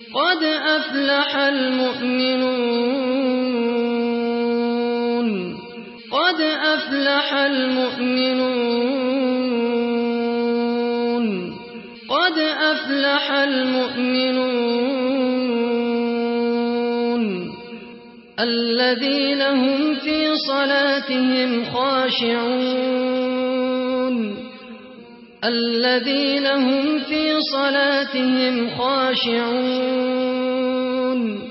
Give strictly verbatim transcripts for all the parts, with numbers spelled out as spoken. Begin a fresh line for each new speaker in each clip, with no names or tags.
قد أفلح المؤمنون قد أفلح المؤمنون قد أفلح المؤمنون الذين هم في صلاتهم خاشعون الذين هم في صلاتهم خاشعون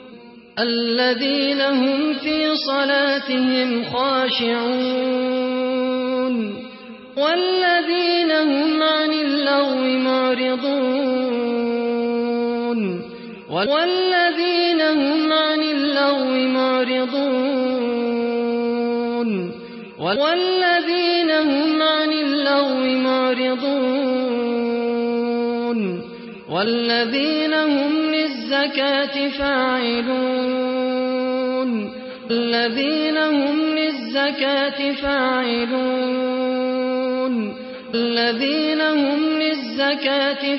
الذين هم في صلاتهم خاشعون والذين هم عن اللغو معرضون والذين هم عن اللغو معرضون والذين هم عن اللغو معرضون والذين هم للزكاة فاعلون الذين هم للزكاة فاعلون الذين هم للزكاة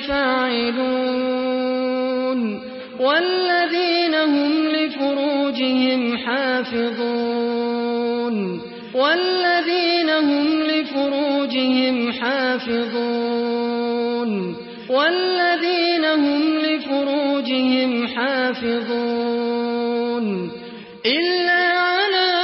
فاعلون والذين هم لفروجهم حافظون والذين هم لفروجهم حافظون والذين هم لفروجهم حافظون إلا على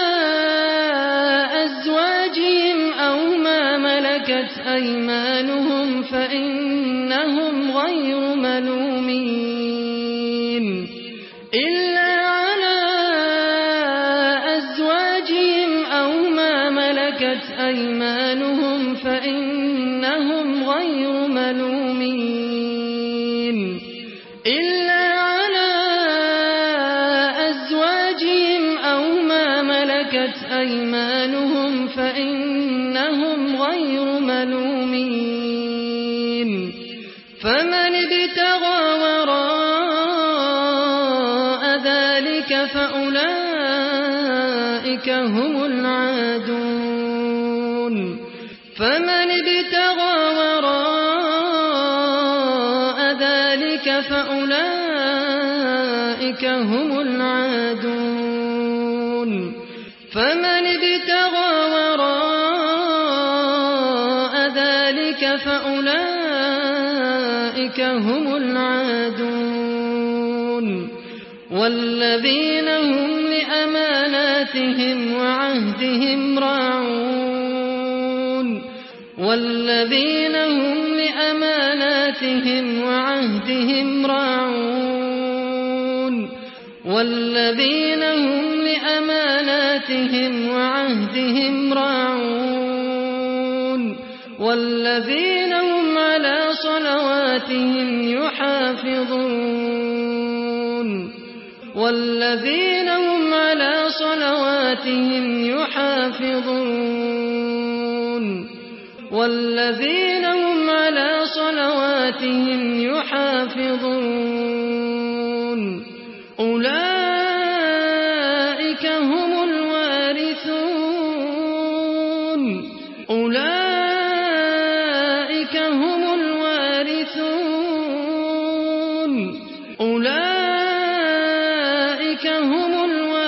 أزواجهم أو ما ملكت أيمانهم فإنهم غير ملومين إلا على أزواجهم أو ما ملكت أيمانهم فإنهم غير ملومين إلا على أزواجهم أو ما ملكت أيمانهم فإنهم غير ملومين فمن ابتغى وراء ذلك فأولئك هم العادون فمن ابتغى وراء ذلك فأولئك هم العادون فمن ابتغى وراء ذلك فأولئك هم العادون والذين هم لأماناتهم وعهدهم راعون والذين هم لأماناتهم وعهدهم راعون والذين هم لأماناتهم وعهدهم راعون والذين هم على صلواتهم يحافظون والذين هم على صلواتهم يحافظون والذين هم على صلواتهم يحافظون أولئك هم الوارثون أولئك هم الوارثون أولئك هم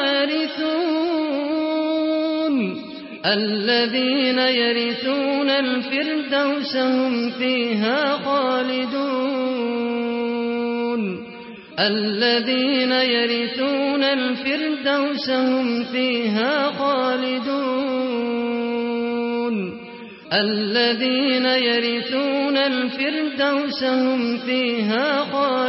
الوارثون الذين يرثون الفردوس هم فيها خالدون الذين يرثون الفردوس هم فيها خالدون الذين يرثون الفردوس هم فيها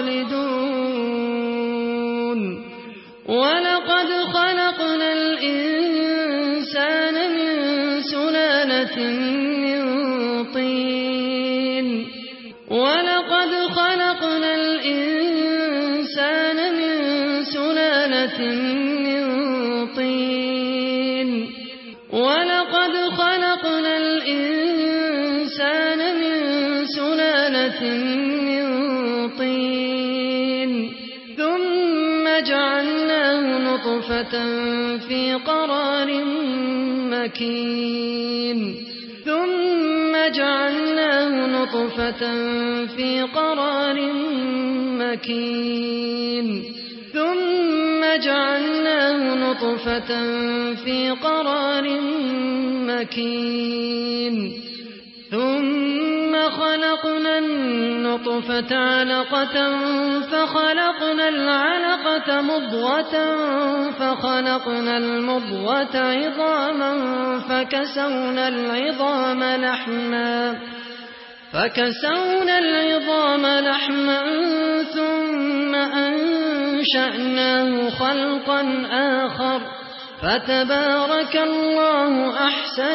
خالدون ولقد خلقنا الإنسان من سلالة من طين ولقد خلقنا الإنسان من سلالة من طين ولقد خلقنا الإنسان من سلالة من طين ثم جعلناه نطفة في قرار مكين ثم جعلناه نطفة في قرار مكين ثم جعلناه نطفة في قرار مكين ثم خلقنا النطفة علقة فخلقنا العلقة مضغة فخلقنا المضغة عظاما فكسونا العظام لحما فكسونا العظام لحما ثم أنشأناه خلقا آخر فتبارك الله أحسن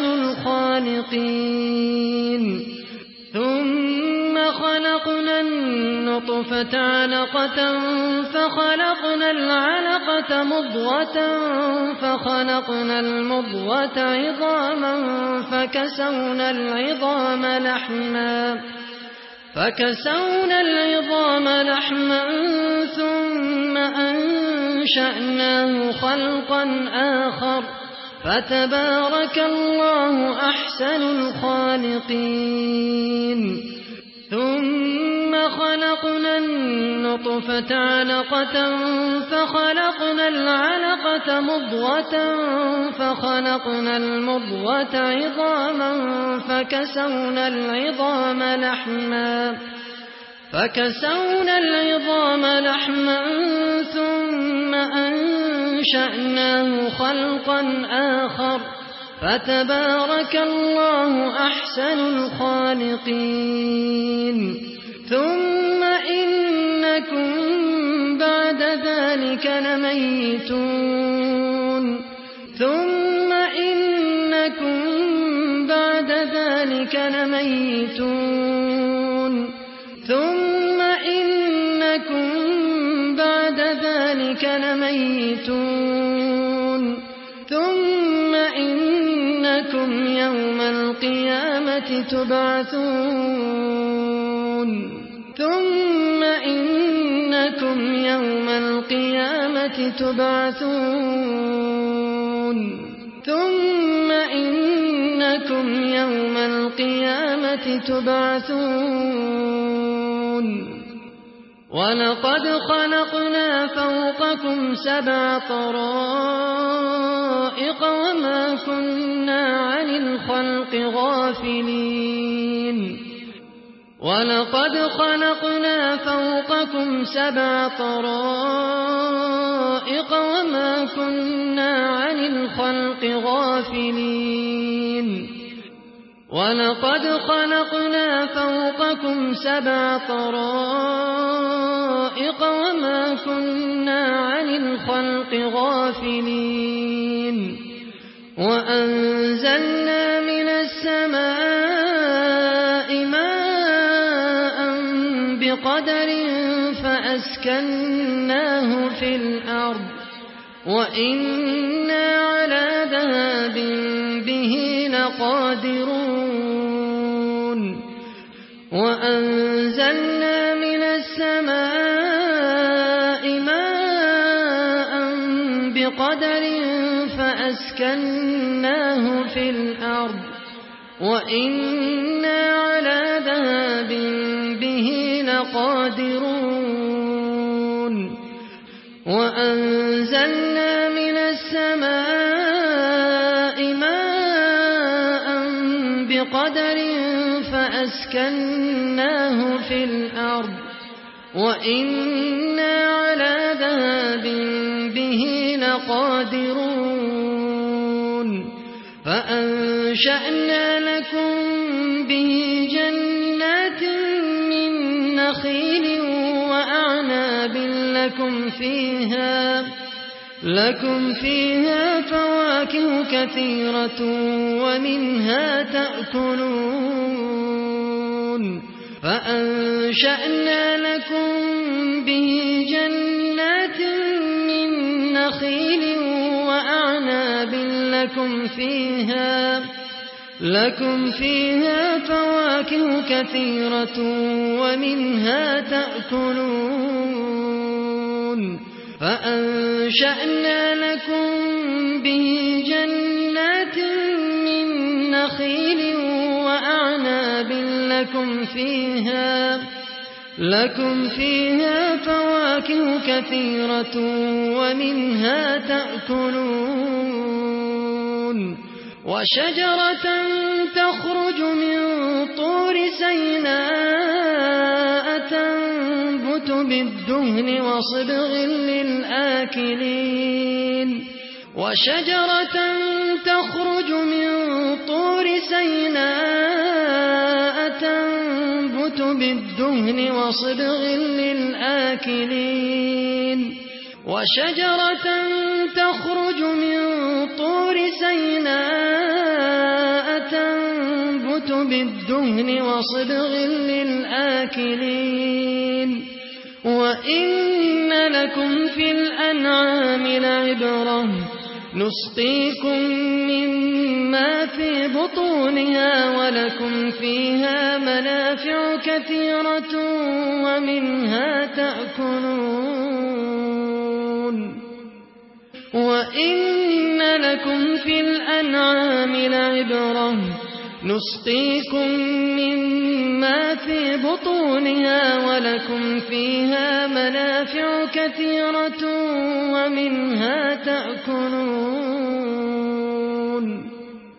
الخالقين ثم خلقنا النطفة علقة فخلقنا العلقة مضغة فخلقنا المضغة عظاما فكسونا العظام لحما فكسونا العظام لحما ثم أنشأناه خلقا آخر فتبارك الله أحسن الخالقين ثم خلقنا النطفة علقة فخلقنا العلقة مضغة فخلقنا المضغة عظاما فكسونا العظام لحما فكسونا العظام لحما ثم أنشأناه خلقا آخر فتبارك الله أحسن الخالقين ثم إنكم بعد ذلك لميتون ثم إنكم بعد ذلك لميتون ثم إنكم بعد ذلك لميتون ثم إنكم يوم القيامة تبعثون ثم إنكم يوم القيامة تبعثون ثم إنكم يوم القيامة تبعثون ولقد خلقنا فوقكم سبع طرائق وما كنا عن الخلق غافلين ولقد خلقنا فوقكم سبع طرائق وما كنا عن الخلق غافلين ولقد خلقنا فوقكم سبع طرائق وما كنا عن الخلق غافلين وأنزلنا من السماء ماء بقدر فأسكناه في الأرض وإنا على ذهاب به لقادرون وأنزلنا من السماء ماء بقدر فأسكناه في الأرض وإنا على ذهاب به لقادرون وأنزلنا من السماء ماء بقدر فأسكناه في الأرض وإنا على ذهاب به لقادرون فأنشأنا لكم به جنات من نخيل وأعناب لكم فيها لكم فيها فواكه كثيرة ومنها تأكلون فأنشأنا لكم به جنات من نخيل وأعناب لكم فيها لكم فيها فواكه كثيرة ومنها تأكلون فأنشأنا لكم به جنات من نخيل وأعناب لكم فيها لكم فيها فواكه كثيرة ومنها تأكلون وشجرة تخرج من طور سيناء تنبت بالدهن وصبغ للآكلين وشجرة تخرج من طور سيناء تنبت بالدهن وصبغ للآكلين وشجرة تخرج من طور سيناء تنبت بالدهن وصبغ للآكلين وإن لكم في الأنعام لعبرة نسقيكم مما في بطونها ولكم فيها منافع كثيرة ومنها تأكلون وإن لكم في الأنعام لعبرة نسقيكم مما في بطونها ولكم فيها منافع كثيرة ومنها تأكلون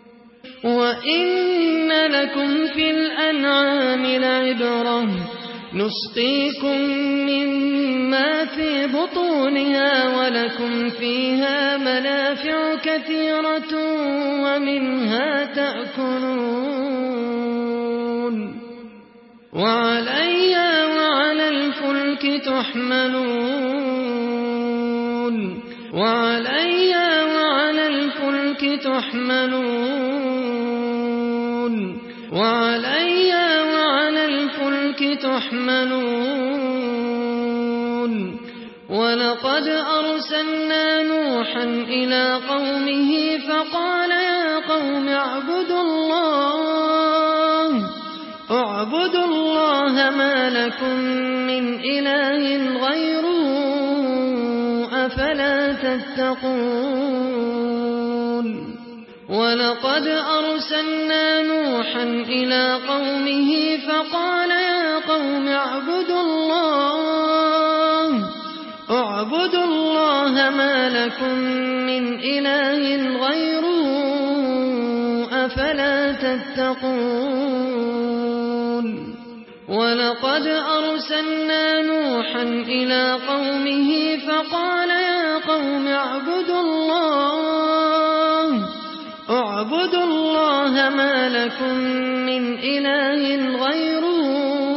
وإن لكم في الأنعام لعبرة نسقيكم مما في بطونها ولكم فيها منافع كثيرة ومنها تأكلون وعليها وعلى الفلك تحملون وعليها وعلى الفلك تحملون وعليها وعلى الفلك تحملون ولقد أرسلنا نوحا إلى قومه فقال يا قوم اعبدوا الله اعبدوا الله ما لكم من إله غيره أفلا تتقون ولقد أرسلنا نوحا إلى قومه فقال يا قوم اعبدوا الله اعبدوا الله ما لكم من إله غيره أفلا تتقون ولقد أرسلنا نوحا إلى قومه فقال يا قوم اعبدوا الله اعبدوا الله ما لكم من إله غيره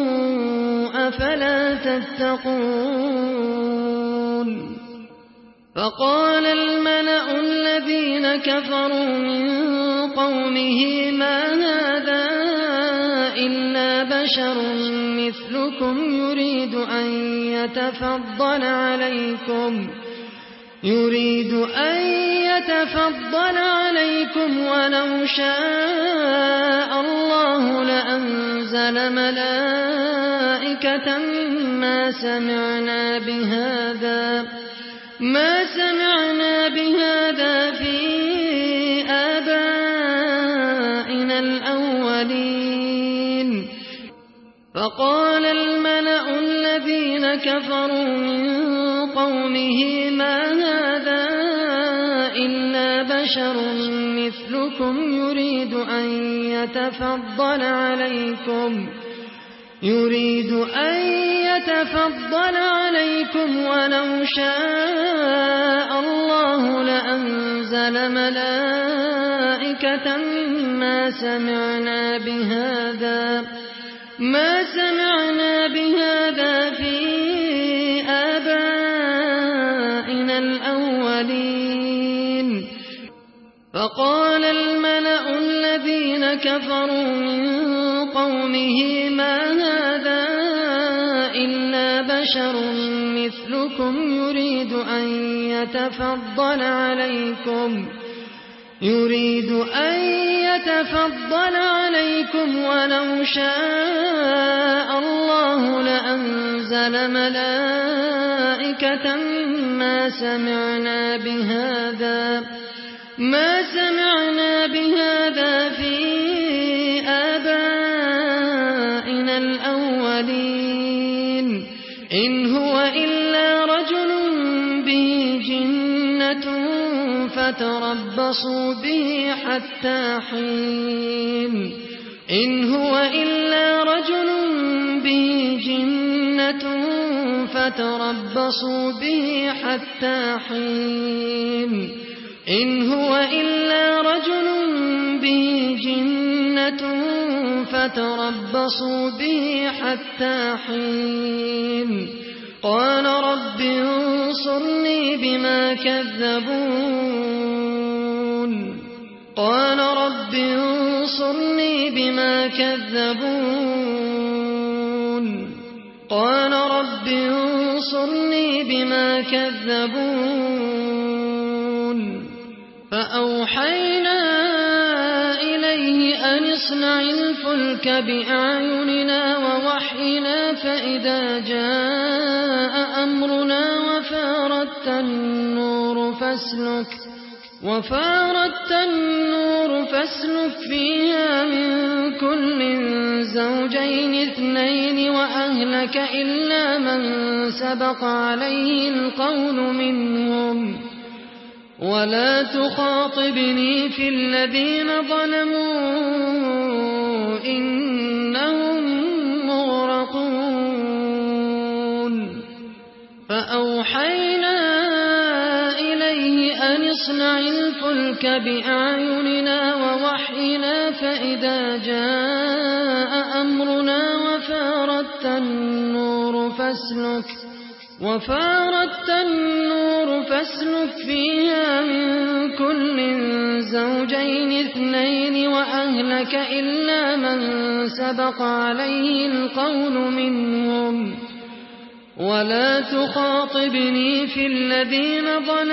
أفلا تتقون فقال الملأ الذين كفروا من قومه ما هذا إلا بشر مثلكم يريد أن يتفضل عليكم يريد أن يتفضل عليكم ولو شاء الله لأنزل ملائكة ما سمعنا بهذا ما سمعنا بهذا في آبائنا الأولين فقال الملأ الذين كفروا من قومه ما هذا إلا بشر مثلكم يريد أن يتفضل عليكم يريد أن يتفضل عليكم ولو شاء الله لأنزل ملائكة ما سمعنا بهذا ما سمعنا بهذا في آبائنا الأولين فقال الملأ الذين كفروا من قومه ما هذا إلا بشر مثلكم يريد أن يتفضل عليكم يريد أن يتفضل عليكم ولو شاء الله لأنزل ملائكة ما سمعنا بهذا ما سمعنا بهذا في آبائنا الأولين إن هو إلا رجل به جنة فتربصوا به حتى حين إن هو إلا رجل به جنة فتربصوا به حتى حين إن هو إلا رجل به جنة فتربصوا به حتى حين قال رب انصرني بما كذبون قال رب انصرني بما كذبون قال رب انصرني بما كذبون فأوحينا إليه أن اصنع الفلك بأعيننا ووحينا فإذا جاء أمرنا وفارت النور فاسلك وفارت النور فاسلك فيها من كل زوجين اثنين وأهلك إلا من سبق عليه القول منهم ولا تخاطبني في الذين ظلموا إنهم مغرقون فأوحينا إليه أن اصنع الفلك بأعيننا ووحينا فإذا جاء أمرنا وفارت النور فاسلك وفارت النور فاسلك فيها من كل زوجين اثنين وأهلك إلا من سبق عليه القول منهم ولا تخاطبني في الذين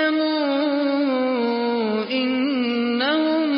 ظلموا إنهم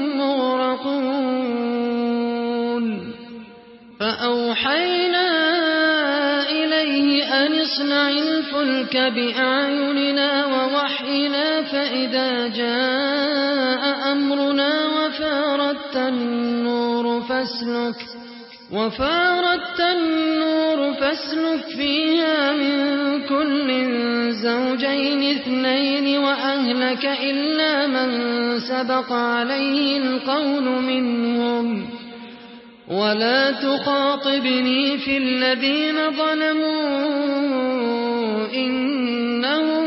مغرقون فأوحينا إليه أن اصنع الفلك بأعيننا ووحينا فإذا جاء أمرنا وفارت النور فاسلك وفارت النور فاسلك فيها من كل زوجين اثنين وأهلك إلا من سبق عليه القول منهم ولا تخاطبني في الذين ظلموا إنهم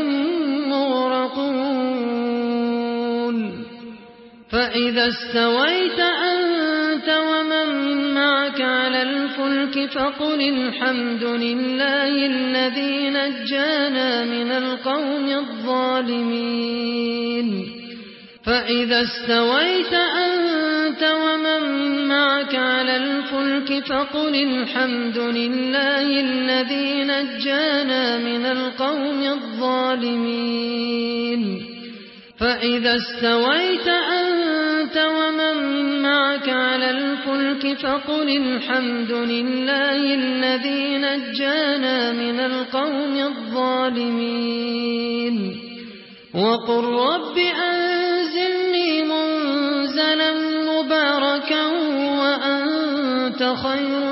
مغرقون فإذا استويت أنت ومن معك على الفلك فقل الحمد لله الذي نجانا من القوم الظالمين فإذا استويت أنت ومن معك على الفلك فقل الحمد لله الذي نجانا من القوم الظالمين فإذا استويت أنت ومن معك على الفلك فقل الحمد لله الذي نجانا من القوم الظالمين وقل رب أنزلني منزلا مباركا وأنت خير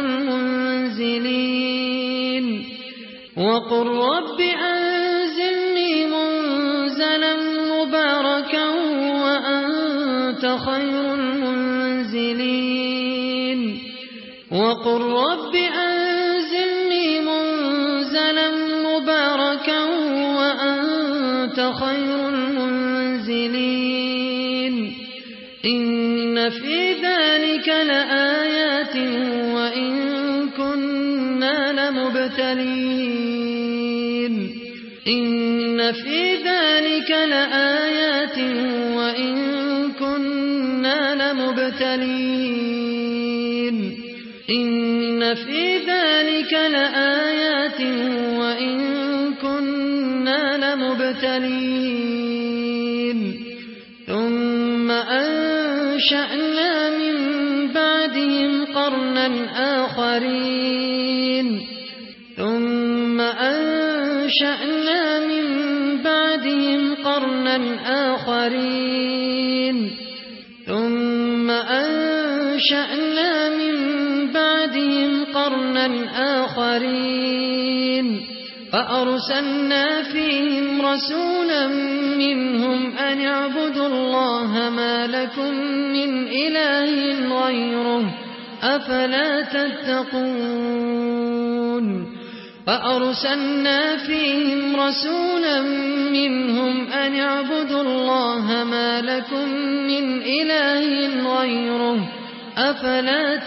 المنزلين وقل رب أنزلني منزلا مباركا وأنت خير المنزلين وقل رب أنزلني منزلا مباركا وأنت خير المنزلين إن في ذلك لآيات وإن كنا لمبتلين إن في ذلك لآيات وإن كنا لمبتلين إن في ذلك لآيات وإن كنا لمبتلين ثم أنشأنا من بعدهم قرنا آخرين ثم أنشأنا من بعدهم قرنا آخرين ثم أنشأنا من بعدهم قرنا آخرين فأرسلنا فيهم رسولا منهم أن اعبدوا الله ما لكم من إله غيره أفلا تتقون فأرسلنا فيهم رسولا منهم أن اعبدوا الله ما لكم من إله غيره أفلا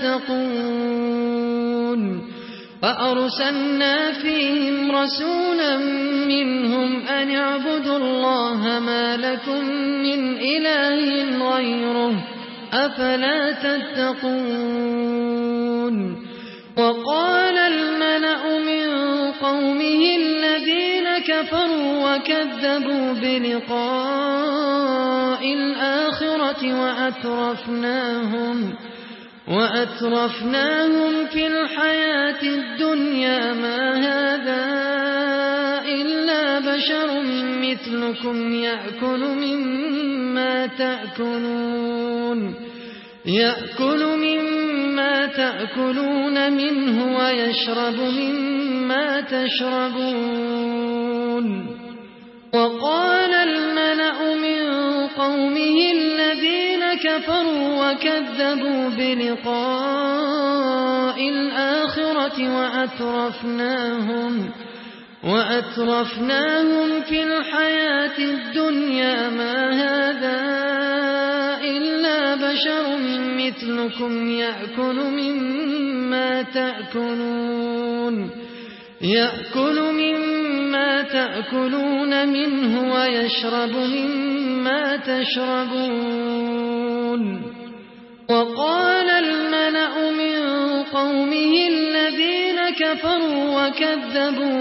تتقون فأرسلنا فيهم رسولا منهم أن اعبدوا الله ما لكم من إله غيره أفلا تتقون وقال الملأ من قومه الذين كفروا وكذبوا بلقاء الآخرة وأترفناهم وأترفناهم في الحياة الدنيا ما هذا إلا بشر مثلكم يأكل مما تأكلون يأكل مما تأكلون منه ويشرب مما تشربون وقال الملأ من قومه الذين كفروا وكذبوا بلقاء الآخرة وأترفناهم وأترفناهم في الحياة الدنيا ما هذا إلا بشر مثلكم يأكل مما تأكلون يأكل مما تأكلون منه ويشرب مما تشربون وقال الملأ من قومه الذين كفروا وكذبوا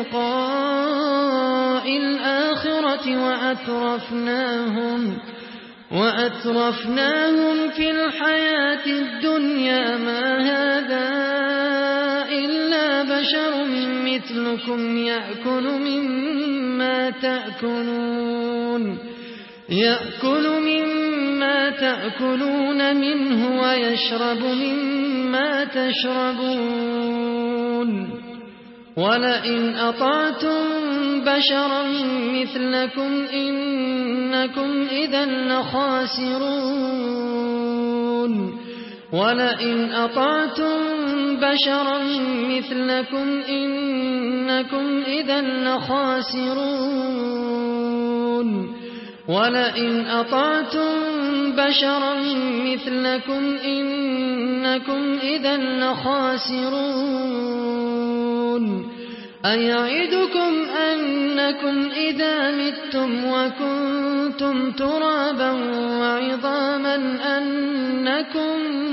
بلقاء الآخرة وأترفناهم وأترفناهم في الحياة الدنيا ما هذا إلا بشر مثلكم يأكل مما تأكلون يأكل مما تأكلون منه ويشرب مما تشربون ولئن أطعتم بشرا مثلكم إنكم إذا لخاسرون ولئن أطعتم بشرا مثلكم إنكم إذا لخاسرون ولئن أطعتم بشرا مثلكم إنكم إذا لخاسرون أيعدكم أنكم إذا متم وكنتم ترابا وعظاما أنكم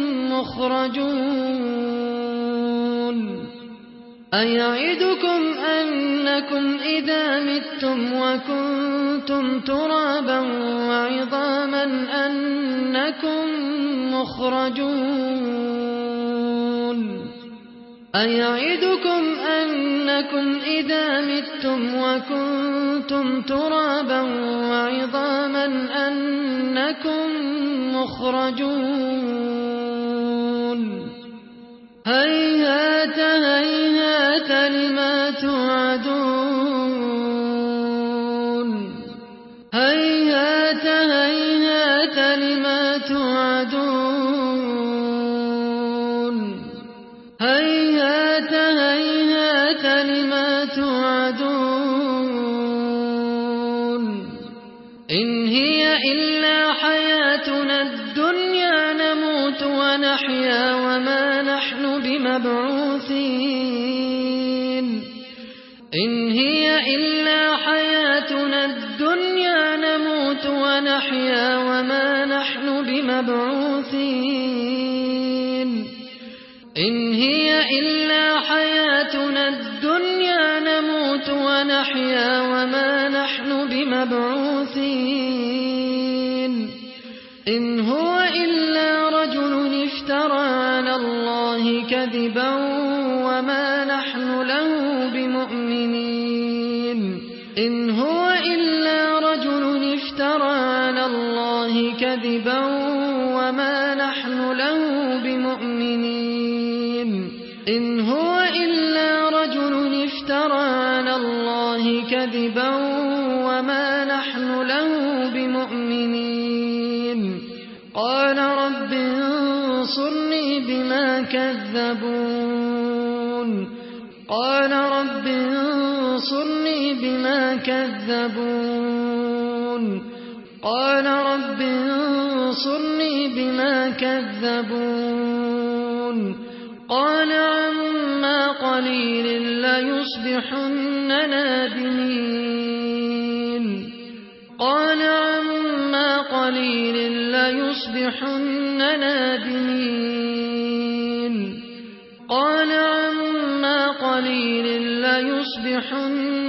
مخرجون أيعدكم أنكم إذا متم وكنتم ترابا وعظاما أنكم مخرجون أيعدكم أنكم إذا متم وكنتم ترابا وعظاما أنكم مخرجون هيهات هيهات لما توعدون هيهات هيهات لما توعدون هيهات هيهات لما توعدون إن هي إلا حياتنا الدنيا نموت ونحيا وما نحن بمبعوثين إن هي إلا حياتنا الدنيا نموت ونحيا وما نحن بمبعوثين إن هي إلا حياتنا الدنيا نموت ونحيا وما نحن بمبعوثين إن هو إلا رجل افترى على الله كذبا وما نحن له بمؤمنين إن هو إلا رجل افترى على الله كذبا وما نحن له بمؤمنين إن هو إلا رجل افترى وما نحن له بمؤمنين قال رب انصرني بما كذبون قال رب انصرني بما كذبون قال رب انصرني بما كذبون قال عما قليل ليصبحن نادمين قال عما قليل ليصبحن نادمين قال عما قليل ليصبحن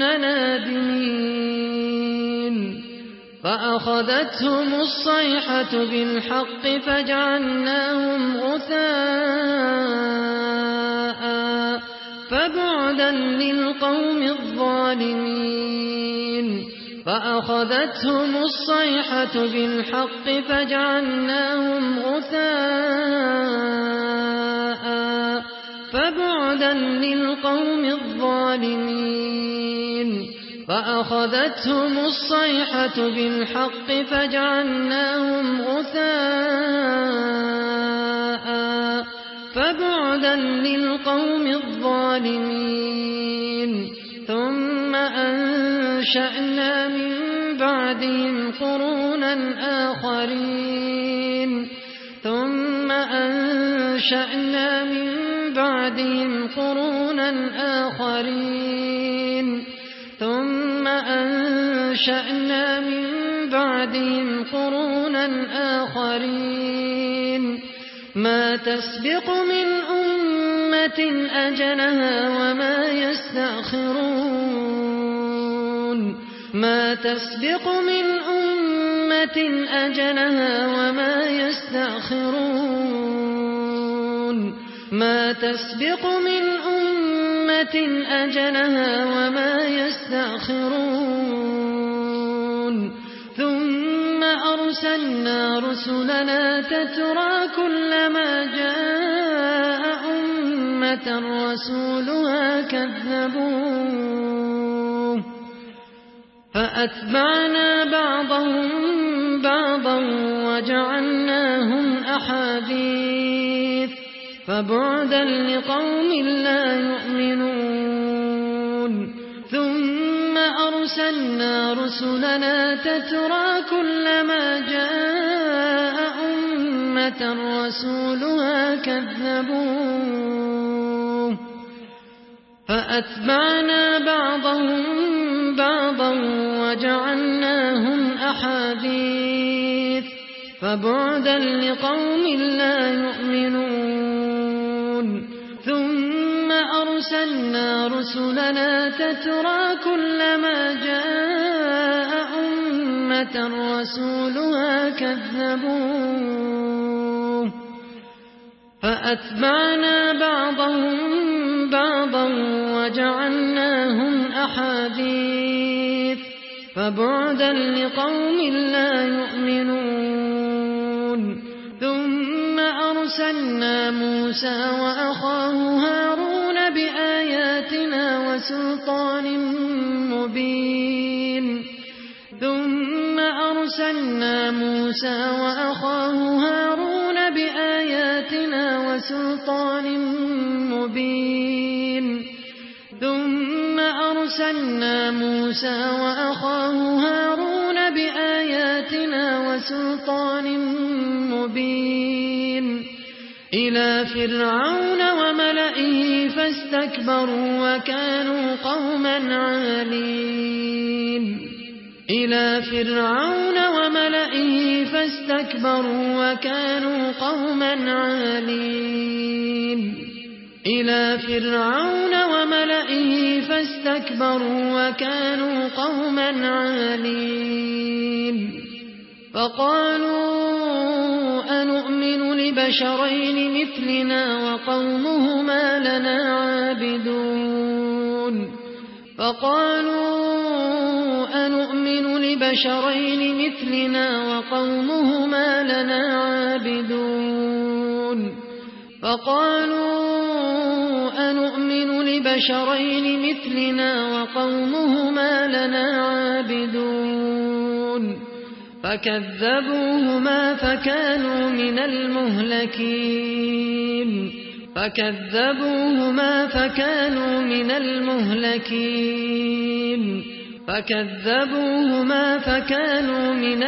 نادمين فأخذتهم الصيحة بالحق فجعلناهم غثاء فبعدا للقوم الظالمين فأخذتهم الصيحة بالحق فجعلناهم غثاء فبعدا للقوم الظالمين فأخذتهم الصيحة بالحق فجعلناهم غثاء فبعدا للقوم الظالمين ثم أنشأنا من بعدهم قرونا آخرين ثم أنشأنا من بعدهم قرونا آخرين ثم أنشأنا من بعدهم قرونا آخرين ما تسبق من أمة أجلها وما يستأخرون ما تسبق من أمة أجلها وما يستأخرون ما تسبق من أمة أجلها وما يستأخرون ثم أرسلنا رسلنا تترى كلما جاء أمة رسولها كذبوه فأتبعنا بعضهم بعضا وجعلناهم أحاديث فبعدا لقوم لا يؤمنون ثم أرسلنا رسلنا تترى كلما جاء أمة رسولها كذبوه فأتبعنا بعضهم بعضا وجعلناهم أحاديث فبعدا لقوم لا يؤمنون ثم أرسلنا رسلنا تترى كلما جاء أمة رسولها كذبوه فأتبعنا بعضهم بعضا وجعلناهم أحاديث فبعدا لقوم لا يؤمنون ثم أرسلنا موسى وأخاه هارون بآياتنا وسلطان مبين ثم أرسلنا موسى وأخاه هارون بآياتنا وسلطان مبين ثم أرسلنا موسى وأخاه هارون بآياتنا وسلطان مبين إلى فرعون وملئه فاستكبروا وكانوا قوما عالين إلى فرعون وملئه فاستكبروا وكانوا قوما عالين إلى فرعون وملئه فاستكبروا وكانوا قوما عالين فقالوا أنؤمن لبشرين مثلنا وقومهما لنا عابدون فقالوا أنؤمن لبشرين مثلنا وقومهما لنا عابدون فقالوا أنؤمن بشرين مثلنا وقومهما لنا عابدون فكذبوهما فكانوا من المهلكين فكذبوهما فكانوا من المهلكين فكذبوهما فكانوا من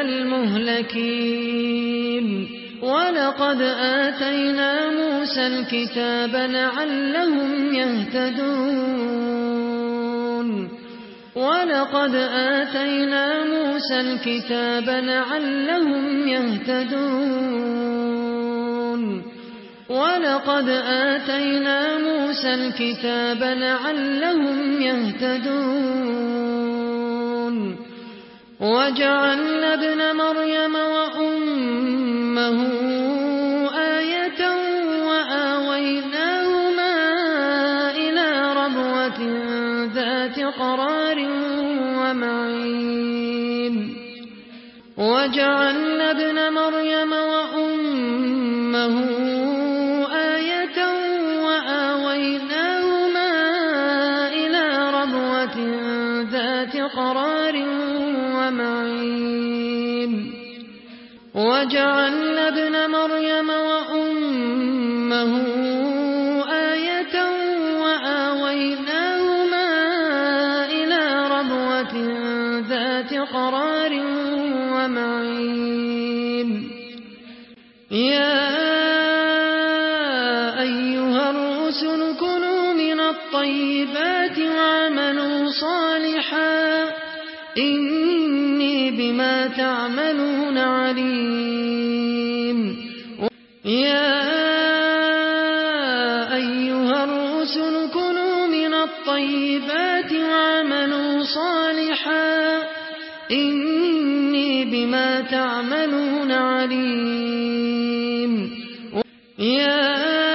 المهلكين ولقد آتينا موسى الكتاب لعلهم يهتدون ولقد آتينا موسى الكتاب لعلهم يهتدون ولقد آتينا موسى الكتاب لعلهم يهتدون وجعلنا ابن مريم وأمه آية وآويناهما إلى ربوة ذات قرار ومعين وجعلنا ابن مريم وأمه آية وآويناهما إلى ربوة ذات قرار ومعين وجعلنا ابن مريم وأمه آية وآويناهما إلى ربوة ذات قرار ومعين يا أيها الرسل كلوا من الطيبات وعملوا صالحا إني بما تعملون عليم يا أيها الرسل كلوا من الطيبات وعملوا صالحا إني بما تعملون عليم يا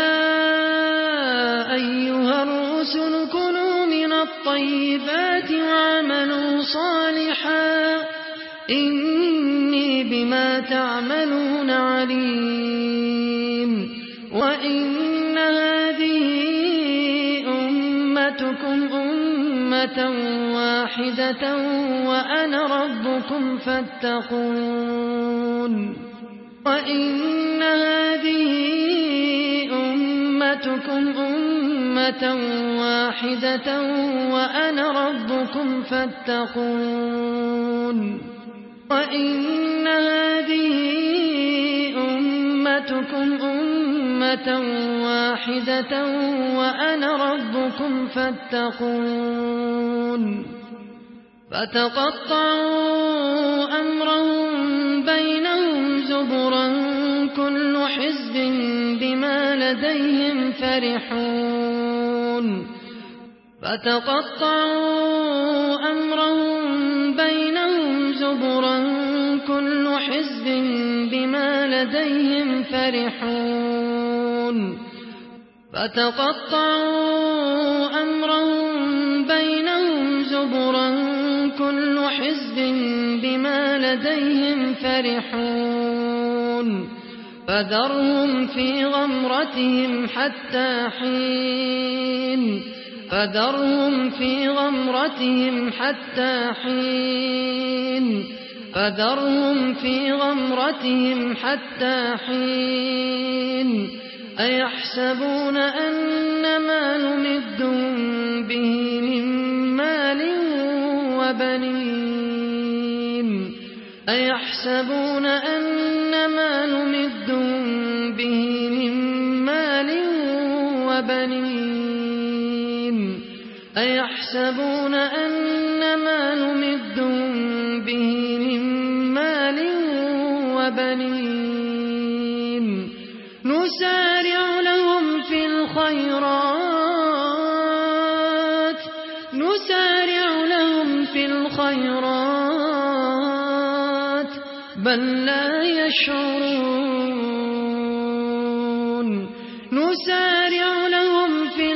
أيها الرسل كلوا من الطيبات وعملوا صالحا إني بما تعملون عليم وإن هذه أمتكم أمة واحدة وأنا ربكم فاتقون وإن هذه أمتكم أمة واحدة وأنا ربكم فاتقون وإن هذه أمتكم أمة واحدة وأنا ربكم فاتقون فتقطعوا أمرهم بينهم زبرا كل حزب بما لديهم فرحون فتقطعوا أمرهم بينهم زبرا كل حزب بما لديهم فرحون فتقطعوا أمرهم بينهم زبرا كل حزب بما لديهم فرحون فذرهم في غمرتهم حتى حين فذرهم في غمرتهم حتى حين فذرهم في غمرتهم حتى حين أيحسبون أن ما نمدهم به من مال وبنين أيحسبون أن ما نمدهم به من مال وبنين أيحسبون أن ما نمدهم به من مال وبنين نسارع لهم في الخيرات نسارع لهم في الخيرات بل لا يشعرون نسارع لهم في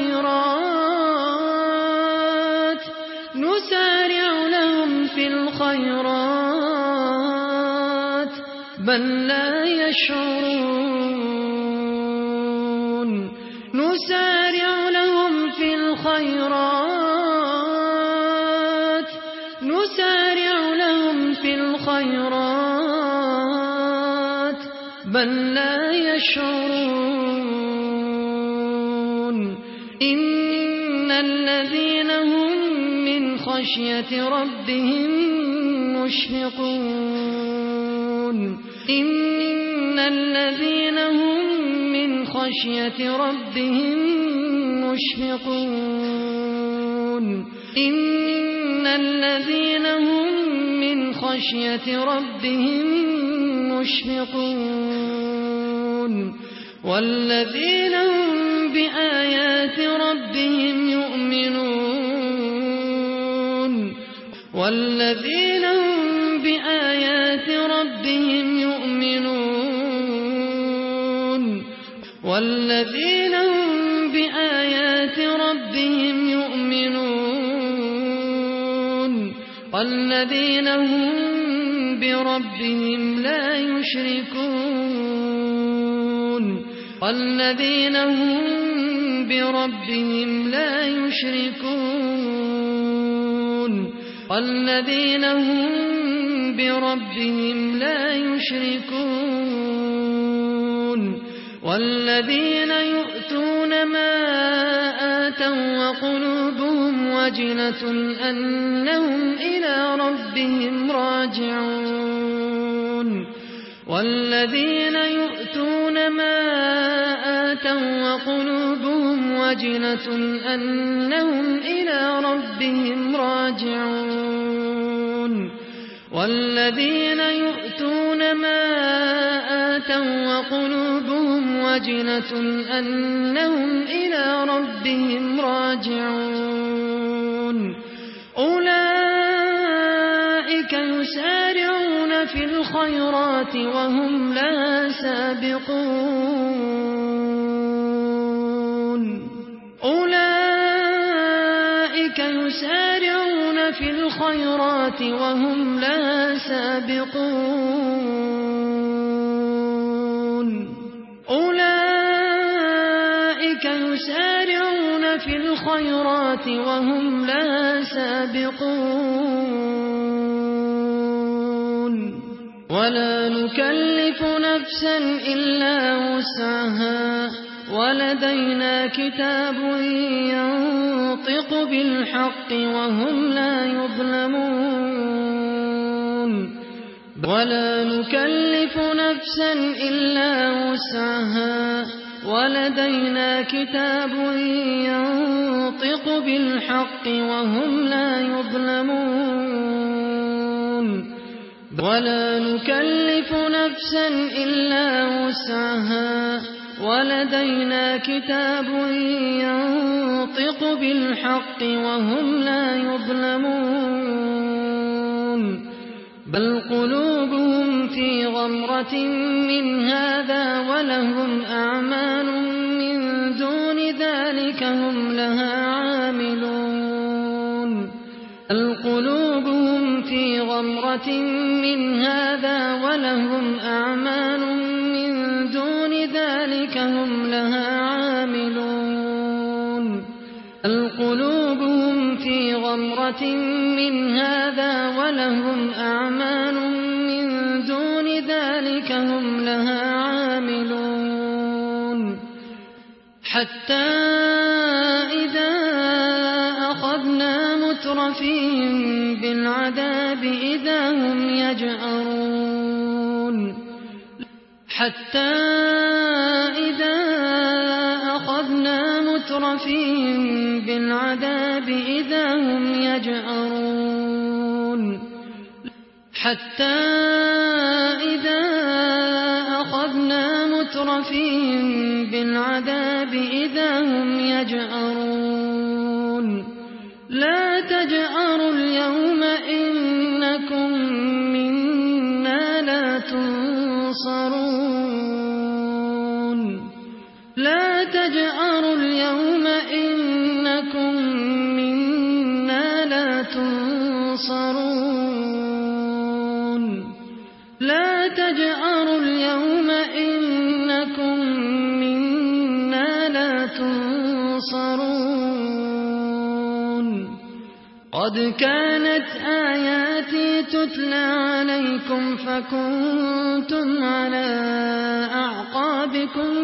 الخيرات نسارع لهم في الخيرات بل لا يشعرون نسارع لهم في نسارع لهم في الخيرات بل لا يشعرون إن الذين هم من خشية ربهم مشفقون إن الذين هم من خشية ربهم مشفقون إن الذين هم من خشية ربهم مشفقون والذين هم بآيات ربهم يؤمنون والذين هم بآيات ربهم يؤمنون والذين هم بآيات ربهم يؤمنون والذين هم بربهم لا يشركون والذين هم بربهم لا يشركون والذين هم بربهم لا يشركون والذين يؤتون ما آتوا وقلوبهم وجلة أنهم إلى ربهم راجعون والذين يؤتون ما آتوا وقلوبهم وجلة أنهم إلى ربهم راجعون والذين يؤتون ما آتوا وقلوبهم وجلة أنهم إلى ربهم راجعون أولئك يسارعون في الخيرات وهم لا سابقون أولئك يسارعون في الخيرات وهم لا سابقون أولئك يسارعون في الخيرات وهم لا سابقون ولا نكلف نفسا إلا وسعها ولدينا كتاب ينطق بالحق وهم لا يظلمون ولا نكلف نفسا إلا وسعها ولدينا كتاب ينطق بالحق وهم لا يظلمون ولا نكلف نفسا إلا وسعها ولدينا كتاب ينطق بالحق وهم لا يظلمون بل قلوبهم في غمرة من هذا ولهم أعمال من دون ذلك هم لها عاملون بل قلوبهم في غمرة من هذا ولهم أعمال من دون ذلك هم لها عاملون بل قلوبهم في غمرة من هذا ولهم أعمال من دون ذلك هم لها عاملون حتى إذا أخذنا مترفيهم بالعذاب إذا هم يجأرون حتى إذا أخذنا مترفيهم بالعذاب إذا هم يجأرون حتى إذا أخذنا مترفيهم بالعذاب إذا هم يجأرون لا تجأروا اليوم إنكم منا لا تنصرون لا تجأروا اليوم إنكم منا لا تنصرون لا تجأروا اليوم إنكم منا لا تنصرون قد كانت آيات آياتي تتلى عليكم فكنتم على أعقابكم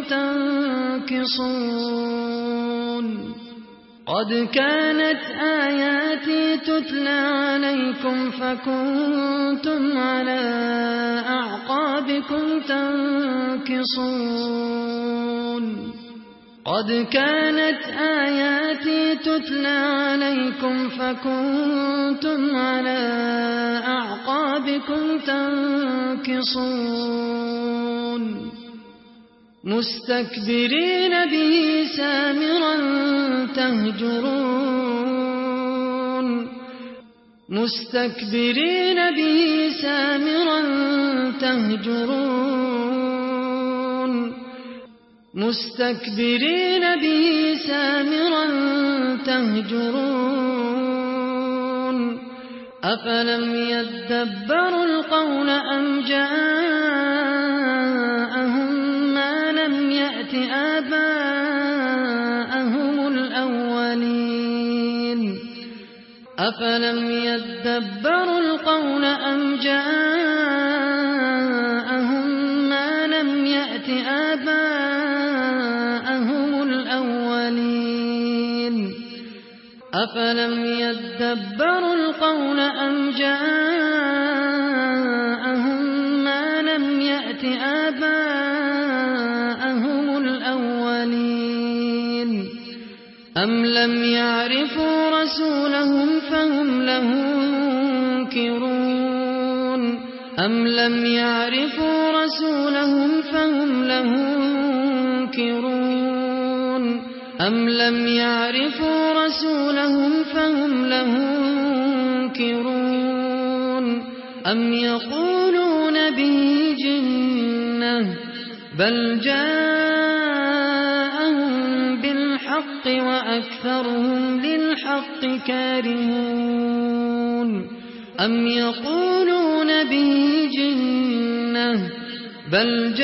تنكصون قد كانت آياتي تتلى عليكم فكنتم على أعقابكم تنكصون قد كانت آياتي تتلى عليكم فكنتم على أعقابكم تنكصون مستكبرين به سامرا تهجرون مستكبرين به سامرا تهجرون مستكبرين به سامرا تهجرون أفلم يدبروا القول أم جاءهم ما لم يأت آباءهم الأولين أفلم يدبروا القول أم جاءهم ما لم يأت آباءهم الأولين أفلم يدبروا القول أم جاءهم ما لم يأت آباءهم الأولين أم لم يعرفوا رسولهم فهم له منكرون أم لم يعرفوا رسولهم فهم له منكرون أم لم يعرفوا رسولهم فهم له منكرون أم يقولون به جنة بل جاءهم بالحق وأكثرهم للحق كارهون أم يقولون به جنة بل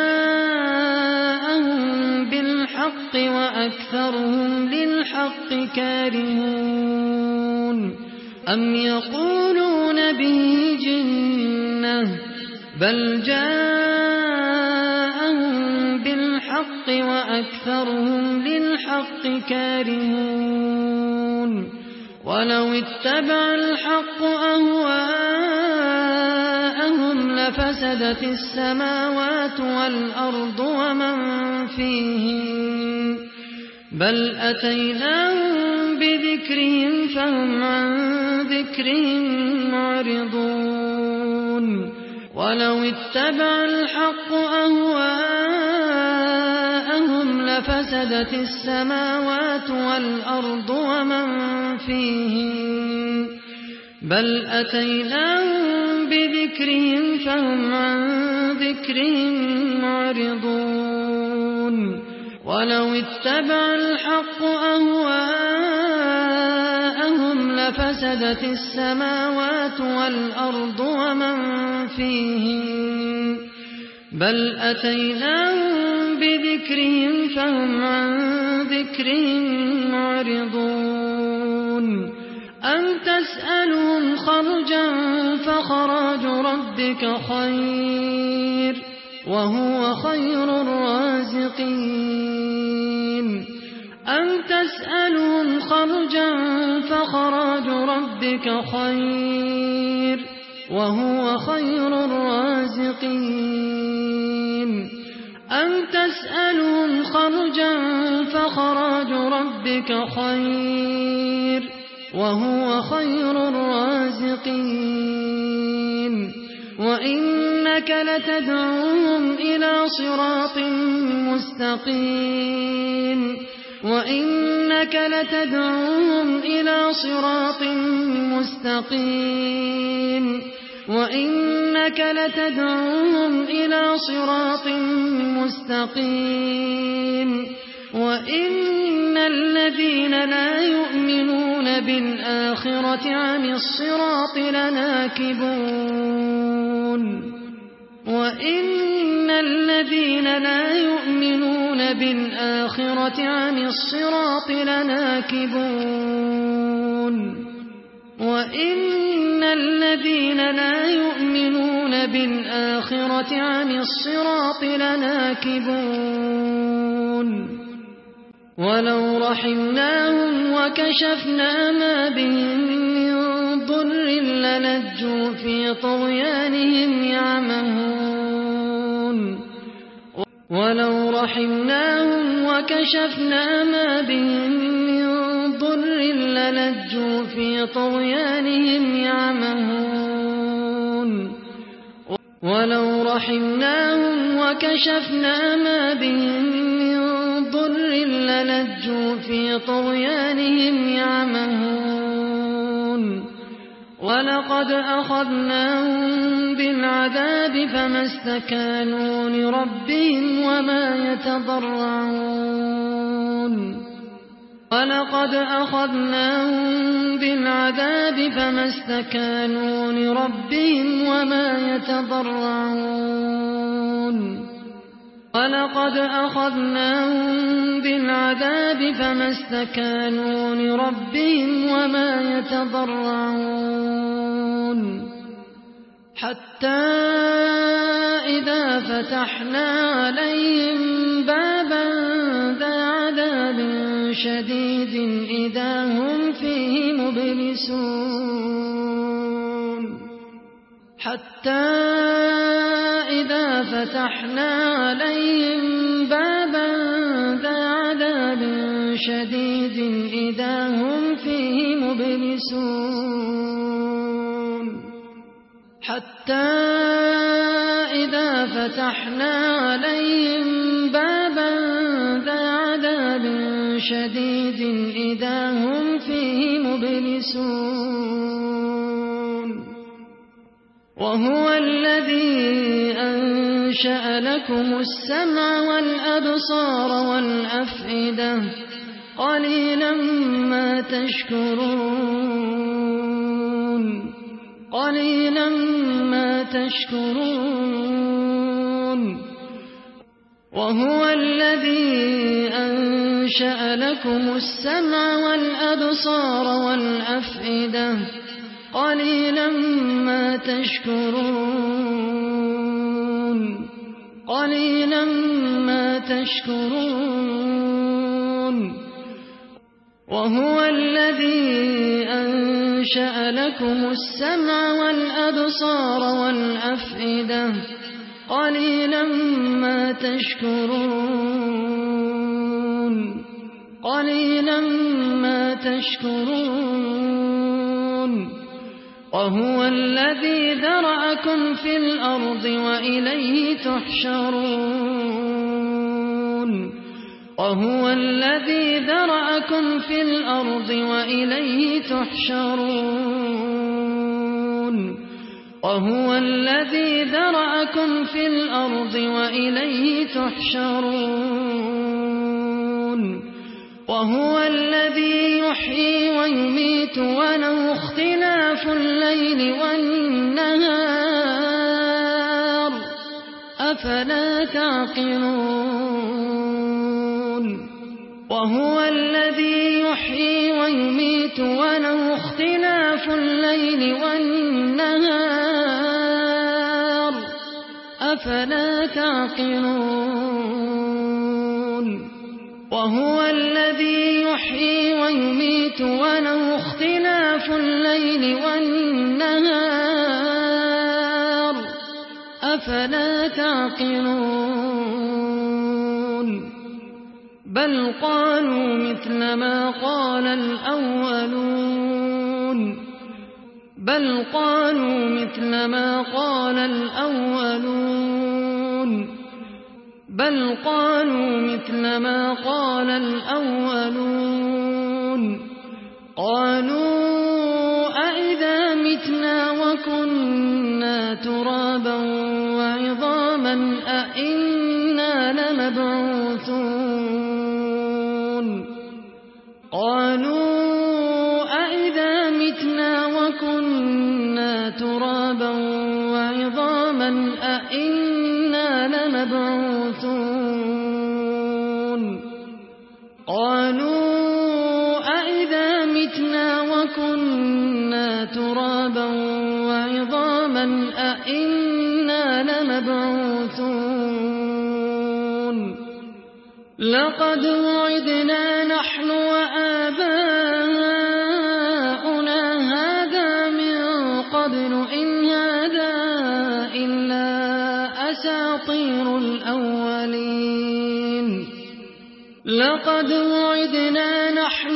جاءهم بالحق وأكثرهم للحق كارهون أم يقولون به جنة بل جاءهم بالحق وأكثرهم للحق كارهون ولو اتبع الحق أهواءهم لفسدت السماوات والأرض ومن فيهن بل أتيناهم بذكرهم فهم عن ذكرهم معرضون ولو اتبع الحق أهواءهم لفسدت السماوات والأرض ومن فيهن بل أتيناهم بذكرهم فهم عن ذكرهم معرضون ولو اتبع الحق أهواءهم لفسدت السماوات والأرض ومن فيهن بل أتيناهم بذكرهم فهم عن ذكرهم معرضون أم تسألهم خرجا فخراج ربك خير وهو خير الرازقين أم تسألهم خرجا فخراج ربك خير وهو خير الرازقين أم تسألهم خرجا فخراج ربك خير وهو خير الرازقين وإنك لتدعوهم إلى صراط مستقيم وإنك لتدعوهم إلى صراط مستقيم وإنك لتدعوهم إلى صراط مستقيم وإن الذين لا يؤمنون بالآخرة عن الصراط لناكبون وإن الذين لا يؤمنون بالآخرة عن الصراط لناكبون وإن الذين لا يؤمنون بالآخرة عن الصراط لناكبون ولو رحمناهم وكشفنا ما بهم من ضر للجوا في طغيانهم يعمهون ولو رحمناهم وكشفنا ما بهم من ضر للجوا في طغيانهم يعمهون ولو رحمناهم وكشفنا ما بهم من ضر للجوا في طغيانهم يعمهون ولقد أخذناهم بالعذاب فما استكانوا لربهم وما يتضرعون ولقد أخذناهم بالعذاب فما استكانوا لربهم وما يتضرعون ولقد أخذناهم بالعذاب فما استكانوا لربهم وما يتضرعون حتى إذا فتحنا عليهم بابا ذا عذاب شديد إذا هم فيه مبلسون حتى إذا فتحنا عليهم بابا ذا عذاب شديد إذا هم فيه مبلسون حتى إذا فتحنا عليهم بابا ذا عذاب شديد إذا هم فيه مبلسون وهو الذي أنشأ لكم السمع والأبصار والأفئدة قليلا ما تشكرون قليلا ما تشكرون وهو الذي أنشأ لكم السمع والأبصار والأفئدة قليلا ما تشكرون قليلا ما تشكرون وهو الذي أنشأ لكم السمع والأبصار والأفئدة قليلا ما تشكرون قليلا ما تشكرون وهو الذي ذرأكم في الأرض وإليه تحشرون وهو الذي ذرأكم في الأرض وإليه تحشرون وهو الذي ذرأكم في الأرض وإليه تحشرون وهو الذي يحيي ويميت وله اختلاف الليل والنهار أفلا تعقلون وهو الذي يحيي ويميت وله اختلاف الليل والنهار أفلا تعقلون وهو الذي يحيي ويميت وله اختلاف الليل والنهار أفلا تعقلون بل قالوا مثل ما قال الأولون بل قالوا مثل ما قال الأولون بل قالوا مثل ما قال الأولون قالوا أئذا متنا وكنا ترابا وعظاما أئنا لمبعوثون قالوا أئذا متنا وكنا ترابا وعظاما أئنا لمبعوثون قالوا أئذا متنا وكنا يوما أئنا لمبعوثون لقد وعدنا نحن وآباؤنا هذا من قبل إن هذا إلا أساطير الأولين لقد وعدنا نحن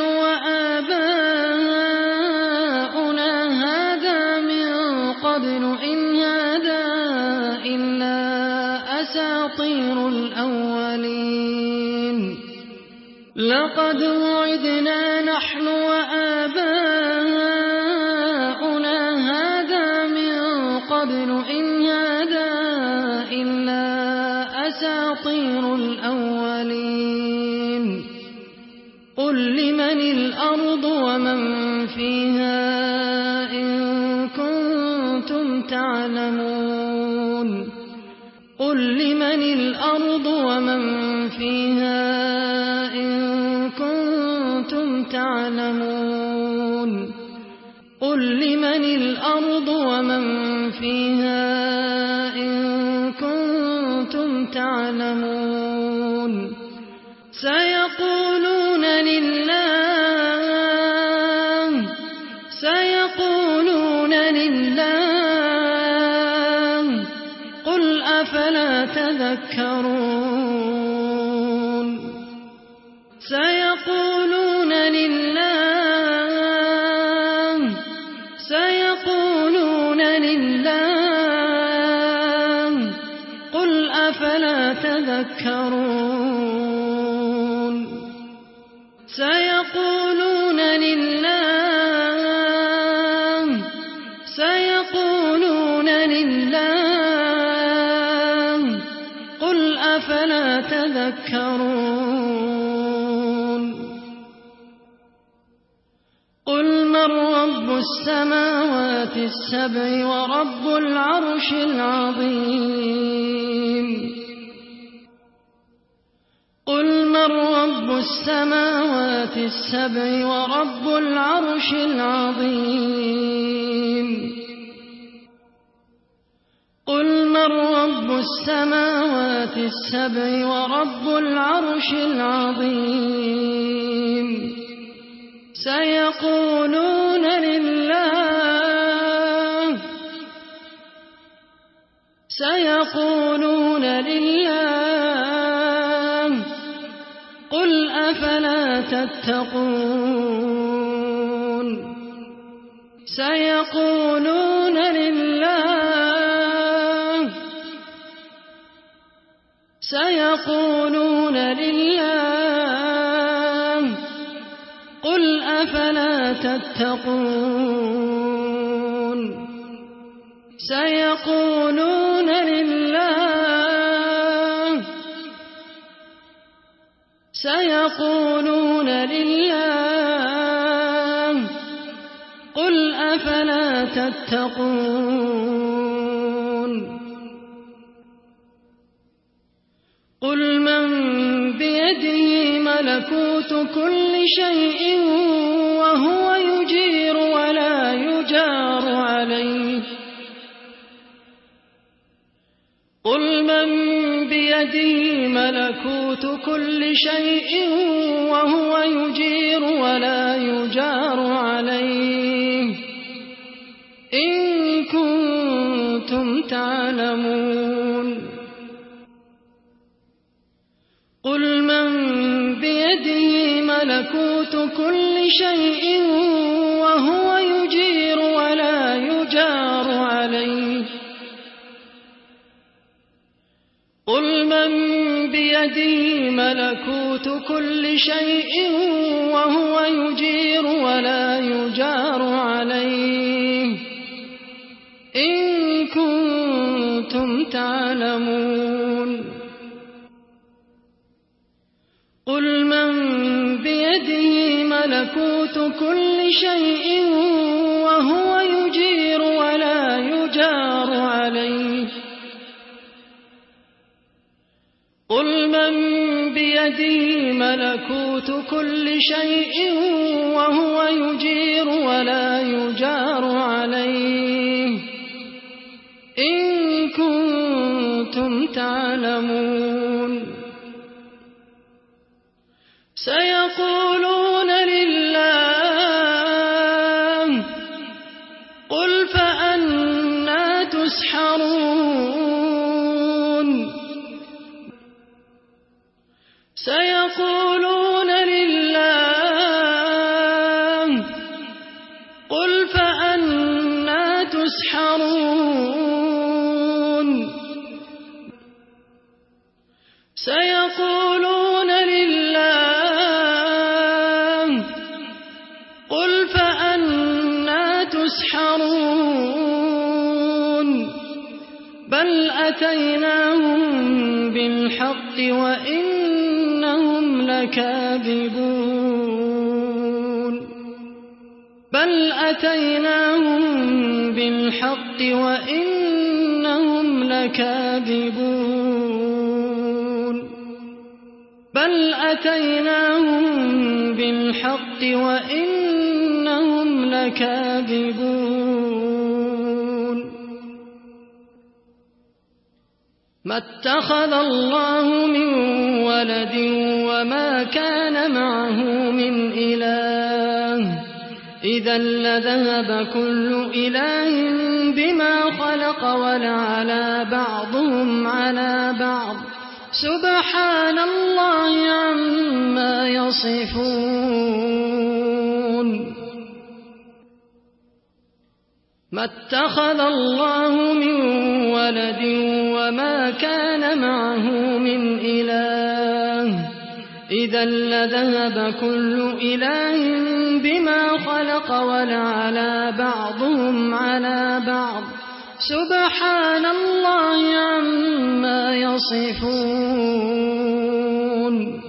وآباؤنا هذا من قبل إن هذا إلا أساطير الأولين لقد وعدنا نحن وآباؤنا هذا من قبل إن هذا إلا أساطير الأولين قل لمن الأرض ومن فيها إن كنتم تعلمون قل لمن الأرض ومن فيها إن كنتم تعلمون قل لمن الأرض ومن فيها إن كنتم تعلمون سيقولون لله سيقولون لله قل أفلا تذكرون سيقولون لله سيقولون لله قل أفلا تذكرون سيقولون لله سيقولون لله قل أفلا تذكرون قل من رب السماوات السبع ورب العرش العظيم قل من رب السماوات السبع ورب العرش العظيم قل من رب السماوات السبع ورب العرش العظيم سيقولون لله سيقولون لله قل أفلا تتقون سيقولون لله سيقولون لله قل أفلا تتقون سيقولون لله سيقولون لله قل أفلا تتقون قل من بيده ملكوت كل شيء وهو يجير ولا يجار عليه قل من بيده ملكوت كل شيء وهو يجير ولا يجار عليه إن كنتم تعلمون قل من بيده ملكوت كل شيء وهو يجير ولا يجار عليه قل من بيده ملكوت كل شيء وهو يجير ولا يجار عليه إن كنتم تعلمون قل من بيده ملكوت كل شيء وهو يجير ولا يجار عليه قل من بيده ملكوت كل شيء وهو يجير ولا يجار عليه تعلمون سيقولون لله قل فأنى تسحرون سيقولون لله قل فأنى تسحرون سيقولون لله قل فأنى تسحرون بل أتيناهم بالحق وإنهم لكاذبون بل أتيناهم بالحق وإنهم لكاذبون بل أتيناهم بالحق وإنهم لكاذبون ما اتخذ الله من ولد وما كان معه من إله إذا لذهب كل إله بما خلق ولعلى بعضهم على بعض سبحان الله عما يصفون ما اتخذ الله من ولد وما كان معه من إله إذا لذهب كل إله بما خلق ولعلى بعضهم على بعض سبحان الله عما يصفون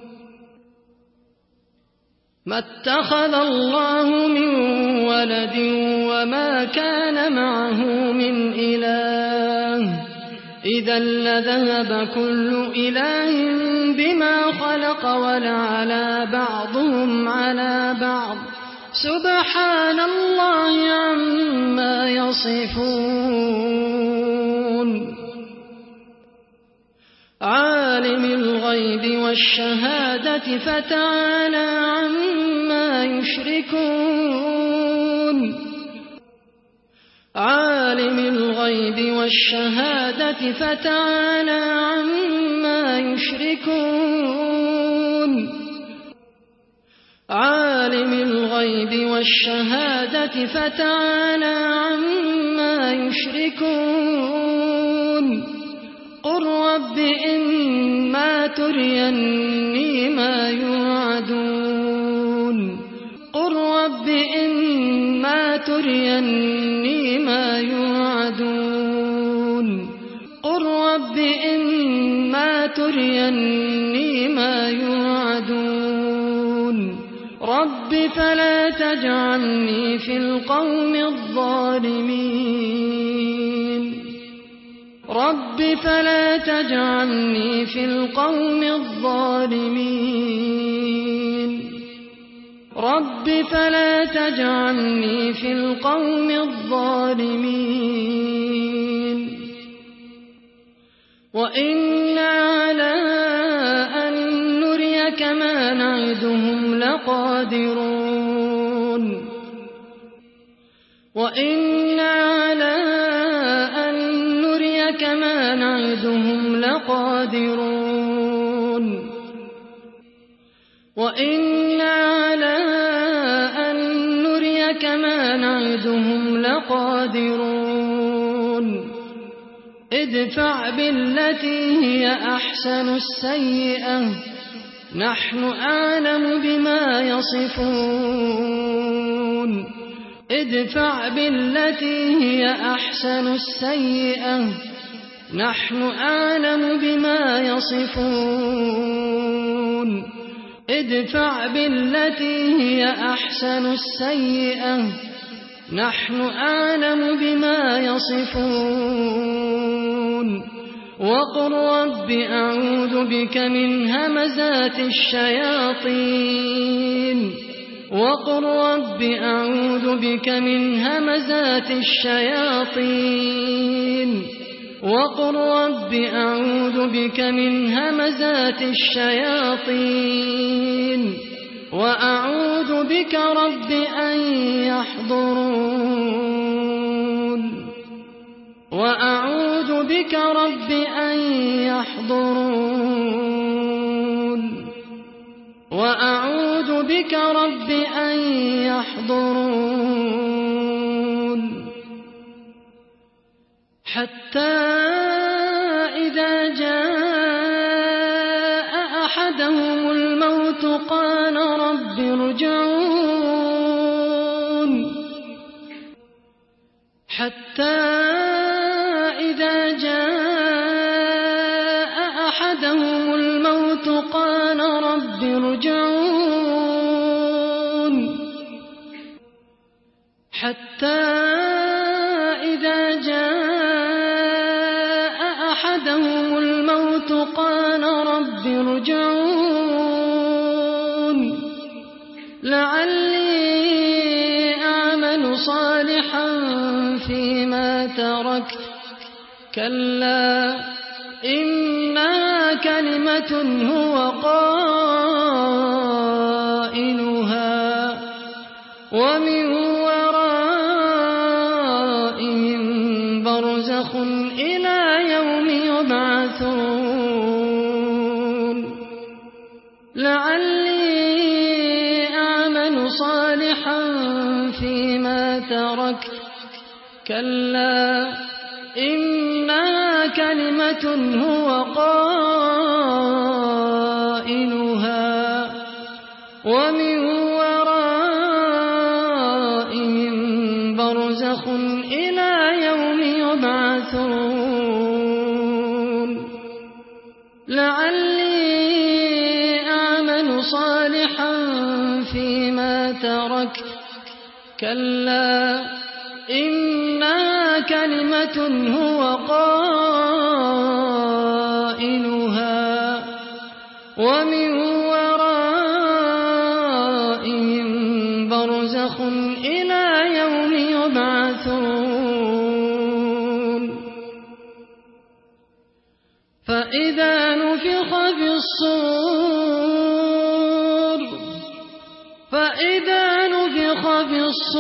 ما اتخذ الله من ولد وما كان معه من إله إذا لذهب كل إله بما خلق ولعلى بعضهم على بعض سبحان الله عما يصفون عالم الغيب والشهادة فتعالى عما يشركون عالم الغيب والشهادة فتعالى عما يشركون عالم الغيب والشهادة فتعالى عما يشركون قل رب إما تريني ما يوعدون قل رب إما تريني ما يوعدون قل رب إما تريني ما يوعدون رب فلا تجعلني في القوم الظالمين رب فلا تجعلني في القوم الظالمين رب فلا تجعلني في القوم الظالمين وإنا على أن نريك ما نعدهم لقادرون وإنا على أن نريك ما نعدهم لقادرون وإنا على أن نريك ما نعدهم لقادرون ادفع بالتي هي أحسن السيئة نحن أعلم بما يصفون ادفع بالتي هي أحسن السيئة نحن أعلم بما يصفون ادفع بالتي هي أحسن السيئة نحن أعلم بما يصفون وقل رب أعوذ بك من همزات الشياطين وقل رب أعوذ بك من همزات الشياطين وقل رب أعوذ بك من همزات الشياطين وأعوذ بك رب أن يحضرون وأعوذ بك رب أن يحضرون وأعوذ بك رب أن يحضرون حتى إذا جاء أحدهم الموت قال رب ارجعون حتى إذا جاء أحدهم الموت قال رب ارجعون حتى إذا جاء أحدهم الموت قال رب ارجعون لعلي أعمل صالحا فيما تركت كلا إنها كلمة هو قائلها ومن ورائهم برزخ إلى يوم يبعثون لعلي أعمل صالحا فيما تركت كلا إنها كلمة هو قائلها ومن ورائهم برزخ إلى يوم يبعثون لعلي أعمل صالحا فيما تركت كلا إنها كلمة هو قائلها ومن ورائهم برزخ إلى يوم يبعثون فإذا نفخ في الصور فإذا نفخ في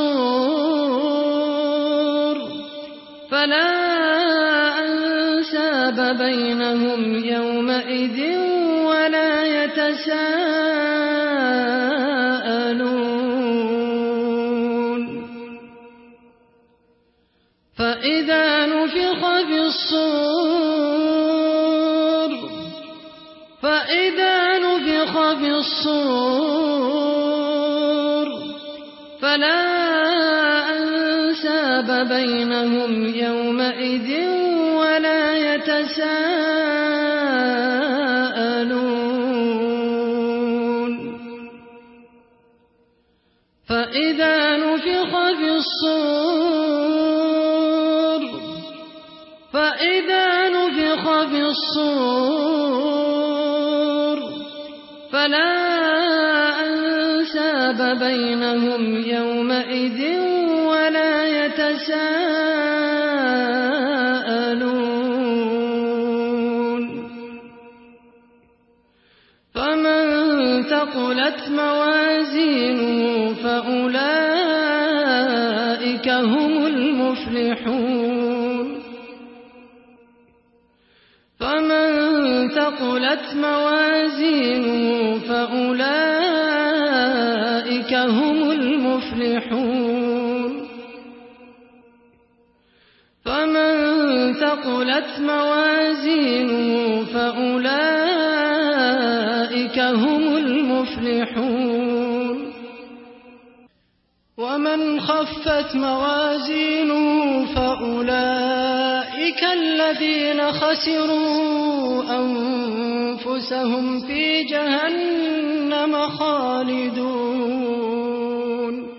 الصور فلا أنساب بينهم يومئذ ولا يتساءلون فإذا نفخ في الصور فإذا نفخ في الصور فلا أنساب بينهم يومئذ ولا يتساءلون فإذا نفخ في الصور فإذا نفخ في الصور فلا أنساب بينهم يومئذ ولا يتساءلون فمن ثقلت موازينه فأولئك هم المفلحون فمن ثقلت موازينه فأولئك هم المفلحون فمن ثقلت موازينه فأولئك هم المفلحون ومن خفت موازينه فأولئك الذين خسروا أنفسهم في جهنم خالدون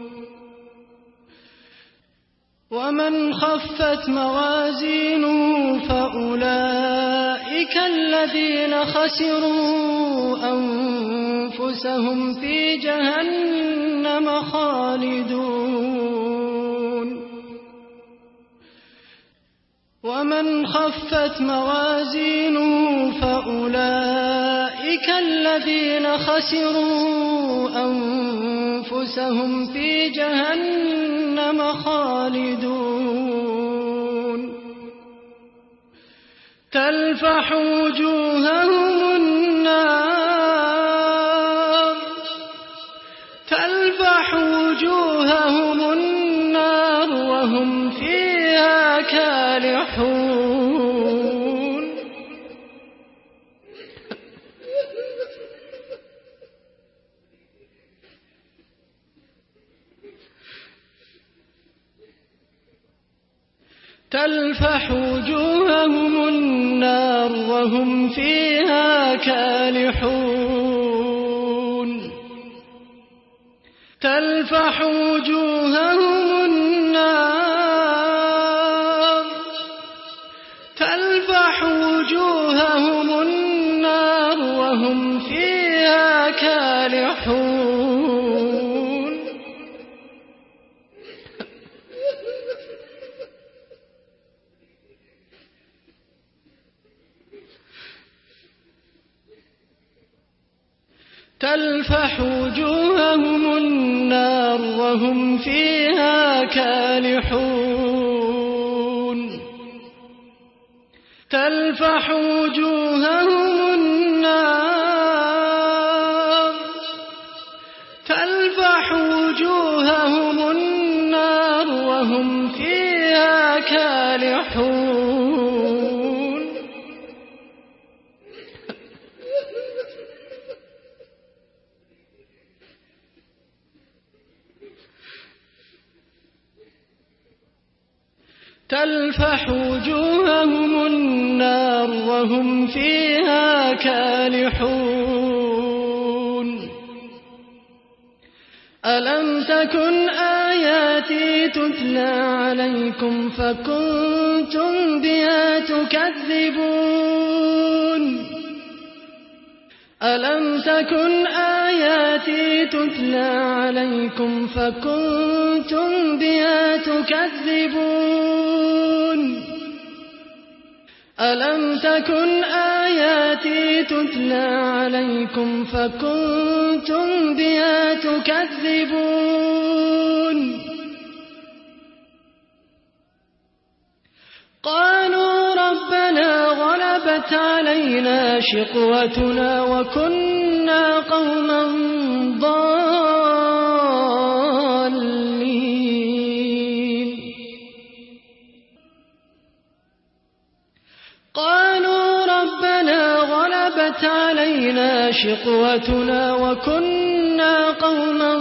ومن خفت موازينه فأولئك الذين خسروا أنفسهم في جهنم خالدون
ومن خفت موازينه فأولئك الذين خسروا أنفسهم في جهنم خالدون تلفح وجوههم النار تلفح وجوههم النار وهم فيها كالحون تلفح وجوههم النار وهم فيها كالحون تلفح وجوههم النار تلفح وجوههم النار وهم فيها كالحون تلفح وجوههم النار وهم فيها كالحون تلفح وجوههم النار تلفح وجوههم النار وهم فيها كالحون تلفح وجوههم النار وهم فيها كالحون ألم تكن آياتي تتلى عليكم فكنتم بها تكذبون ألم تكن آياتي تتلى عليكم فكنتم بها تكذبون ألم تكن آياتي تتلى عليكم فكنتم بها تكذبون قالوا ربنا غلبت علينا شقوتنا وكنا قوما ضالين قالوا ربنا غلبت علينا شقوتنا وكنا قوما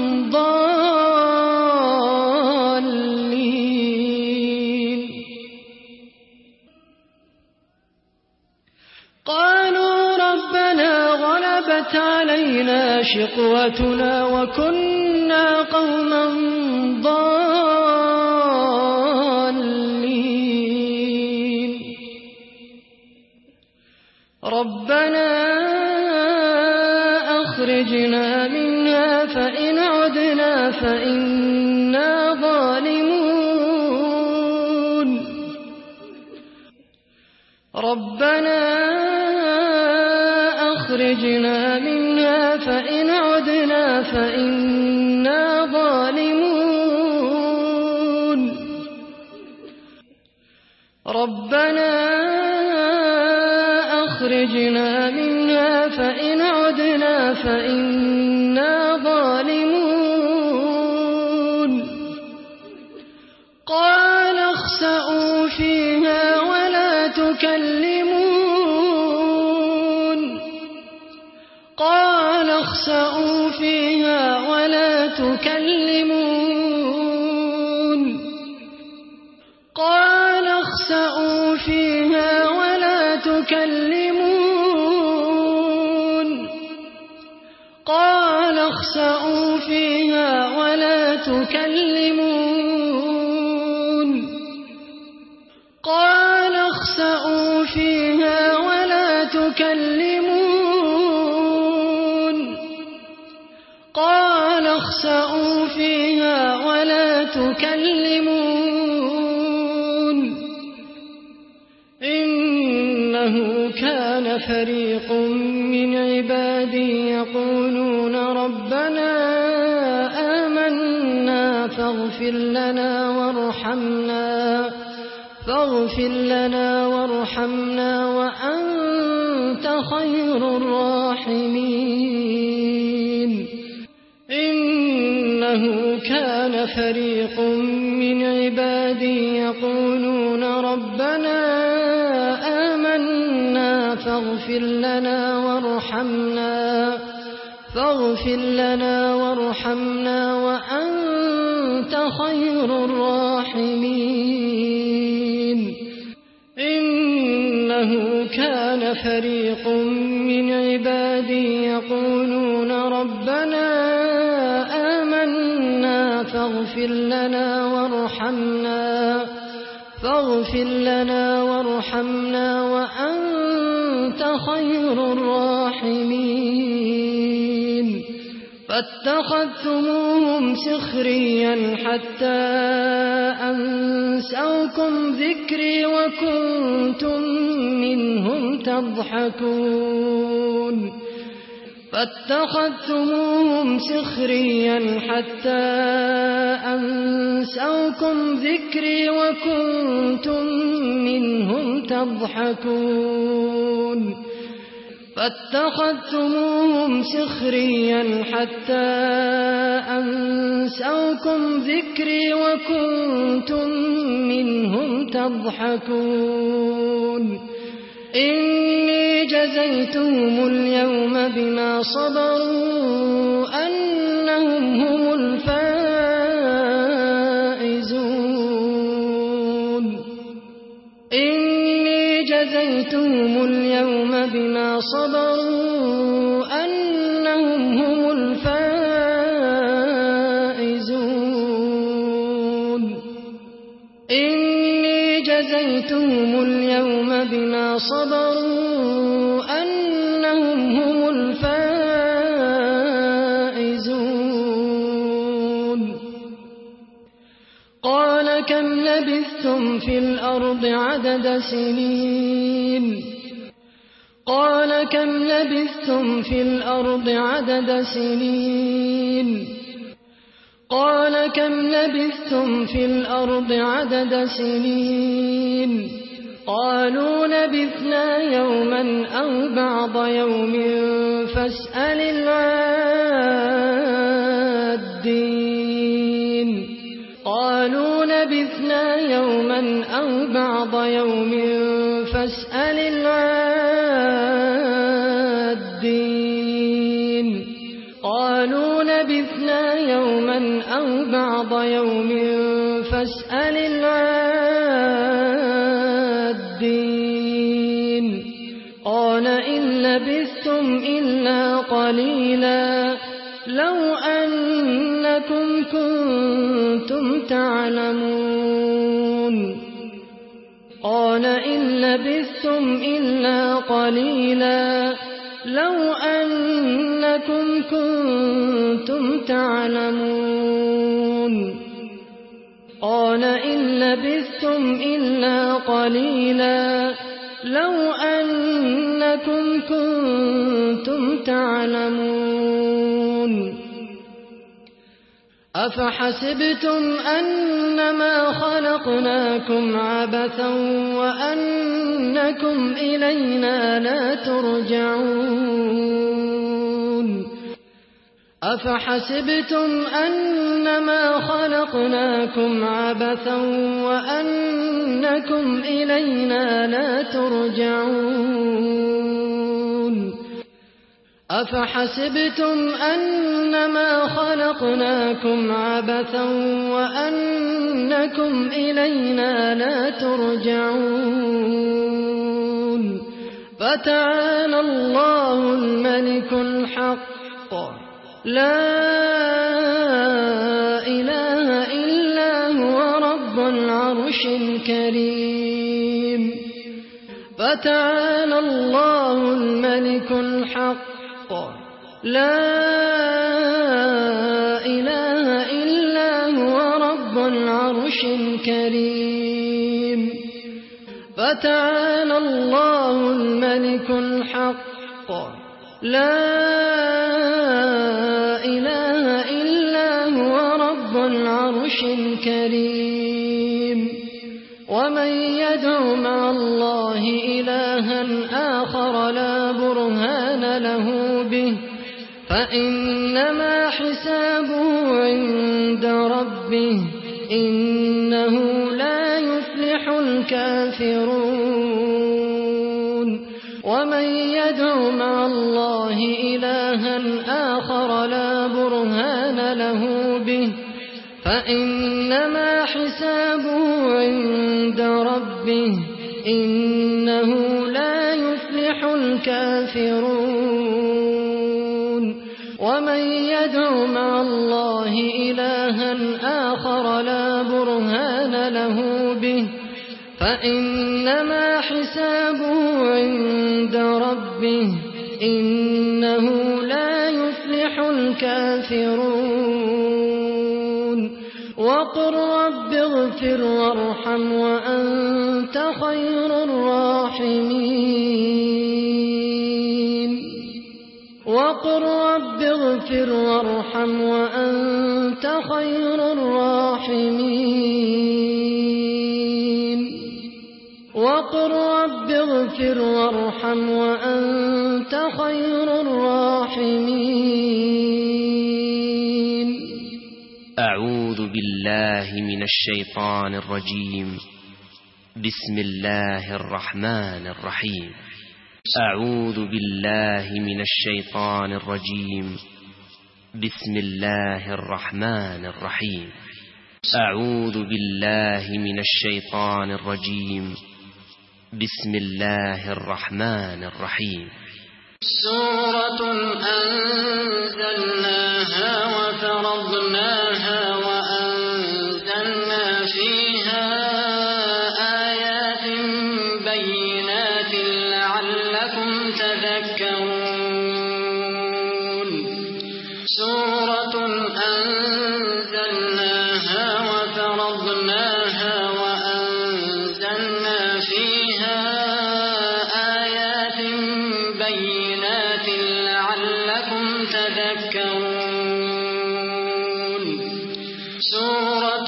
ضالين قالوا ربنا غلبت علينا شقوتنا وكنا قوما ضالين ربنا أخرجنا منها فإن عدنا فإنا ظالمون ربنا أخرجنا منها فإن عدنا فإنا ظالمون ربنا أخرجنا منها فإن عدنا فإنا ظالمون قال اخسئوا فيها ولا تكلمون قال اخسئوا فيها ولا تكلمون قال اخسئوا فيها ولا تكلمون قال اخسئوا فيها ولا تكلمون قال اخسئوا فيها ولا تكلمون قال اخسئوا فيها ولا تكلمون إنه كان فريق من عبادي يقولون ربنا آمنا فاغفر لنا وارحمنا فاغفر لنا وارحمنا وأنت خير الراحمين إنه كان فريق من عبادي يقولون ربنا آمنا فاغفر لنا وارحمنا فاغفر لنا وارحمنا وأنت خير الراحمين إنه كان فريق من عبادي يقولون ربنا آمنا فاغفر لنا وارحمنا فاغفر لنا وارحمنا وأنت خير الراحمين فاتخذتموهم سخريا حتى أنسوكم ذكري وكنتم منهم تضحكون فاتخذتموهم سخريا حتى أنسوكم ذكري وكنتم منهم تضحكون فاتخذتموهم سخريا حتى أنسوكم ذكري وكنتم منهم تضحكون إني جزيتهم اليوم بما صبروا أنهم هم الفائزون إني جزيتهم اليوم بما صبروا أنهم هم الفائزون إني جزيتهم اليوم بما صبروا أنهم هم الفائزون قال كم لبثتم في الأرض عدد سنين قال كم لبثتم في الأرض عدد سنين قال كم لبثتم في الأرض عدد سنين قالوا لبثنا يوما أو بعض يوم فاسأل العادين قالوا لبثنا يوما أو بعض يوم فاسأل العادين قالوا لبثنا يوما أو بعض يوم فاسأل العادين قال إن لبثتم إلا قليلا لو أنكم كنتم تعلمون قال إن لبثتم إلا قليلا لو أنكم كنتم تعلمون قال إن لبثتم إلا قليلا لو أنكم كنتم تعلمون أفحسبتم أنما خلقناكم عبثا وأنكم إلينا لا ترجعون أفحسبتم أنما خلقناكم عبثا وأنكم إلينا لا ترجعون أفحسبتم أنما خلقناكم عبثا وأنكم إلينا لا ترجعون فتعالى الله الملك الحق لا إله إلا هو رب العرش الكريم فتعالى الله الملك الحق لا إله إلا هو رب العرش الكريم فتعالى الله الملك الحق لا إله إلا هو رب العرش الكريم ومن يدع مع الله إلها آخر لا برهان له به فإنما حسابه عند ربه إنه لا يفلح الكافرون ومن يدع مع الله إلها آخر لا برهان له به فإنما حسابه عند ربه إنه لا يفلح الكافرون ومن يدع مع الله إلها آخر لا برهان له به فإنما حسابه عند ربه إنه لا يفلح الكافرون وقل رب اغفر وارحم وأنت خير الراحمين وقل رب اغفر وارحم وأنت خير الراحمين وقل رب اغفر وارحم وأنت خير الراحمين
أعوذ بالله من الشيطان الرجيم بسم الله الرحمن الرحيم أعوذ بالله من الشيطان الرجيم بسم الله الرحمن الرحيم أعوذ بالله من الشيطان الرجيم بسم الله الرحمن الرحيم
سورة أنزلناها وفرضناها وأنزلنا فيها آيات بينات لعلكم تذكرون سورة أنزلناها وفرضناها وأنزلنا فيها آيات بينات لعلكم تذكرون سورة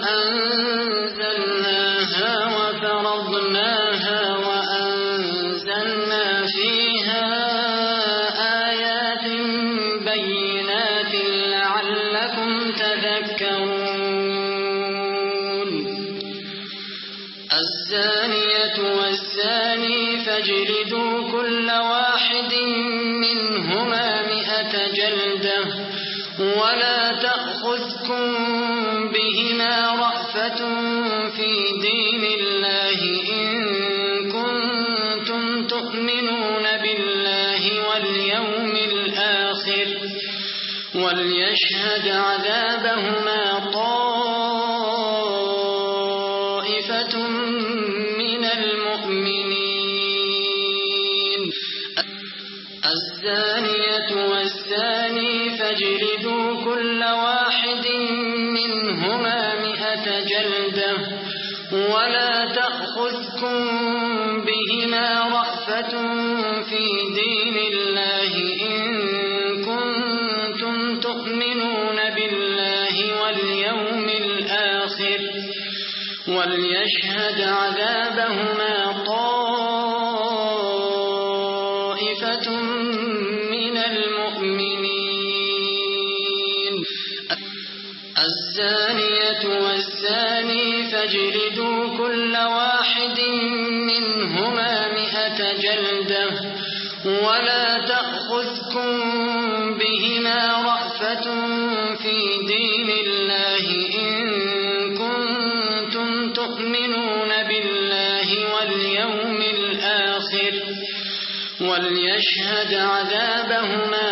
أنزلناها وفرضناها وأنزلنا فيها آيات بينات لعلكم تذكرون الزانية والزاني فاجلدوا كل واحد منهما مئة جلدة ولا تأخذكم بهما رأفة في دين الله إن كنتم تؤمنون بالله واليوم الآخر وليشهد عذابهما طائفة من المؤمنين الزانية والزاني فاجلدوا كل واحد منهما مئة جلدة ولا تأخذكم بهما رأفة في دين الله إن كنتم تؤمنون بالله واليوم الآخر وليشهد عذابهما طائفة من المؤمنين الزانية والزاني فاجلدوا كل واحد منهما مئة جلدة ولا تأخذكم بهما رأفة في دين الله إن كنتم تؤمنون بالله واليوم الآخر وليشهد عذابهما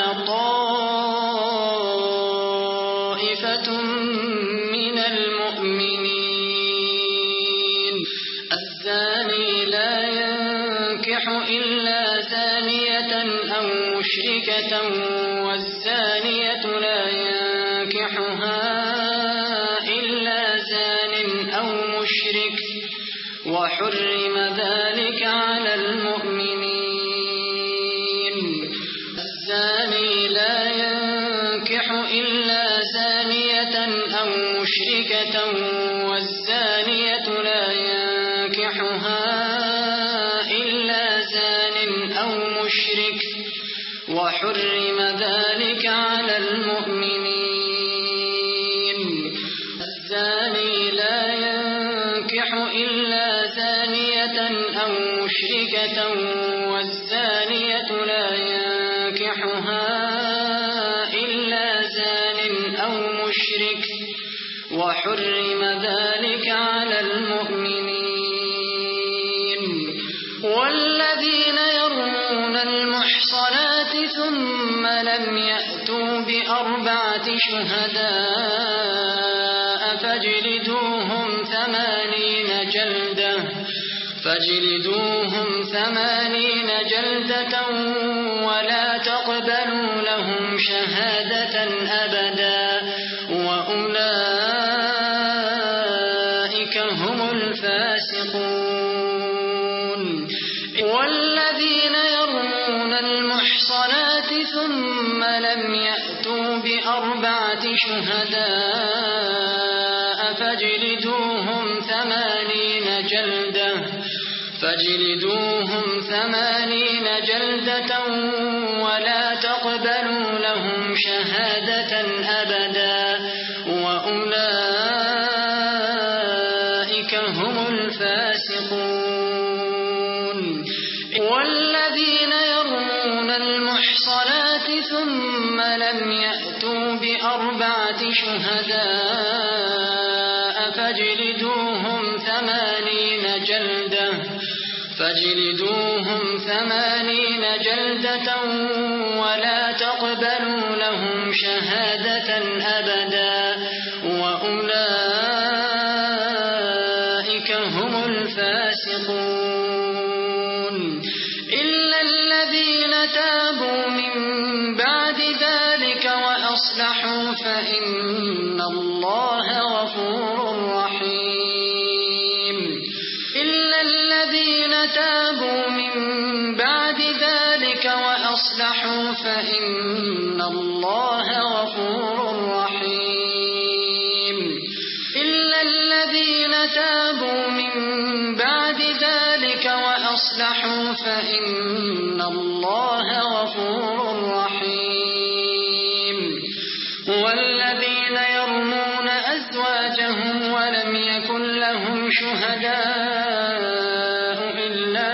طائفة من المؤمنين الزاني لا ينكح إلا زانية أو مشركة والزانية لا ينكحها إلا زان أو مشرك وحرم ذلك على المؤمنين. الزاني لا ينكح إلا زانية أو مشركة والزانية لا ينكحها إلا زان أو مشرك وحرم ذلك على المؤمنين. الزاني لا ينكح إلا زانية أو مشركة والزانية لا ينكحها إلا زان أو مشرك وحرم ذلك على المؤمنين. والذين يرمون المحصنات ثم لم يأتوا بأربعة شهداء فاجلدوهم ثمانين جلدة فاجلدوهم ثمانين جلدة ولا تقبلوا لهم شهادة أبدا وأولئك هم الفاسقون. والذين يرمون المحصنات ثم لم يأتوا بأربعة شهداء فاجلدوهم ثمانين جلدة فاجلدوهم ثمانين جلدة ولا تقبلوا لهم شهادة أبدا وأولئك هم الفاسقون. والذين يرمون المحصنات ثم لم يأتوا بأربعة شهداء فاجلدوهم ثمانين جلدة فاجلدوهم ثمانين جلدة ولا تقبلوا لهم شهادة أبدا وأولئك هم الفاسقون. إلا الذين تابوا من بعد ذلك وأصلحوا فإن الله غفور رحيم. إلا الذين تابوا من بعد ذلك وأصلحوا فإن الله غفور رحيم. إلا الذين تابوا من بعد ذلك وأصلحوا فإن الله غفور رحيم. والذين يرمون أزواجهم ولم يكن لهم شهداء إلا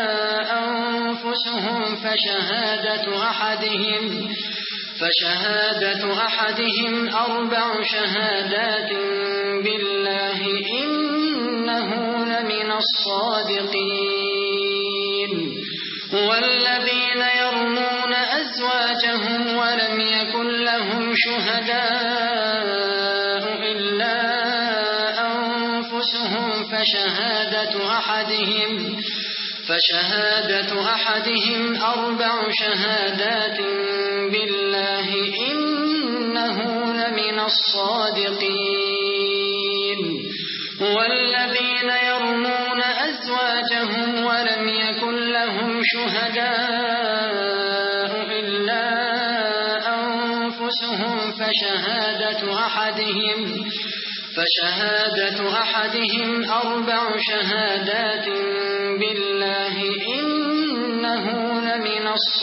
أنفسهم فشهادة أحدهم فشهادة أحدهم أربع شهادات بالله إنه لمن الصادقين. والذين يرمون أزواجهم ولم يكن لهم شهداء إلا أنفسهم فشهادة أحدهم فشهادة أحدهم أربع شهادات بالله إنه لمن الصادقين. والذين يرمون أزواجهم ولم يكن لهم شهداء إلا أنفسهم فشهادة أحدهم فشهادة أحدهم أربع شهادات بالله إنه لمن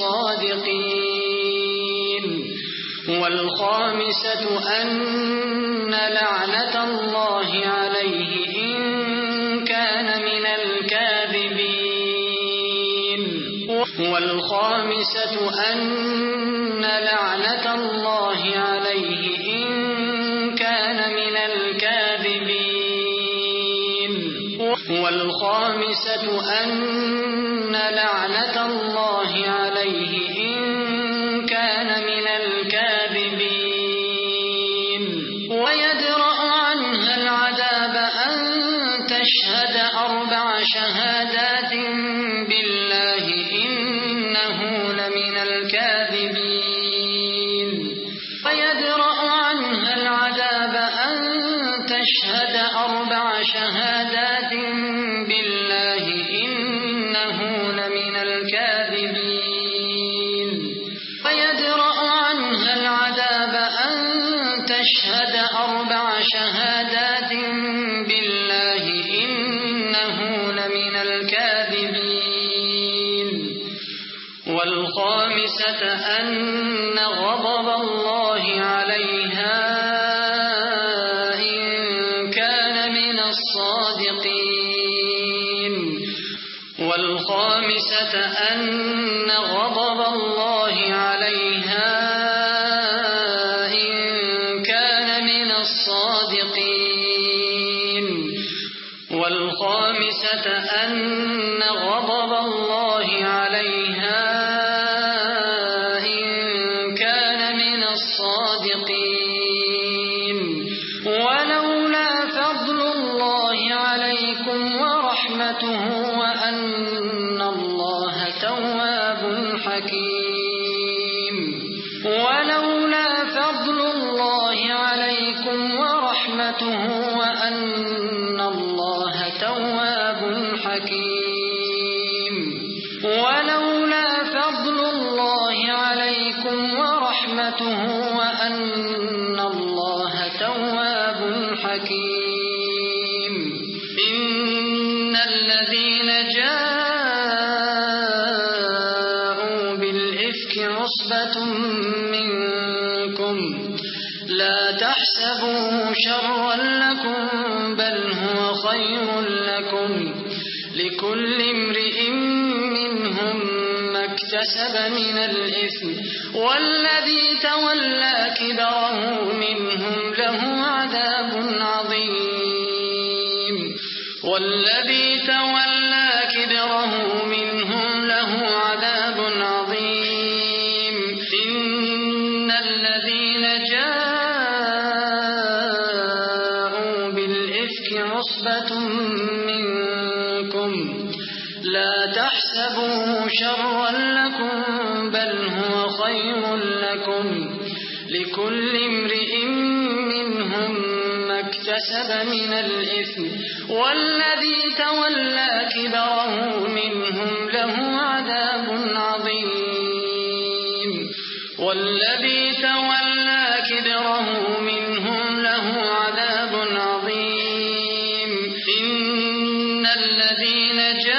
الصادقين. والخامسة أن لعنة الله عليه إن كان من الكاذبين. والخامسة أن لعنة الله عليه إن كان من الكاذبين. والخامسة أن لعنة الله عليه إن كان من الكاذبين. ويدرأ عنها العذاب أن تشهد أربع شهادات بالله إنه لمن الكاذبين. ويدرأ عنها العذاب أن تشهد أربع شهادات بالله والخامسة أن غضب الله عليها إن كان من الصادقين والخامسة أن غضب الله عليها إن كان من الصادقين والخامسة أن غضب الله عليها إن كان من الصادقين ولولا فضل الله عليكم ورحمته وأن الله تواب حكيم ولولا فضل الله عليكم ورحمته وأن الله تواب حكيم ولولا فضل الله عليكم ورحمته وأن الله تواب حكيم إن الذين جاءوا بالإفك عصبة منكم لا تحسبوه شرا لكم بل هو خير لكم لكل امرئ منهم ما اكتسب من الإثم والذي تولى كبره منهم له عذاب عظيم والذي تولى كبره منهم له عذاب عظيم إن الذين جاءوا بالإفك عصبة منكم لا تحسبوه شرا لكم بل هو خير لكم لكل امرئ منهم ما اكتسب من الإثم والذي تولى كبره منهم له عذاب عظيم والذي تولى كبره منهم له عذاب عظيم إن الذين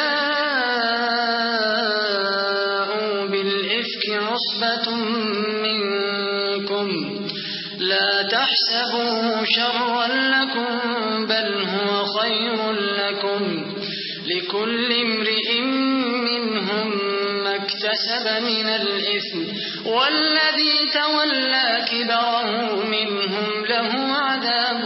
جاءوا بالإفك عصبة منكم لا تحسبوه شرا لكم بل هو خير لكم لكل امرئ منهم ما اكتسب من الإثم والذي تولى كبره منهم له عذاب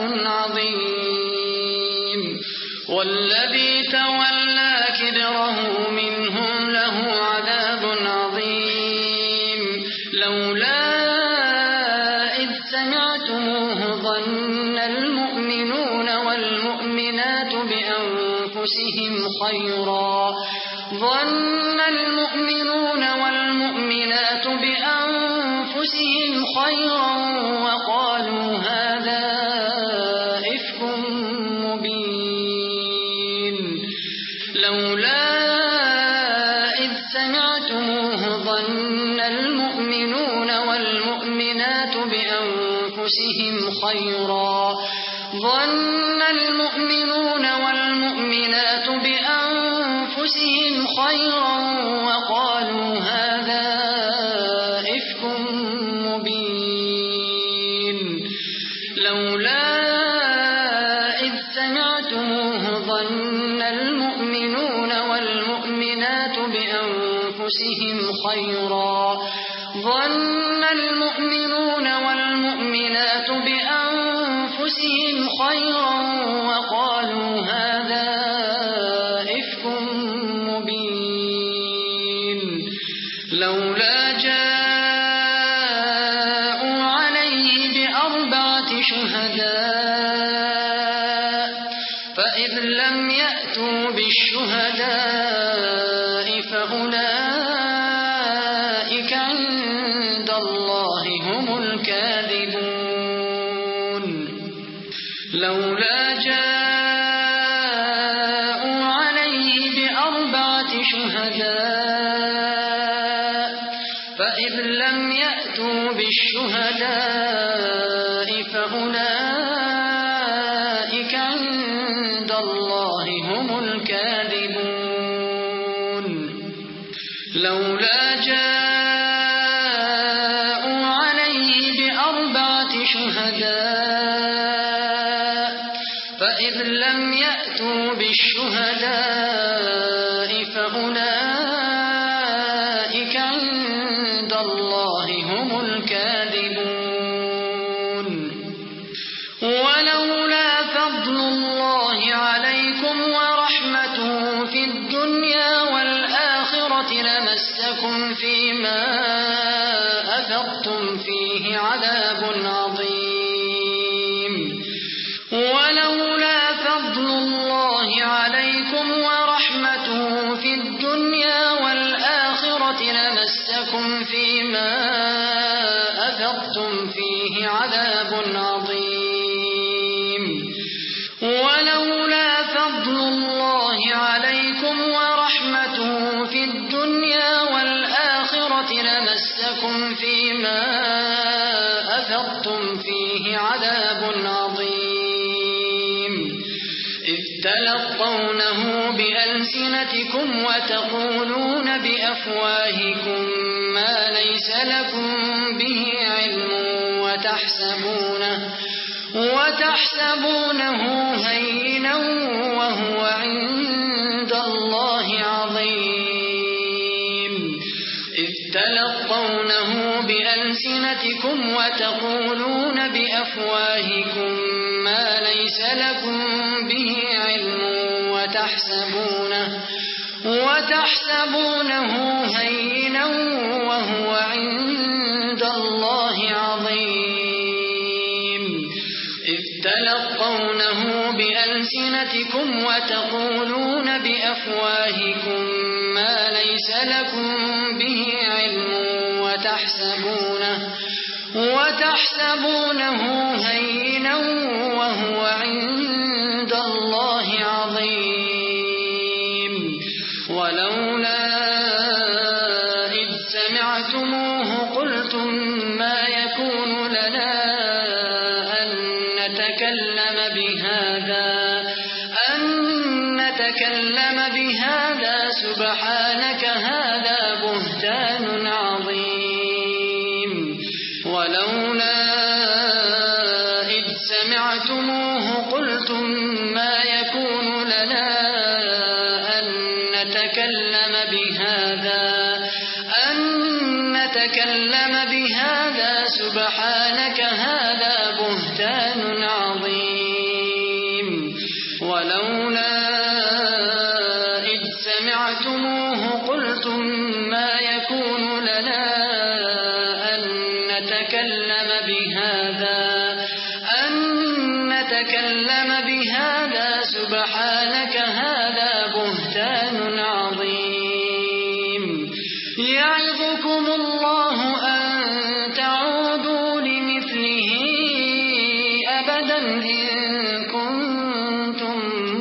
عظيم والذي تولى كبره منهم له عذاب عظيم لولا إذ سمعتموه ظن المؤمنون والمؤمنات بأنفسهم خيرا ظن المؤمنون والمؤمنات بأنفسهم خيرا وقالوا هذا إفك مبين لولا إذ سمعتموه ظن المؤمنون والمؤمنات بأنفسهم خيرا ظن المؤمنون والمؤمنات بأنفسهم خيرا وقالوا هذا إفك مبين لولا إذ سمعتموه ظن المؤمنون والمؤمنات بأنفسهم خيرا ظن المؤمنون والمؤمنات بأنفسهم خيرا وقالوا هذا إفك مبين لولا جاءوا عليه بأربعة شهداء فإذ لم يأتوا بالشهداء فأولئك عند الله هم الكاذبون لولا جاءوا عليه بأربعة شهداء فإذ لم يأتوا بالشهداء فأولئك عند الله هم الكاذبون لولا جاءوا الدنيا والآخرة لمسكم فيما أفضتم فيه عذاب عظيم ولولا فضل الله عليكم ورحمته في الدنيا والآخرة لمسكم فيما أفضتم فيه عذاب عظيم ولولا فضل الله عليكم ورحمته في الدنيا والآخرة لمسكم فيما أفضتم فيه عذاب عظيم إذ تلقونه بألسنتكم وتقولون بأفواهكم ما ليس لكم به علم وتحسبونه وتحسبونه هينا وهو عند الله عظيم إذ تلقونه بألسنتكم وتقولون بأفواهكم ما ليس لكم به علم وتحسبونه وتحسبونه هينا وهو عند الله عظيم إذ تلقونه بألسنتكم وتقولون بأفواهكم ما ليس لكم به علم وتحسبونه وتحسبونه هينا وهو عند الله عظيم ولولا إذ سمعتموه قلتم ما يكون لنا أن نتكلم بهذا أن نتكلم بهذا سبحانك هذا بهتان عظيم ولولا إذ سمعتموه قلتم ما يكون لنا أن نتكلم بهذا أن نتكلم بهذا سبحانك هذا بهتان عظيم ولولا إذ سمعتموه قلتم ما يكون لنا أن نتكلم بهذا أن نتكلم بهذا سبحانك هذا بهتان عظيم يعظكم الله أن تعودوا لمثله أبدا إن كنتم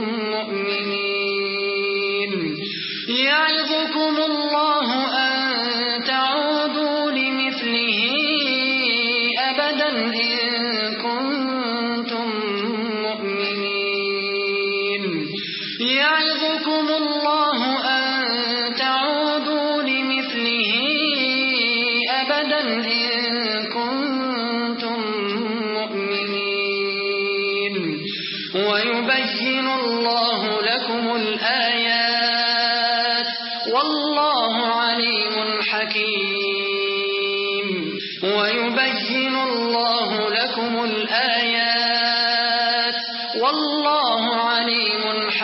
مؤمنين يعظكم الله أن تعودوا لمثله أبدا إن كنتم مؤمنين يعظكم الله أن تعودوا لمثله أبدا إن كنتم مؤمنين ويبين الله لكم الآيات والله عليم حكيم ويبين الله لكم الآيات والله عليم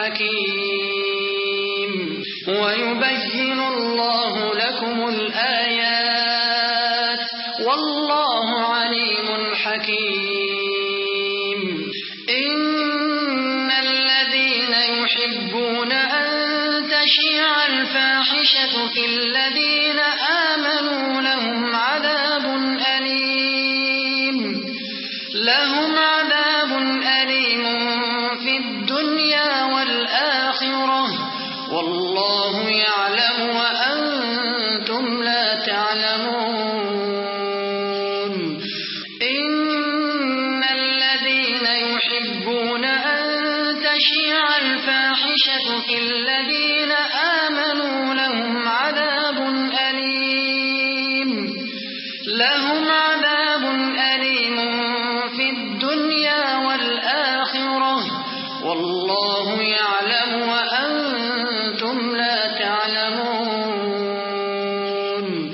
حكيم ويبين الله لكم الآيات والله عليم حكيم إن الذين يحبون أن تشيع الفاحشة في الذين آمنوا لهم عذاب أليم لهم عذاب أليم في الدنيا والآخرة والله يعلم وأنتم لا تعلمون إن الذين يحبون أن تشيع الفاحشة في الذين آمنوا لهم عذاب أليم لهم عذاب أليم في الدنيا والآخرة والله يعلم وأنتم لا تعلمون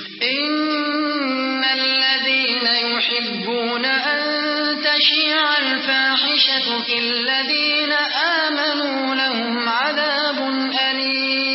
إن الذين يحبون أن تشيع الفاحشة في الذين آمنوا لهم عذاب أليم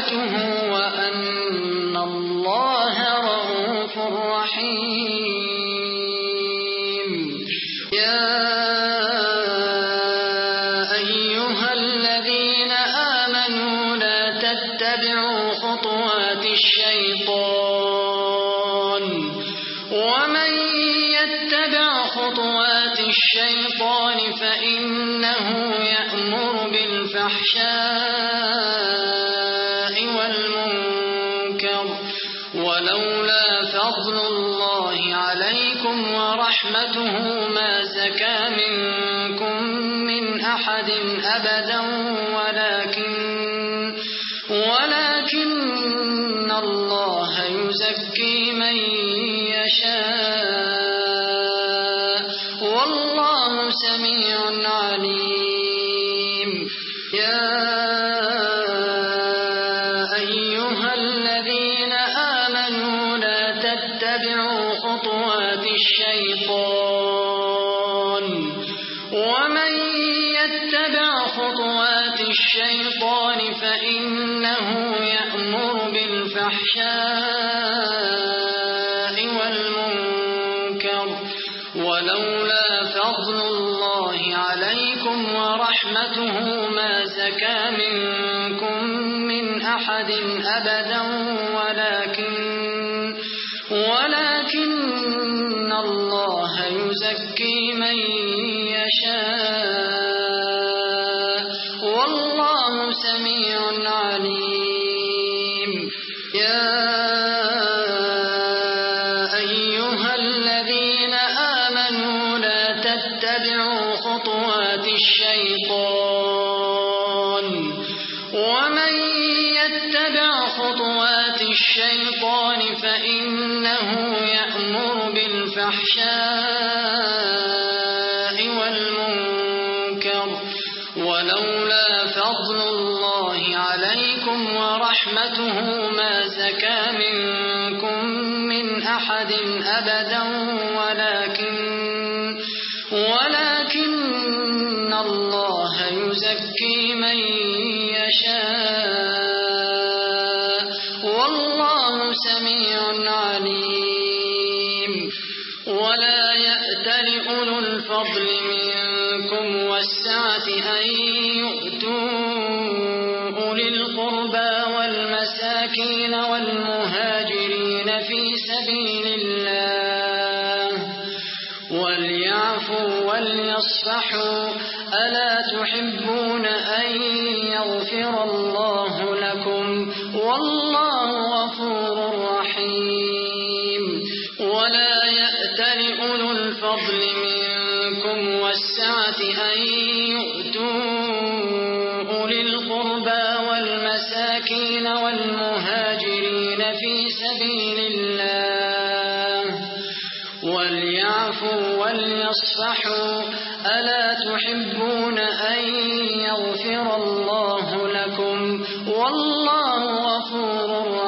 ورحمته وأن الله رؤوف رحيم. يا أيها الذين آمنوا لا تتبعوا خطوات الشيطان ومن يتبع خطوات الشيطان فإنه يأمر بالفحشاء والمنكر ولولا فضل الله عليكم ورحمته ما زكى منكم من أحد أبدا ولكن ولكن الله يزكي من يشاء والله سميع عليم. يا أيها الذين آمنوا لا تتبعوا خطوات الشيطان ومن يتبع خطوات الشيطان فإنه يأمر بالفحشاء والمنكر ولولا فضل الله عليكم ورحمته ما زكى منكم من أحد أبدا ولكن ولكن الله يزكي من يشاء والله سميع عليم. يا أيها الذين آمنوا لا تتبعوا خطوات الشيطان ومن يتبع خطوات الشيطان فإنه يأمر بالفحشاء والمنكر ولولا فضل الله عليكم ورحمته ما زكى منكم من أحد أبدا ولكن ولكن الله يزكي من يشاء والله سميع عليم. ولا يأتل أولو الفضل منكم والسعة أن يؤتوا أولي القربى والمساكين والمهاجرين في سبيل الله وليعفوا وليصفحوا ألا تحبون أن يغفر الله لكم والله غفور رحيم. ولا يأتل أولو الفضل منكم والسعة أن يؤتوا أولي القربى والمساكين والمهاجرين في سبيل الله وليعفوا وليصفحوا ألا تحبون أن يغفر الله لكم والله غفور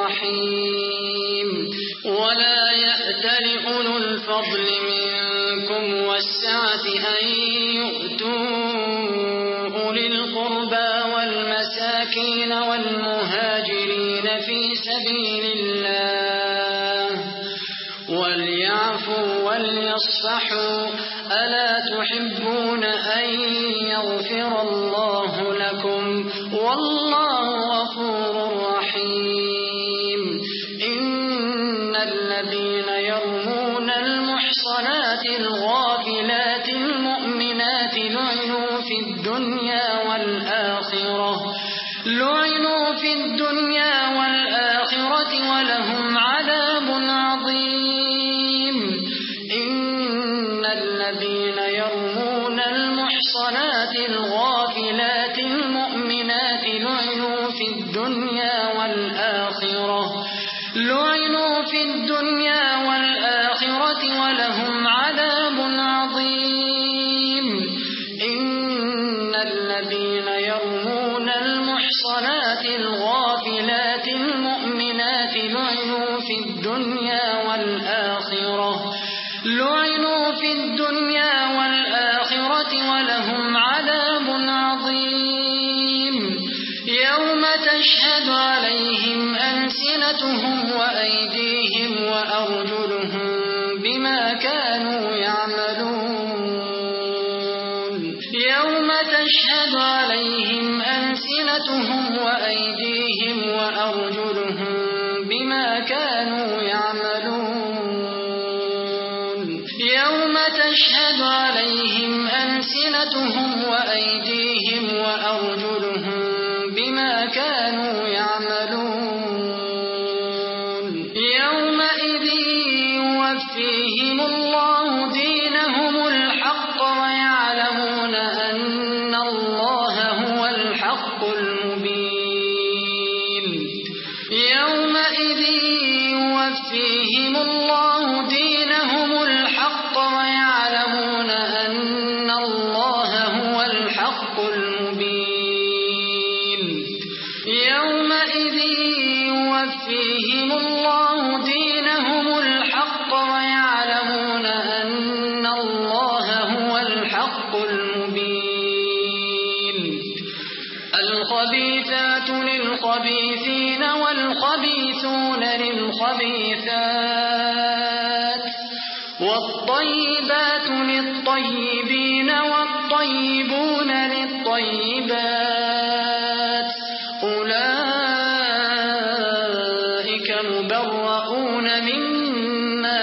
رحيم. ولا يأتل أولو الفضل منكم والسعة أن يؤتوا أولي القربى والمساكين والمهاجرين في سبيل الله وليعفوا وليصفحوا ألا تحبون أن يغفر الله لكم والله غفور رحيم. إن الذين يرمون المحصنات الغافلات المؤمنات لعنوا في الدنيا والآخرة لعنوا في الدنيا والآخرة ولهم عذاب عظيم. إن الذين يرمون المحصنات الغافلات المؤمنات لعنوا في الدنيا والآخرة لعنوا في الدنيا والآخرة ولهم عذاب عظيم. إن الذين يرمون المحصنات الغافلات المؤمنات لعنوا في الدنيا والآخرة لعنوا في الدنيا والآخرة ولهم عذاب عظيم. يوم تشهد عليهم ألسنتهم وأيديهم وأرجلهم بما كانوا يعملون يوم تشهد عليهم ألسنتهم وأيديهم وأرجلهم بما كانوا يعملون يوم تشهد عليهم ألسنتهم وأيديهم وأرجلهم بما كانوا يعملون يومئذ يوفيهم الله دينهم الحق ويعلمون أن الله هو الحق المبين يومئذ يوفيهم الله دينهم الحق ويعلمون أن الله هو الحق المبين يومئذ يوفيهم الله دينهم الحق ويعلمون أن الله هو الحق المبين الخبيثات للخبيثين والخبيثون للخبيثات والطيبات للطيبين والطيبون للطيبات أولئك مبرؤون مما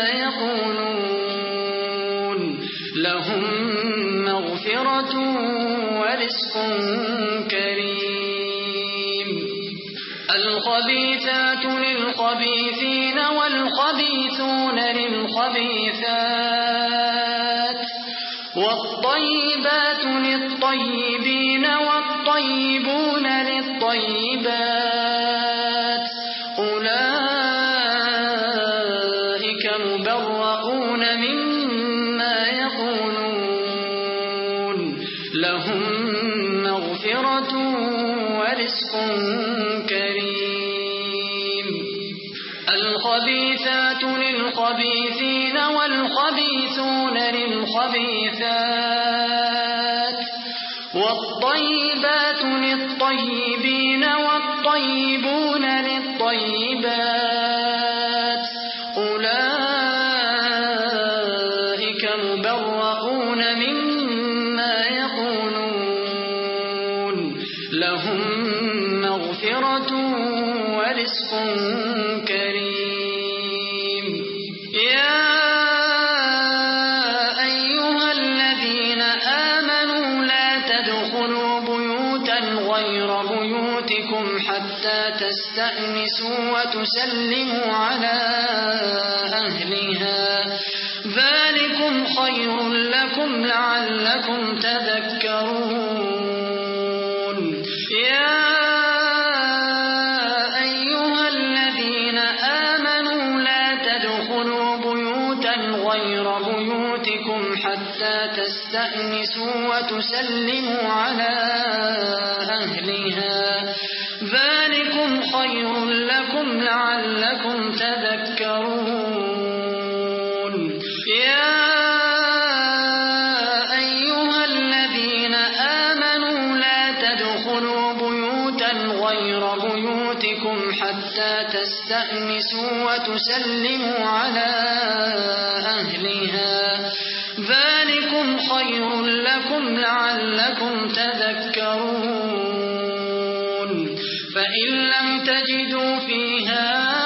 يقولون لهم مغفرة ورزق كريم الخبيثات للخبيثين والخبيثون للخبيثات والطيبات للطيبين والطيبون للطيبات أولئك مبرؤون مما يقولون لهم مغفرة ورزق كريم الخبيثات للخبيثين والخبيثون للخبيثات والطيبات للطيبين والطيبون للطيبات أولئك مبرؤون مما يقولون لهم مغفرة ورزق كريم يا أيها الذين آمنوا لا تدخلوا بيوتا غير بيوتكم حتى تستأنسوا وتسلموا على أهلها ذلكم خير لكم لعلكم تذكرون يا أيها الذين آمنوا لا تدخلوا بيوتا غير بيوتكم حتى تستأنسوا وتسلموا على أهلها ذلكم خير لكم لعلكم تذكرون يا أيها الذين آمنوا لا تدخلوا بيوتا غير بيوتكم حتى تستأنسوا وتسلموا على أهلها ذلكم خير لكم لعلكم تذكرون فإن لم تجدوا فيها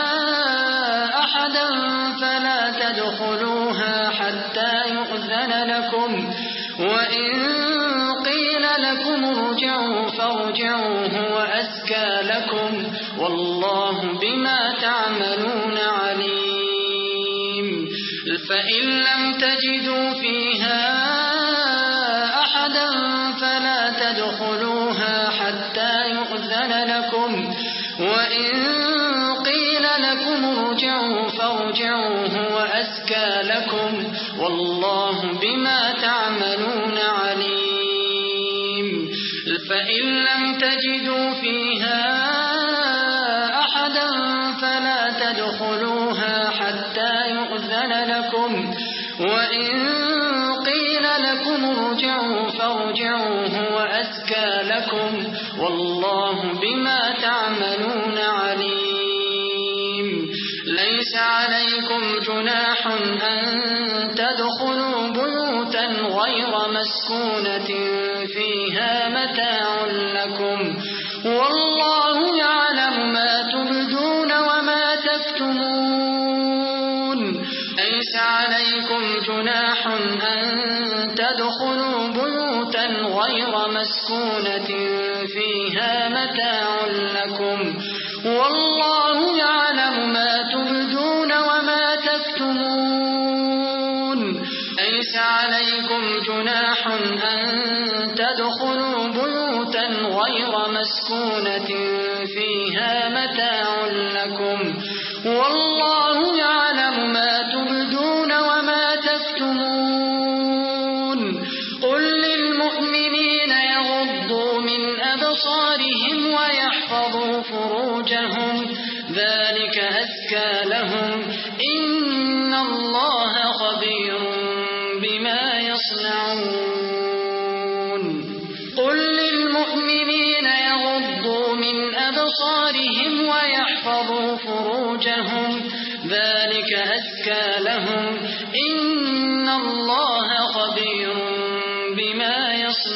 أحدا فلا تدخلوها حتى يؤذن لكم وإن قيل لكم ارجعوا فارجعوا هو أزكى لكم والله بما تعملون عليم فإن لم تجدوا فيها أحدا فلا تدخلوها حتى يؤذن لكم وإن قيل لكم ارجعوا فارجعوا هو أزكى لكم والله بما تعملون عليم فإن لم تجدوا فيها أحدا فلا تدخلوها حتى يؤذن لكم وإن قيل لكم ارجعوا فارجعوا هو أزكى لكم والله بما تعملون عليم ليس عليكم جناح أن تدخلوا بيوتا غير مسكونة فيها متاع لكم والله يعلم ما تبدون وما تكتمون ليس عليكم جناح أن تدخلوا بيوتا غير مسكونة فيها متاع لكم والله يعلم ما تبدون وما تكتمون ليس عليكم جناح أن تدخلوا بيوتا غير مسكونة فيها متاع لكم والله يعلم ما تبدون وما تكتمون قل للمؤمنين يغضوا من أبصارهم ويحفظوا فروجهم ذلك أزكى لهم إن الله خبير بما يصنعون قل للمؤمنين يغضوا من أبصارهم ويحفظوا فروجهم ذلك أزكى لهم إن الله خبير بما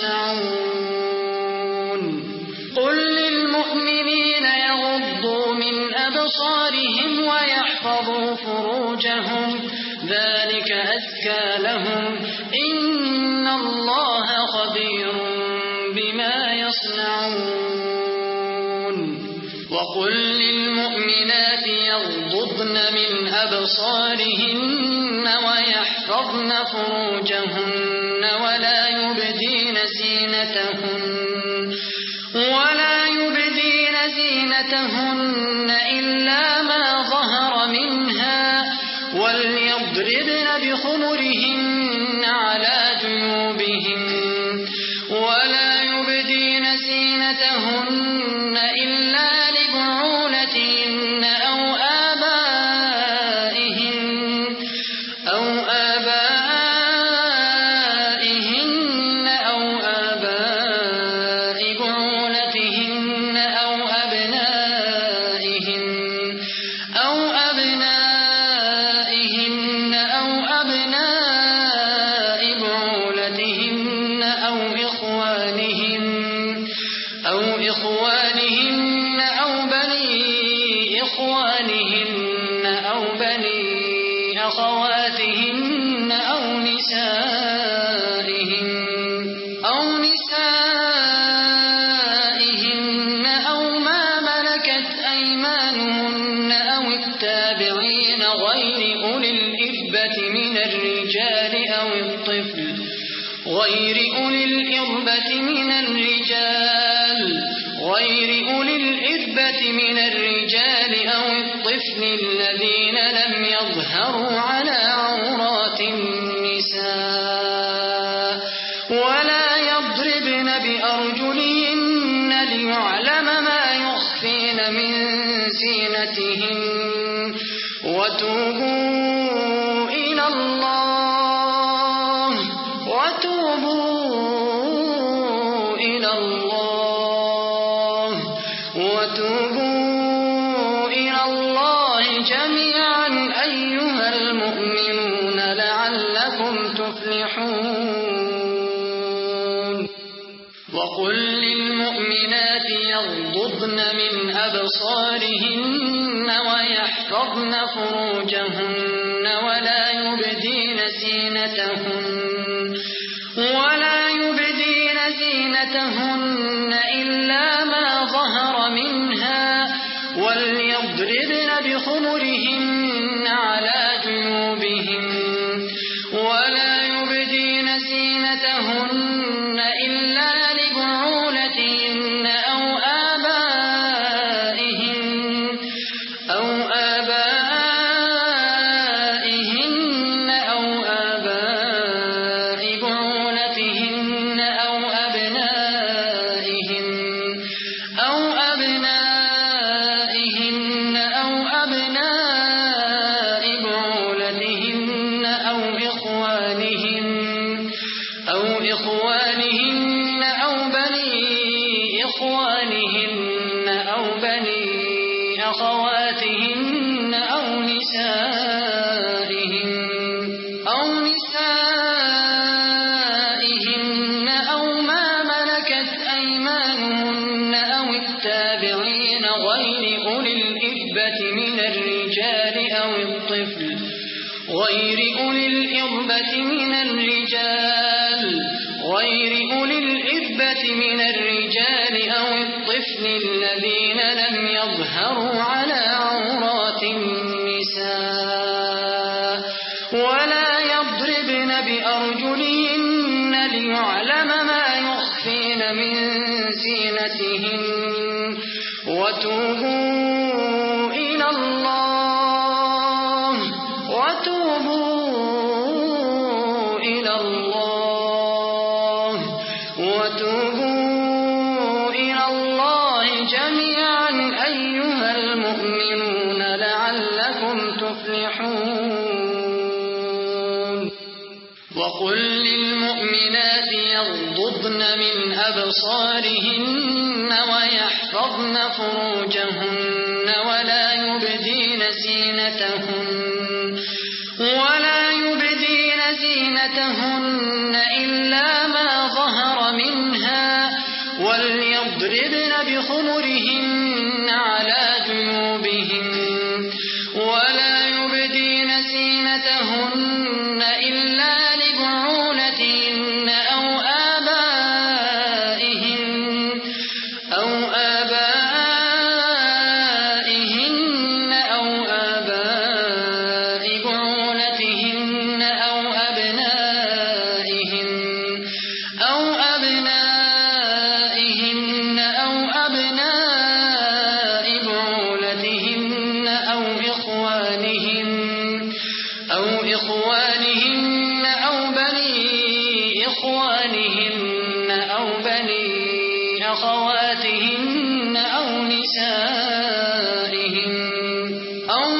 يصنعون قل للمؤمنين يغضوا من أبصارهم ويحفظوا فروجهم ذلك أزكى لهم إن الله خبير بما يصنعون وقل للمؤمنات يغضضن من أبصارهن ويحفظن فروجهن ولا يبدين زينتهن ولا يبدين زينتهن إلا ما ظهر منها وليضربن بخمرهن على جيوبهن ولا يبدين زينتهن إلا لبعولتهن أو آبائهن أو آبائهن أو آباء بعولتهن أو أبنائهن أو أبنائهن أو أبناء بعولتهن أو إخوانهن أو إخوانهن أو بني إخوانهن أو بني أخواتهن أو نسائهن أو نسائهن أو ما ملكت أيمانهن أو التابعين غير أولي الإربة من الرجال أو الطفل غير أولي الإربة من الرجال غير أولي الإربة من الرجال أو الطفل الذين لم يظهروا على عورات النساء ولا يضربن بأرجلهن ليعلم ما يخفين من زينتهن وتوبوا إلى الله وتوبوا إلى الله وتوبوا إلى الله جميعا أيها المؤمنون لعلكم تفلحون وقل للمؤمنات يغضضن من أبصارهن ويحفظن فروجهن ولا يبدين زينتهن ولا يبدين زينتهن إلا ما ظهر منها وليضربن بخمرهن على جيوبهن ولا يبدين زينتهن إلا لبعولتهن أو آبائهن أو آبائهن أو آباء بعولتهن أو أبنائهن أو أبنائهن أو أبناء بعولتهن أو إخوانهن أو إخوانهن أو بني إخوانهن أو بني أخواتهن أو نسائهن نسائهن أو نسائهن أو ما ملكت أيمانهن أو التابعين غير أولي الإربة من الرجال أو الطفل غير أولي الإربة من الرجال غير أولي الإربة من الرجال أو الطفل الذين لم يظهروا على عورات النساء ولا يضربن بأرجلهن ليعلم ما يخفين من زينتهن وتوبوا إلى الله وتوبوا إلى الله وتوبوا إلى الله جميعا أيها المؤمنون لعلكم تفلحون وقل للمؤمنات يغضضن من أبصارهن ويحفظن فروجهن ولا يبدين زينتهن ولا يبدين زينتهن إلا ما ظهر منها وليضربن بخمرهن على جيوبهن ولا يبدين زينتهن إلا لبعولتهن أو آبائهن أو آبائهن أو آباء بعولتهن أو أبنائهن أو أبنائهن أو أبناء بعولتهن أو إخوانهن أو إخوانهن أو بني إخوانهن أو بني أخواتهن أو نسائهن أو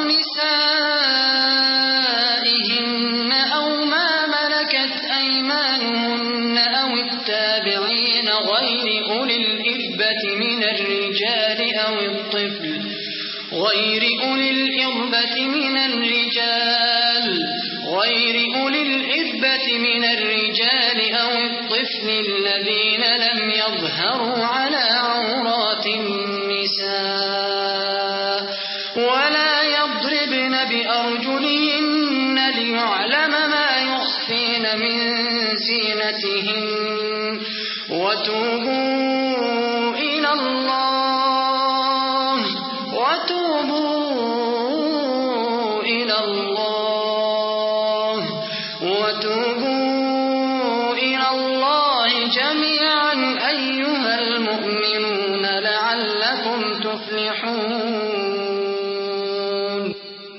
نسائهن أو ما ملكت أيمانهن أو التابعين غير أولي الإربة من الرجال أو الطفل غير أولي الإربة من الرجال غير أولي الإربة من الرجال أو الطفل الذين لم يظهروا على عورات النساء ولا يضربن بأرجلهن ليعلم ما يخفين من زينتهن وتوبوا إلى الله وتوبوا إلى الله وتوبوا إلى الله جميعا أيها المؤمنون لعلكم تفلحون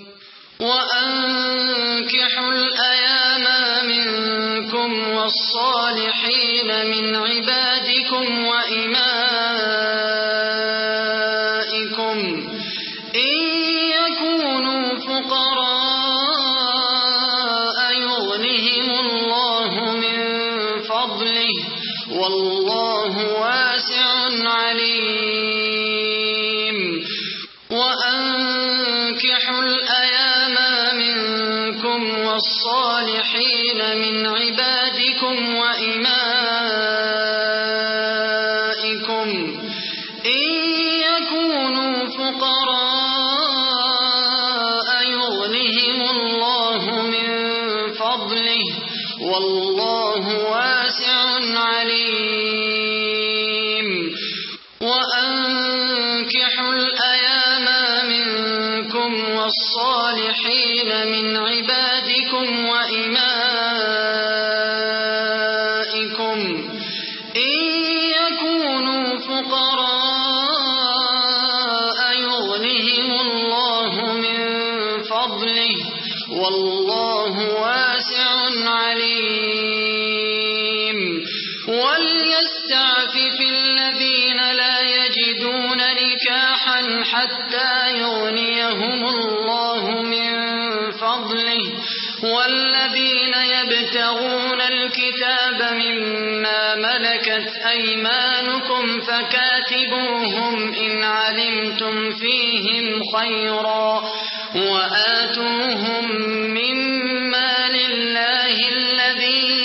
وأنكحوا الأيام منكم والصالحين من عبادكم وإمائكم إن يكونوا فقراء يغنهم الله من فضله والله واسع عليم وأنكحوا الأيام منكم والصالحين من عبادكم وإمائكم إن يكونوا فقراء يغنهم الله من فضله والله واسع عليم وأنكحوا الأيام منكم والصالحين من عبادكم وإمائكم إن يكونوا فقراء يغنهم الله من فضله والله واسع عليم وليستعفف الذين لا يجدون نكاحا حتى يغنيهم الله من فضله والذين يبتغون الكتاب مما ملكت ملكت أيمانكم فكاتبوهم إن علمتم فيهم خيرا وآتوهم مما لله الذي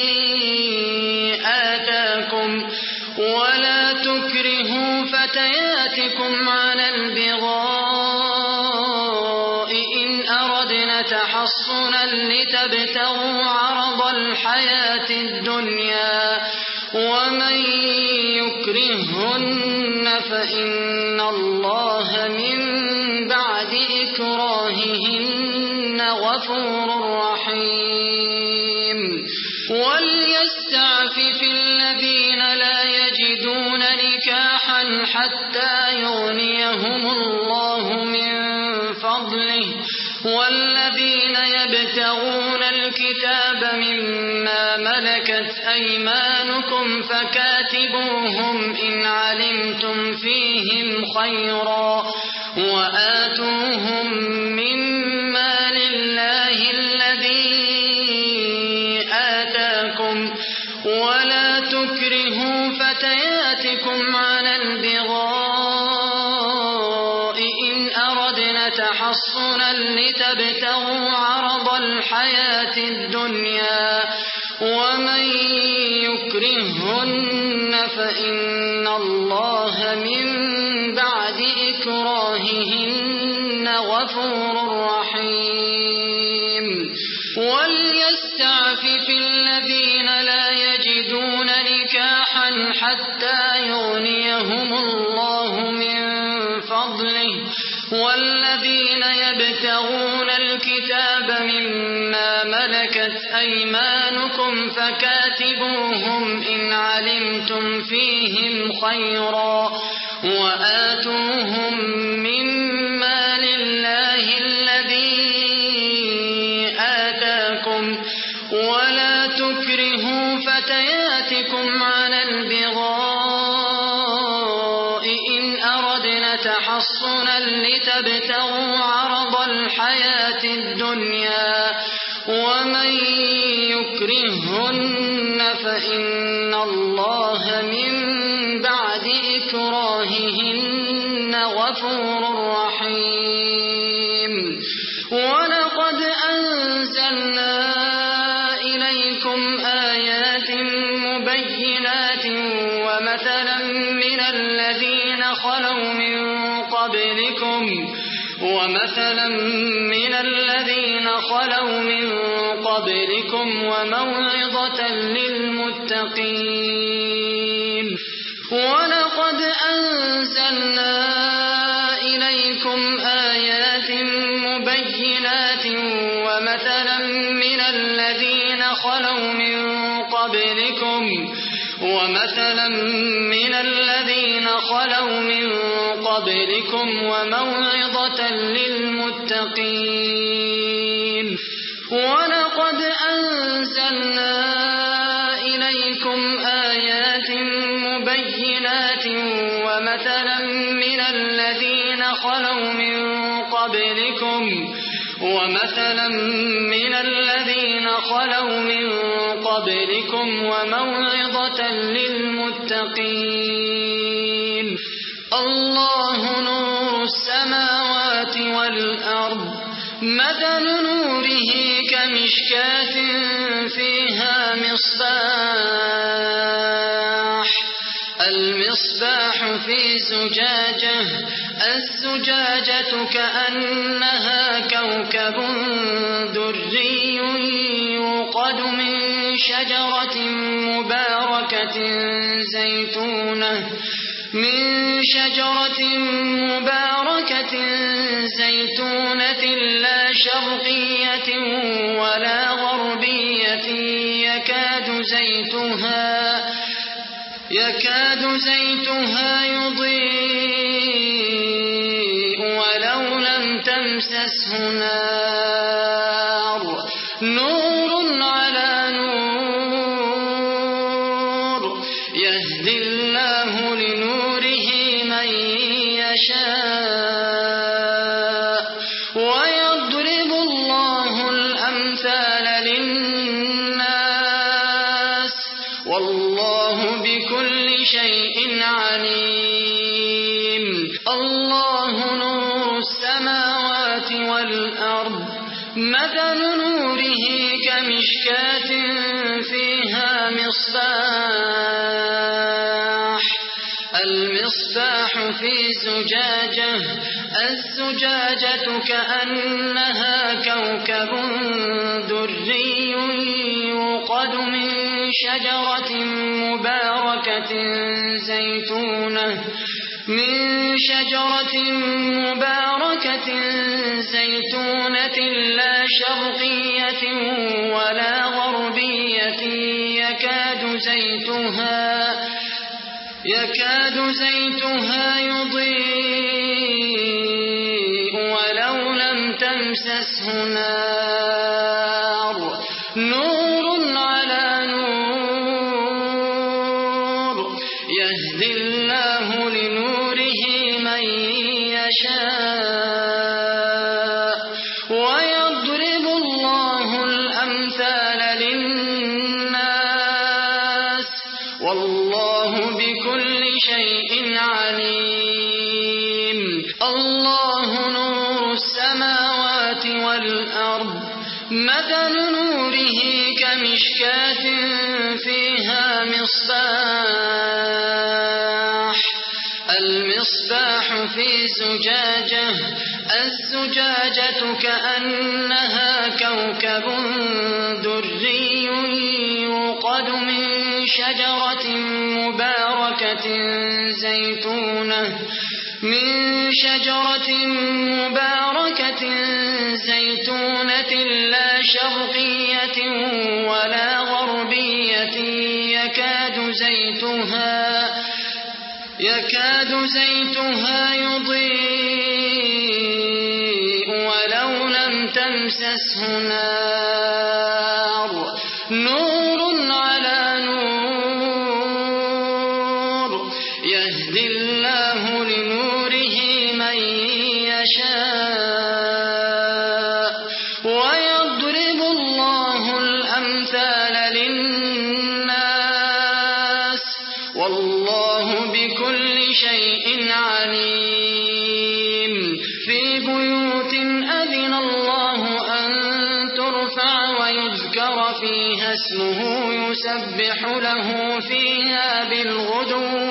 آتاكم ولا تكرهوا فتياتكم على البغاء إن أردنا تحصنا لتبتغوا عرض الحياة الدنيا ومن يكرهن فإن الله من بعد إكراههن غفور رحيم وليستعفف الذين لا يجدون نكاحا حتى يغنيهم الله من فضله والذين يبتغون الكتاب مما ملكت أيمانكم فكاتبوهم إن علمتم فيهم خيرا وآتوهم مما لله الذي آتاكم ولا تكرهوا فتياتكم على البغاء إن أردنا تحصنا لتبتغوا عرض الحياة الدنيا ومن يكرهن فإن الله من بعد إكراههن غفور رحيم وليستعفف الذين لا يجدون نكاحا حتى يغنيهم الله من فضله والذين يبتغون الكتاب مما ملكت أيمانكم فكاتبوهم إن علمتم فيهم خيرا وآتوهم مما لله الذي آتاكم ولا تكرهوا فتياتكم على البغاء إن أردنا تحصنا لتبتغوا عرض الحياة الدنيا ومن يكرهن فإن الله من بعد إكراههن غفور رحيم ولقد أنزلنا إليكم آيات مبينات ومثلا من الذين خلوا من قبلكم ومثلا من الذين خلوا من قبلكم وموعظة للمتقين ولقد أنزلنا إليكم آيات مبينات ومثلا من الذين خلوا من قبلكم ومثلا من الذين خلوا من قبلكم وموعظة للمتقين ولقد أنزلنا إليكم آيات مبينات ومثلا من الذين خلوا من قبلكم ومثلا من الذين خلوا من قبلكم وموعظة للمتقين الله نور السماوات والأرض مثل نوره كمشكاة فيها مصباح المصباح في زجاجة الزجاجة كأنها كوكب دري يوقد من شجرة مباركة زيتونة من شجرة مباركة زيتونة لا شرقية ولا غربية يكاد زيتها يكاد زيتها يضيء ولو لم تمسسه نار نور على نور يهدي الله لنوره من يشاء ويضرب الله الأمثال للناس والله بكل السماوات والأرض مثل نوره كمشكاة فيها مصباح المصباح في زجاجة الزجاجة كأنها كوكب دري يوقد من شجرة مباركة زيتونة من شجرة مباركة زيتونة لا شرقية ولا غربية يكاد زيتها يكاد زيتها يضيء ولو لم تمسسه نار نور على نور يهدي الله لنوره من يشاء ويضرب الله الأمثال للناس والله بكل شيء عليم الله نور السماوات والأرض مثل نوره كمشكاة فيها مصباح المصباح في زجاجة الزجاجة كأنها كوكب دري يوقد من شجرة مباركة زيتونة من شجرة مباركة زيتونة لا شرقية ولا غربية يكاد زيتها يكاد زيتها يضيء ولو لم تمسسه نار نور على نور يهدي الله لنوره من يشاء ويضرب الله الأمثال للناس والله بكل شيء عليم في بيوت أذن الله أن ترفع ويذكر فيها اسمه يسبح له فيها بالغدو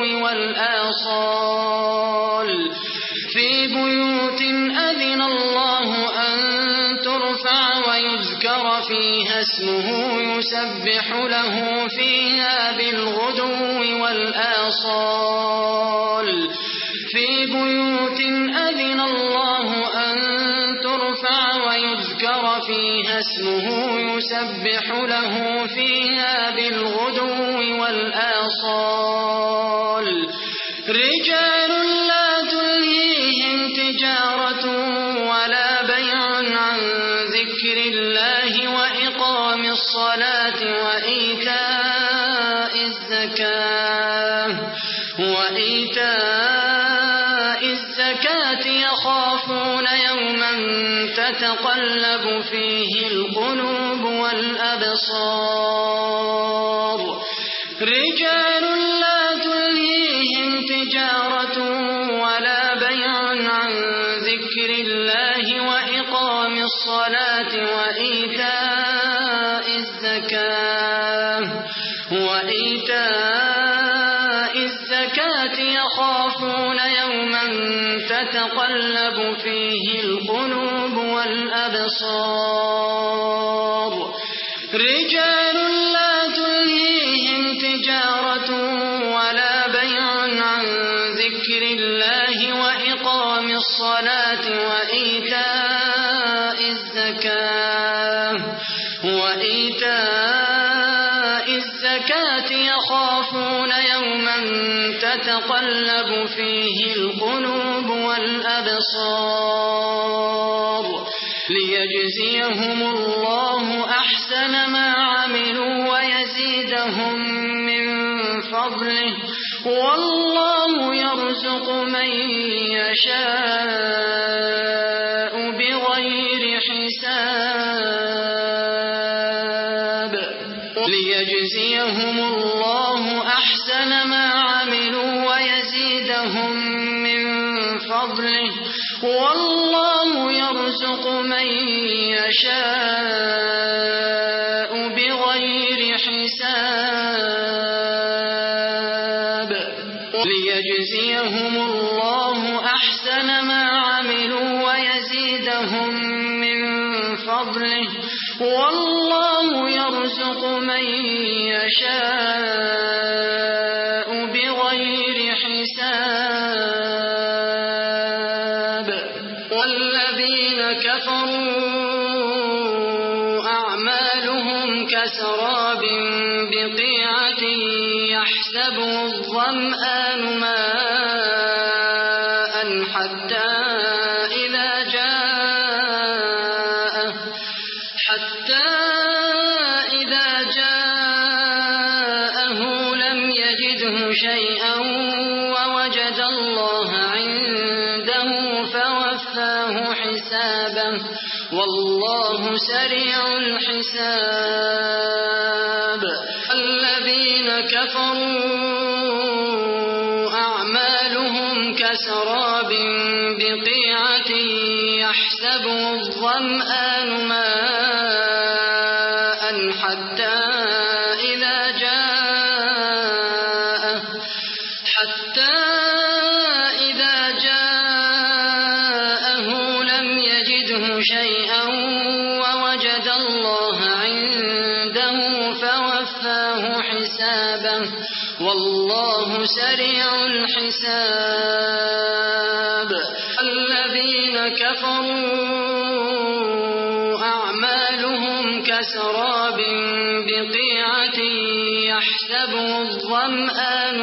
والآصال في بيوت أذن الله أن ترفع ويذكر فيها اسمه يسبح له فيها بالغدو والآصال في بيوت أذن الله أن ترفع ويذكر فيها اسمه يسبح له فيها بالغدو والآصال رجال لا تلهيهم تجارة ولا بيع عن ذكر الله وإقام الصلاة وإيتاء الزكاة وإيتاء الزكاة يخافون يوما تتقلب فيه القلوب والأبصار رجال لا تلهيهم تجارة ولا بيع عن ذكر الله وإقام الصلاة وإيتاء الزكاة وإيتاء الزكاة يخافون يوما تتقلب فيه القلوب والأبصار رجال لا تلهيهم تجارة ولا بيع عن ذكر الله وإقام الصلاة وإيتاء الزكاة وإيتاء الزكاة يخافون يوما تتقلب فيه القلوب والأبصار ليجزيهم الله أحسن ما عملوا ويزيدهم من فضله والله يرزق من يشاء بغير حساب ليجزيهم الله أحسن ما عملوا ويزيدهم من فضله والله يرزق يرزق من يشاء بغير حساب ليجزيهم الله أحسن ما عملوا ويزيدهم من فضله والله يرزق من يشاء بغير حساب والذين كفروا أعمالهم كسراب بقيعة يحسبه الظمآن ماء حتى إذا جاءه حتى إذا جاءه لم يجده شيئا ووجد الله عنده فوفاه حسابه والله سريع الحساب الذين كفروا أعمالهم كسراب بقيعة يحسبه الظمآن ماء حتى إذا جاءه حتى إذا جاءه لم يجده شيئا ووجد الله عنده فوفاه حسابه والله سريع الحساب الذين كفروا أعمالهم كسراب بقيعة يحسبه الظمآن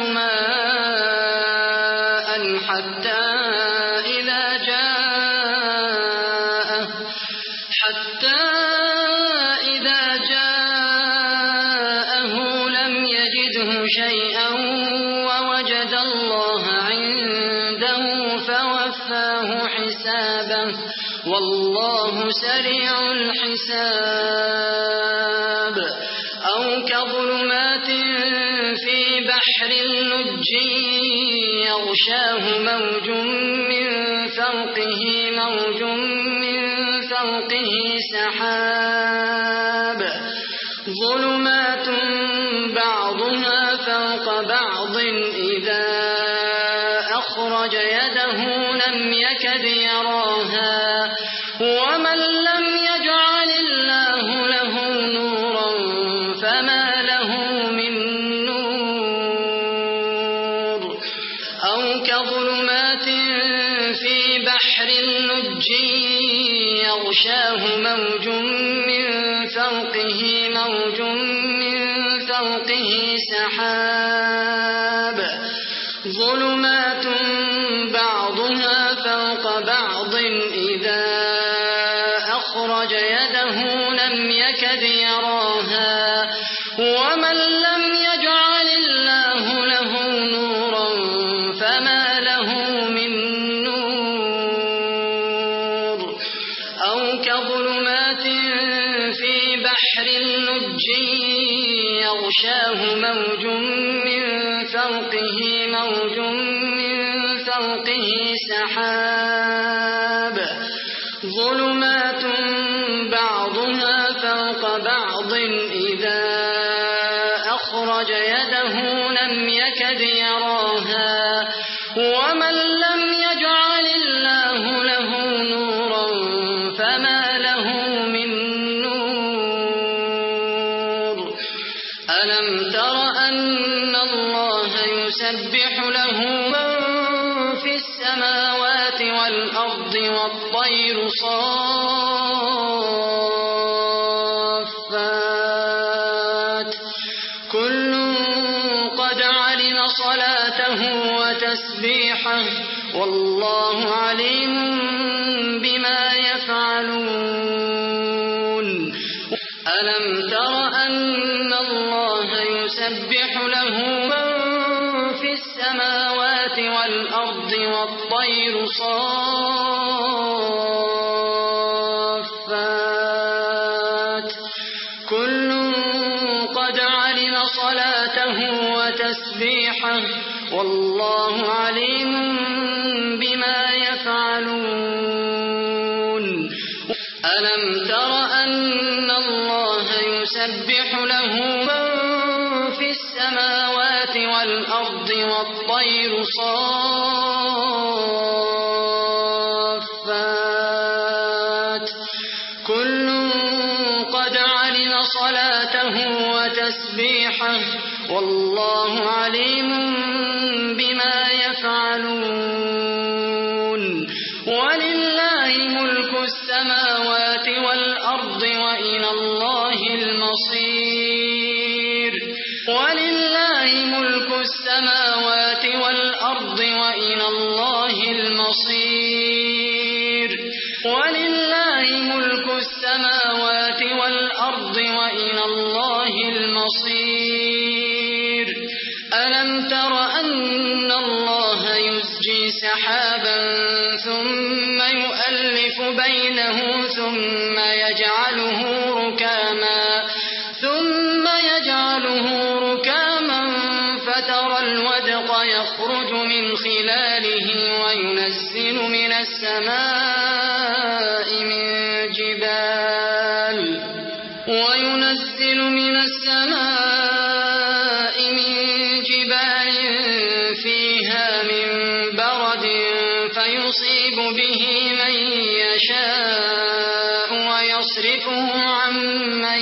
ماء حتى إذا جاءه حتى إذا جاءه لم يجده شيئا ووجد الله عنده فوفاه حسابه والله سريع الحساب أو كظلمات في بحر اللج يغشاه موج من فوقه موج من فوقه سحاب ظلمات بعضها فوق بعض إذا أخرج يده لم يكد يراها ومن لم يجعل الله له نورا فما له من نور أو كظلمات في بحر اللج يغشاه موج من فوقه موج من فوقه سحاب ظلمات بعضها فوق بعض إذا أخرج يده لم يكد يراها ومن لم يجعل الله له نورا فما له من نور أو كظلمات في بحر اللج يغشاه موج من فوقه موج من فوقه سحاب ظلمات بعضها فوق بعض إذا أخرج يده لم يكد يراها ومن لم يجعل الله له نورا فما له من نور ألم تر أن الله يسبح له من في السماوات والأرض والطير صافات كل قد علم صلاته وتسبيحه والله عليم بما يفعلون ألم تر أن الله يسبح له من في السماوات والأرض والطير صافات كل قد علم صلاته وتسبيحه والله عليم بما يفعلون ألم تر أن الله يسبح له من في السماوات والأرض والطير صافات كل قد علم صلاته وتسبيحه والله عليم بما يفعلون ولله ملك السماوات والأرض وإلى الله المصير ولله ملك السماوات والأرض وإلى الله المصير ولله ملك السماوات والأرض وإلى الله المصير ألم تر أن الله يزجي سحابا ثم يؤلف بينه ثم يجعله ركاما ثم يجعله ركاما فترى الودق يخرج من خلاله وينزل من السماء من جبال وينزل من السماء من جبال فيها من برد فيصيب به من يشاء ويصرفه عن من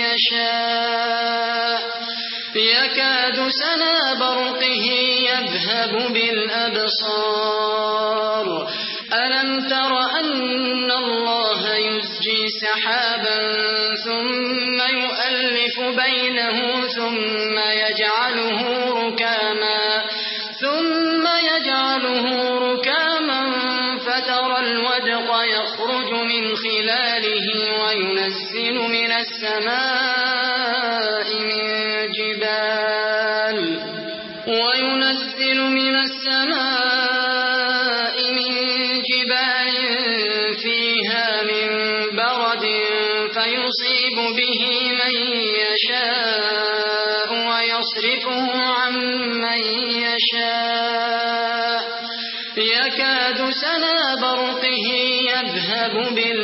يشاء يكاد سنا برقه يذهب بالأبصار ألم تر أن الله يزجي سحابا ثم يؤلف بينه ثم يجعله ركاما ثم يجعله ركاما فترى الودق يخرج من خلاله وينزل من السماء من جبال وينزل من السماء من جبال فيها من برد فيصيب به من يشاء ويصرفه عن من يشاء يكاد سنا برقه يذهب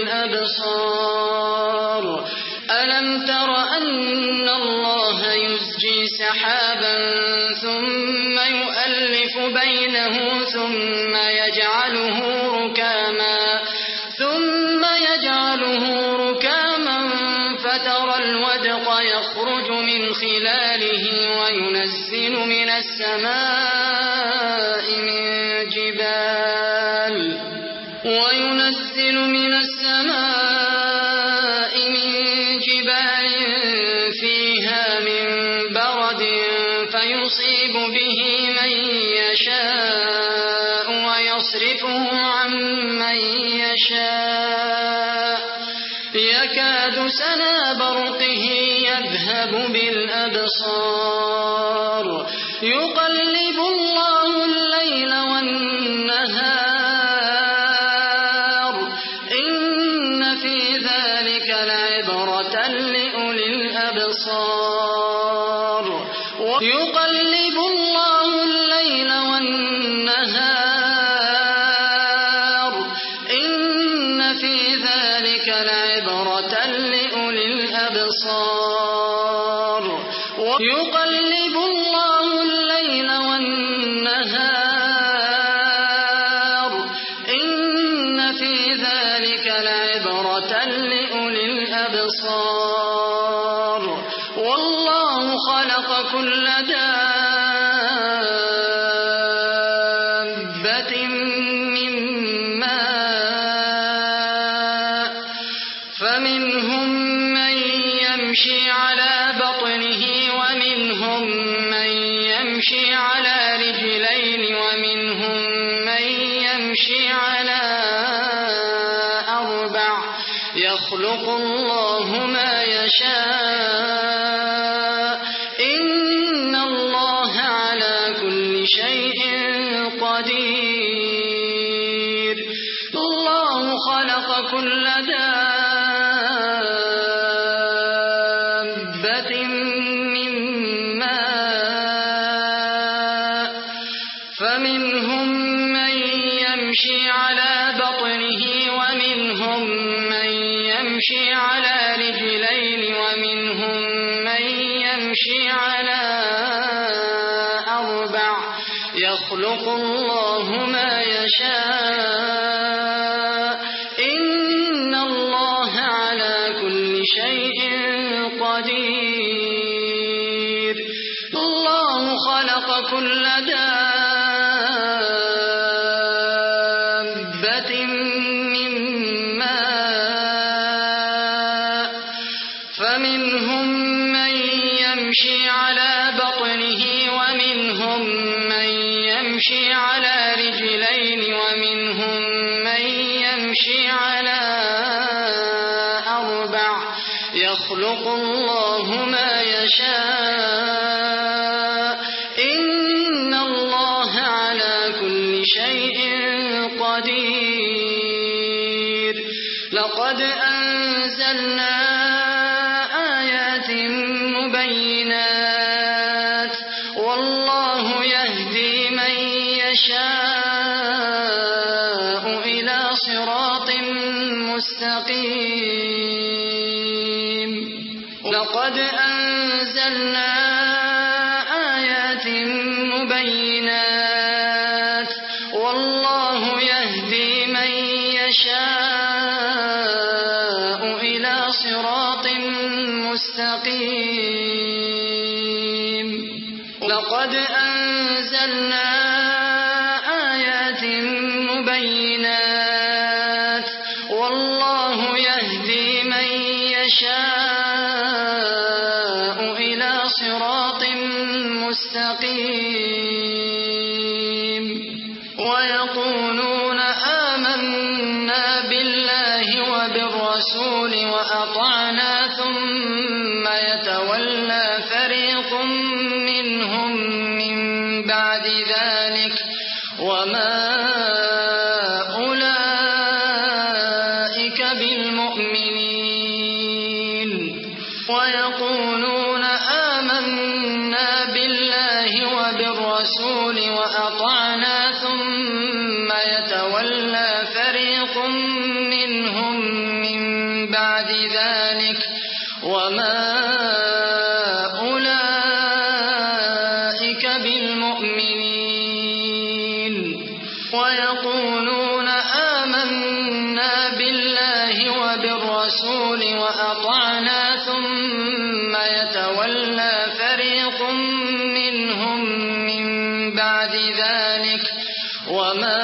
بالأبصار ألم تر أن الله يزجي سحابا ثم يؤلف بينه ثم يجعله ركاما ثم يجعله ركاما فترى الودق يخرج من خلاله وينزل من السماء من جبال وينزل من السماء من جبال فيها من برد فيصيب به من يشاء ويصرفه عن من يشاء يكاد سنا برقه يذهب بالأبصار يقلب الله الليل والنهار إن في ذلك لعبرة لأولي الأبصار يقلب الله الليل والنهار إن في ذلك لعبرة لأولي الأبصار يقلب الله الليل والنهار إن في ذلك لعبرة لأولي الأبصار والله خلق كل دابة من ماء فمنهم من يمشي على بطنه ومنهم من يمشي على رجلين ومنهم من يمشي على أربع يخلق الله ما يشاء إن الله على كل شيء قدير الله خلق كل دابة من ماء فمنهم من يمشي على بطنه ومنهم من يمشي على رجلين ومنهم من يمشي على أربع يخلق الله ما يشاء إن الله على كل شيء قدير الله خلق كل دابة من ماء فمنهم من يمشي على بطنه ومنهم من يمشي على رجلين ومنهم من يمشي على أربع يخلق الله ما يشاء إن الله على كل شيء قدير لقد أنزلنا آيات مبينات والله يهدي من يشاء إلى صراط مستقيم لقد أنزلنا آيات مبينات والله يهدي من يشاء إلى صراط مستقيم لقد أنزلنا آيات مبينات والله يهدي من يشاء إلى صراط مستقيم ويقولون آمنا بالله وبالرسول وأطعنا ثم يتولى فريق منهم من بعد ذلك وما أولئك بالمؤمنين ويقولون آمنا بالله وبالرسول وأطعنا ثم يتولى فريق منهم من بعد ذلك وما أولئك بالمؤمنين ويقولون آمنا بالله وبالرسول وأطعنا ثم يتولى فريق منهم من بعد ذلك وما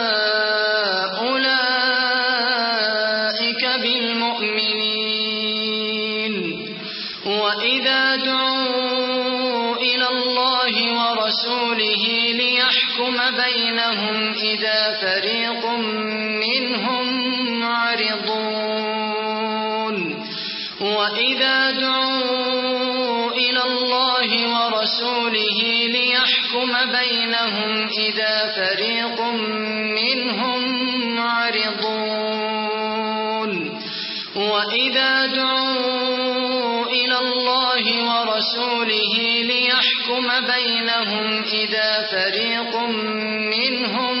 أولئك بالمؤمنين وإذا دعوا إلى الله ورسوله ليحكم بينهم إذا فريق منهم معرضون وإذا دعوا إلى الله ورسوله ليحكم بينهم إذا فريق منهم معرضون وإذا دعوا إلى الله ورسوله ليحكم بينهم إذا فريق منهم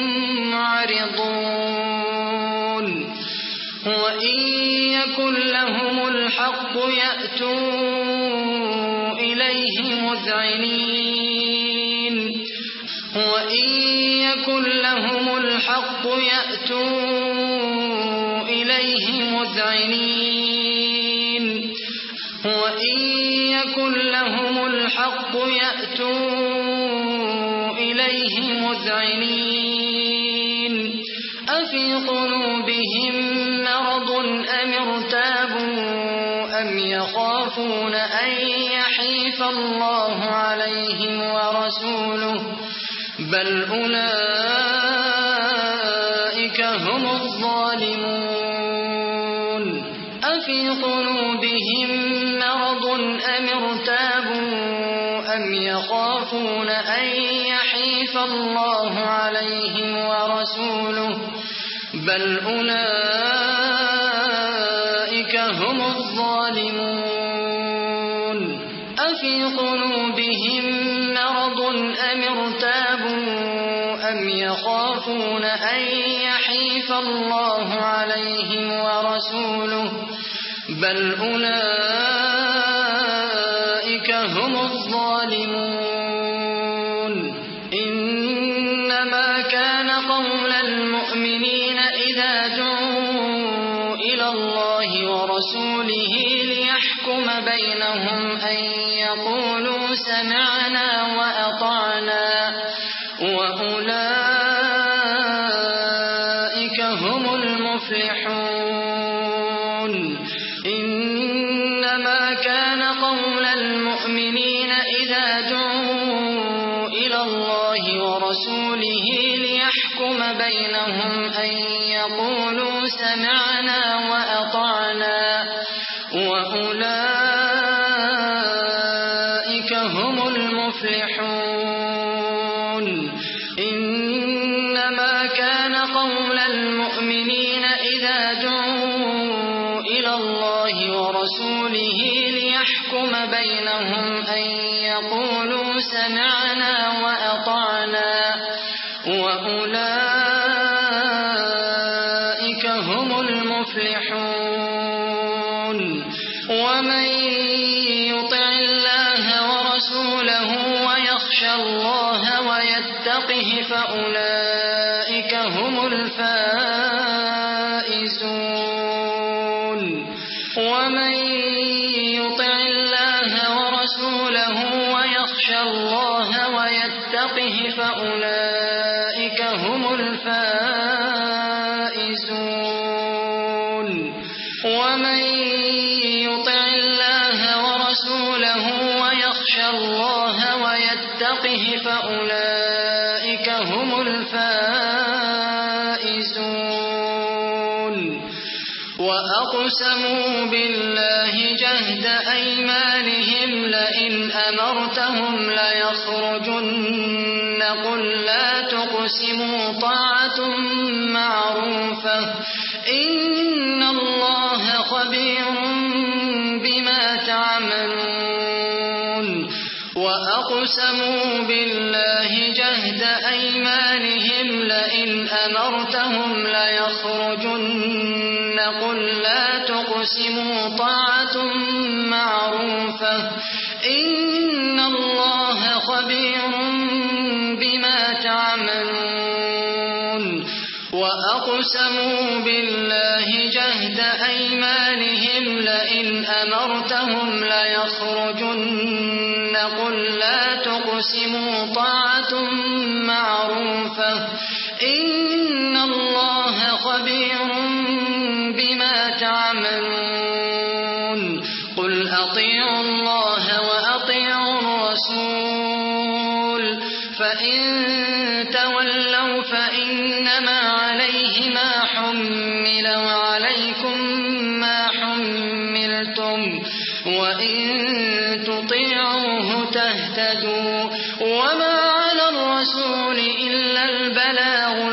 معرضون وإن يكن لهم الحق يأتوا إليه مذعنين وإن يكن لهم الحق يأتوا إليه مذعنين وإن يكن لهم الحق يأتوا إليه مذعنين أفي قلوبهم مرض أم ارتابوا أم يخافون أن يحيف الله عليهم ورسوله بل أولئك هم الظالمون أفي قلوبهم مرض أم ارتابوا أم يخافون أن يحيف الله عليهم ورسوله بل أولئك هم الظالمون أفي قلوبهم مرض أم ارتابوا أم يخافون أن يحيف الله عليهم ورسوله بل أولئك هم الظالمون إنما كان قول المؤمنين إذا دعوا إلى الله ورسوله ليحكم بينهم أن يقولوا سمعنا وأطعنا وأولئك هم المفلحون إنما كان قول المؤمنين إذا دعوا إلى الله ورسوله ليحكم بينهم أن يقولوا سمعنا وأطعنا وأولئك هم المفلحون إنما كان قول المؤمنين إذا دعوا إلى الله ورسوله ليحكم بينهم أن يقولوا سمعنا وأطعنا وأولئك هم المفلحون ومن يطع الله ورسوله ويخشى الله ويتقه فأولئك هم الفائزون ومن يطع الله ورسوله ويخشى الله ويتقه فأولئك هم الفائزون ومن يطع الله ورسوله ويخشى الله ويتقه فأولئك هم الفائزون وأقسموا بالله جهد أيمانهم لئن أمرتهم ليخرجن قل لا تقسموا طاعة معروفة إن الله خبير بما تعملون وأقسموا بالله جهد أيمانهم لئن أمرتهم ليخرجن قل لا تقسموا طاعة معروفة إن الله خبير بما تعملون وأقسموا بالله جهد أيمانهم لئن أمرتهم ليخرجن قل لا تقسموا طاعة معروفة إن الله خبير بما تعملون قل أطيعوا الله وأطيعوا الرسول فإن تولوا فإنما عليه ما حمل وعليكم ما حملتم وإن تطيعوه تهتدوا وما على الرسول إلا البلاغ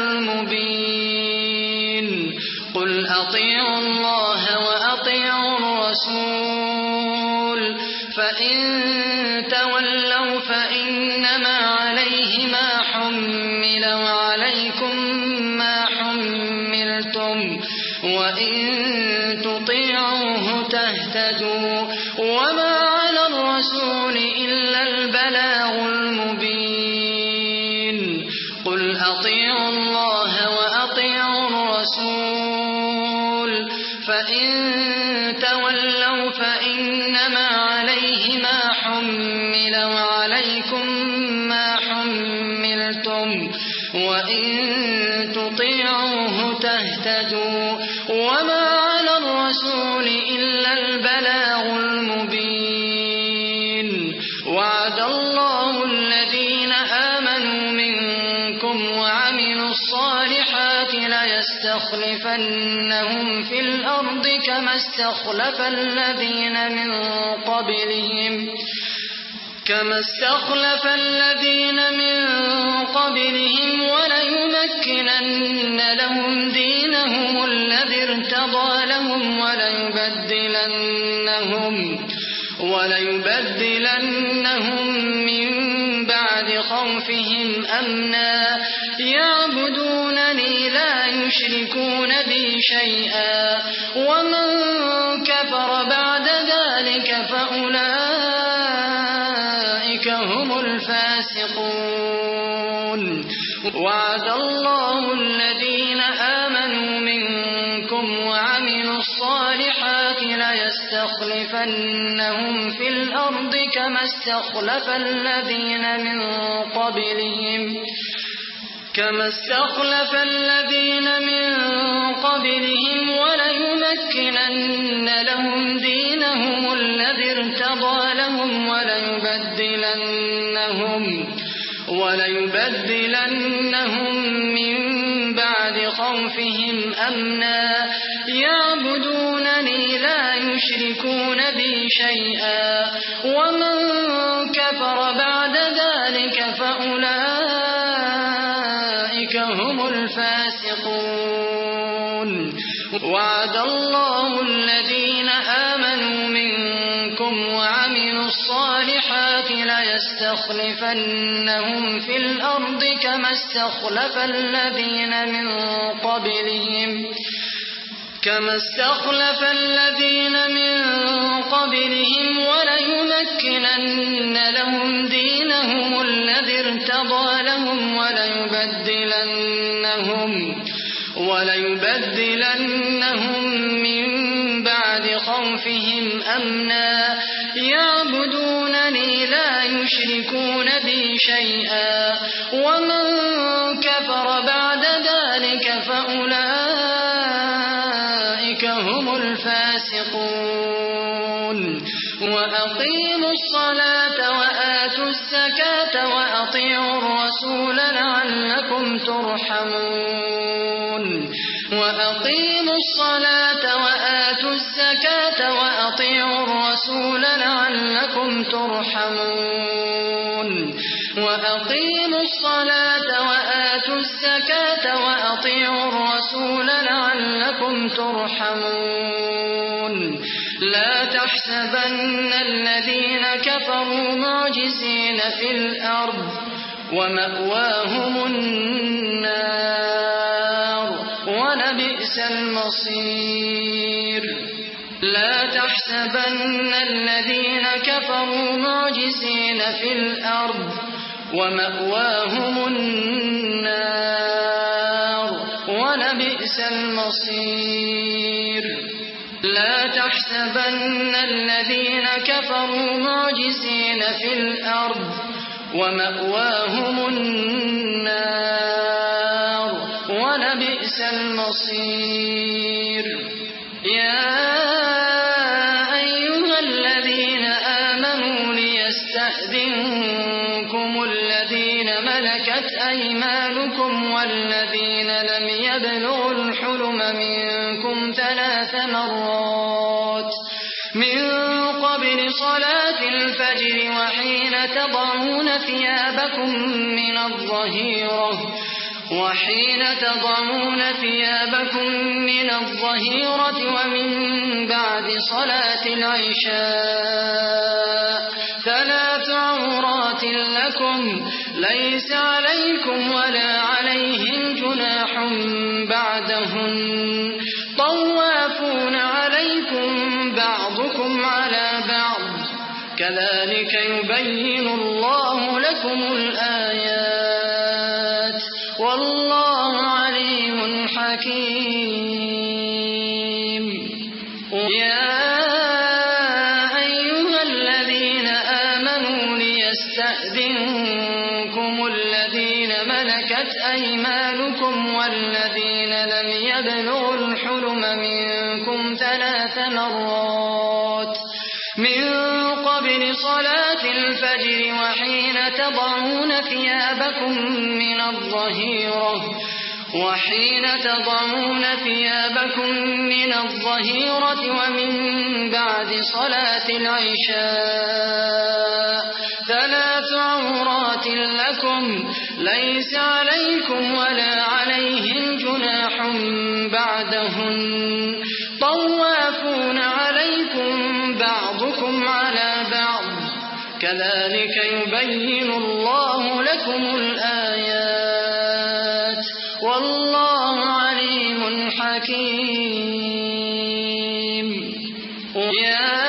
المبين قل أطيعوا الله وأطيعوا الرسول فإن تولوا فإنما عليه ما حمل وعليكم ما حملتم وإن تطيعوه تهتدوا وما على الرسول إلا البلاغ المبين قل أطيعوا الله وأطيعوا الرسول فإن تولوا فإنما عليه ما حمل وعليكم ما حملتم وإن تطيعوه تهتدوا وما على الرسول إلا البلاغ المبين وعد الله الذين آمنوا منكم وعملوا الصالحات ليستخلفنهم في الأرض كما استخلف الذين من قبلهم كما استخلف الذين من قبلهم وليمكنن لهم دينهم الذي ارتضى لهم وليبدلنهم وليبدلنهم من بعد خوفهم أمنا يعبدونني لا يشركون بي شيئا ومن كفر بعد ذلك فأولئك هم الفاسقون وعد الله الذين آمنوا منكم وعملوا الصالحات ليستخلفنهم في الأرض كما استخلف الذين من قبلهم كما استخلف الذين من قبلهم وليمكنن لهم دينهم الذي ارتضى لهم وليبدلنهم وليبدلنهم من بعد خوفهم أمنا يعبدونني لا يشركون بي شيئا ومن كفر بعد ذلك فأولئك هم الفاسقون وعد الله الذين آمنوا منكم وعملوا الصالحات ليستخلفنهم في الأرض كما استخلف الذين من قبلهم كما استخلف الذين من قبلهم وليمكنن لهم دينهم الذي ارتضى لهم وليبدلنهم وليبدلنهم من بعد خوفهم أمنا يعبدونني لا يشركون بي شيئا ومن كفر بعد ذلك فأولئك هم الفاسقون وأقيموا الصلاة وآتوا الزكاة وأطيعوا الرسول لعلكم ترحمون وأقيموا الصلاة وآتوا الزكاة وأطيعوا الرسول لعلكم ترحمون وأقيموا الصلاة وآتوا الزكاة وأطيعوا الرسول لعلكم ترحمون لا تحسبن الذين كفروا معجزين في الأرض ومأواهم النار ولبئس المصير لا تحسبن الذين كفروا معجزين في الأرض ومأواهم النار ولبئس المصير لا تحسبن الذين كفروا معجزين في الأرض ومأواهم النار ولبئس المصير يا أيها الذين آمنوا ليستأذنكم الذين ملكت أيمانكم والذين لم يبلغوا الحلم منكم ثلاث مرات من قبل صلاة الفجر وحين تضعون ثيابكم من الظهيرة وحين تضعون ثيابكم من الظهيرة ومن بعد صلاة العشاء ثلاث عورات لكم ليس عليكم ولا عليهم جناح بعدهن طوافون عليكم بعضكم على بعض كذلك يبين الله لكم الآيات والله عليم حكيم يا أيها الذين آمنوا ليستأذنكم الذين ملكت أيمانكم والذين لم يبلغوا الحلم منكم ثلاث مرات من قبل صلاة الفجر وحين تضعون ثيابكم من الظهيرة وحين تضعون ثيابكم من الظهيرة ومن بعد صلاة العشاء ثلاث عورات لكم ليس عليكم ولا عليهم جناح بعدهن طوافون عليكم بعضكم على بعض كذلك يبين الله لكم الآيات والله عليم حكيم يا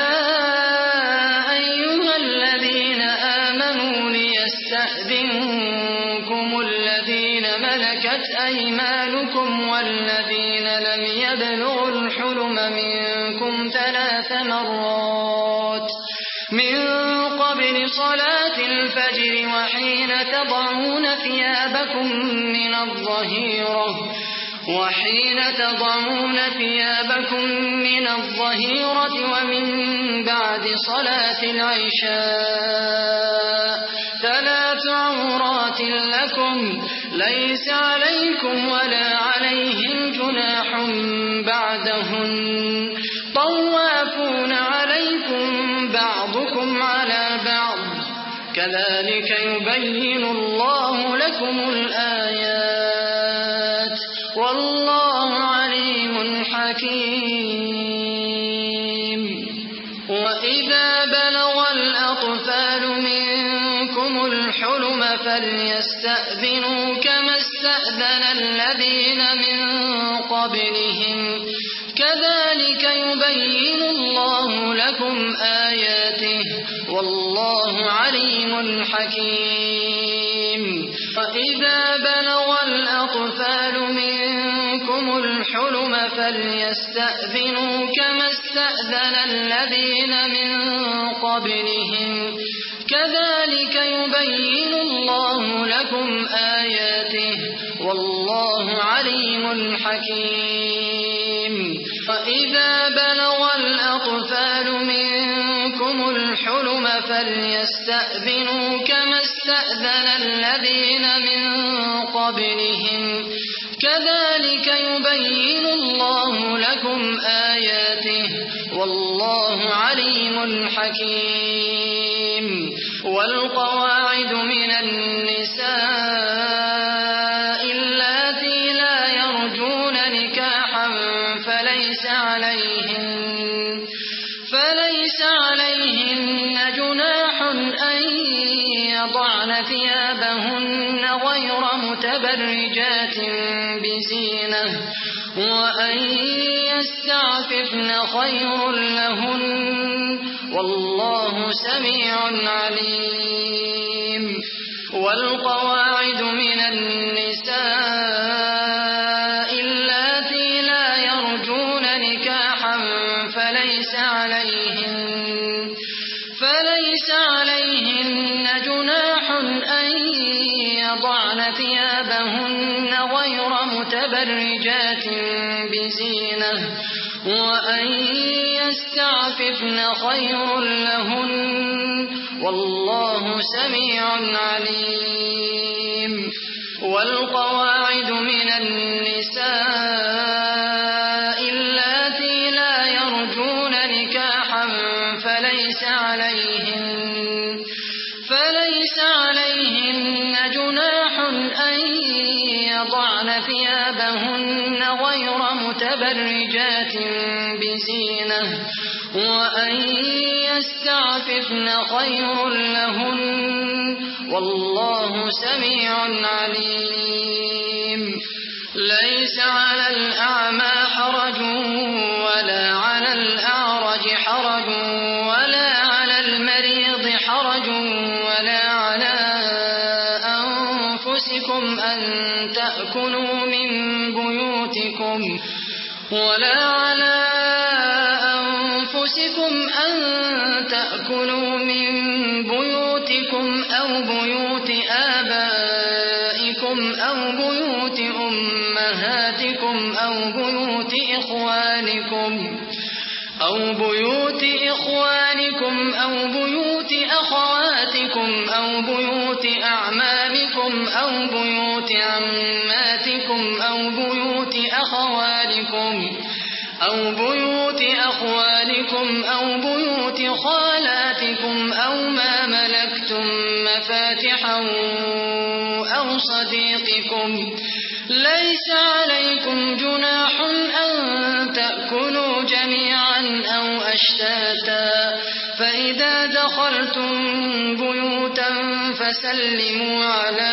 أيها الذين آمنوا ليستأذنكم الذين ملكت أيمانكم والذين لم يبلغوا الحلم منكم ثلاث مرات من قبل صلاة الفجر وحين تضعون ثيابكم من الظهيرة وحين تضعون ثيابكم من الظهيرة ومن بعد صلاة العشاء ثلاث عورات لكم ليس عليكم ولا عليهم جناح بعدهن طوافون عليكم بعضكم على بعض كذلك يبين الله لكم الآيات والله عليم حكيم. وإذا بلغ الأطفال منكم الحلم فليستأذنوا كما استأذن الذين من قبلهم كذلك يبين الله لكم آياته والله عليم حكيم. وإذا بلغ الأطفال منكم الحلم فليستأذنوا كما استأذن الذين من قبلهم كذلك يبين الله لكم آياته والله عليم حكيم. وإذا بلغ الأطفال منكم الحلم فليستأذنوا كما استأذن الذين من قبلهم كذلك يبين الله لكم آياته والله عليم حكيم. والقواعد من النساء اللاتي لا يرجون نكاحا فليس عليهن فليس عليهن جناح أن يضعن ثيابهن غير متبرجات بزينة وأن يستعففن خير لهن والله سميع عليم. والقواعد من النساء اللاتي لا يرجون نكاحا فليس عليهن فليس عليهن جناح أن يضعن ثيابهن غير متبرجات بزينة وأن يستعففن خير لهن والله سميع عليم. والقواعد من النساء اللاتي لا يرجون نكاحا فليس عليهن فليس عليهن جناح أن يضعن ثيابهن غير متبرجات بزينة وأن يستعففن خير لهن والله سميع عليم. ليس على الأعمى حرج ولا على الأعرج حرج ولا على المريض حرج ولا على أنفسكم أن تأكلوا من بيوتكم ولا على أنفسكم أن تأكلوا من بيوتكم أو بيوت آبائكم أو بيوت أمهاتكم أو بيوت إخوانكم أو بيوت إخوانكم أو بيوت أخواتكم أو بيوت أعمامكم أو بيوت عماتكم أو بيوت أخوالكم أو بيوت أخوالكم أو بيوت خالاتكم أو ما ملكتم مفاتحه أو صديقكم. ليس عليكم جناح أن تأكلوا جميعا أو أشتاتا فإذا دخلتم بيوتا فسلموا على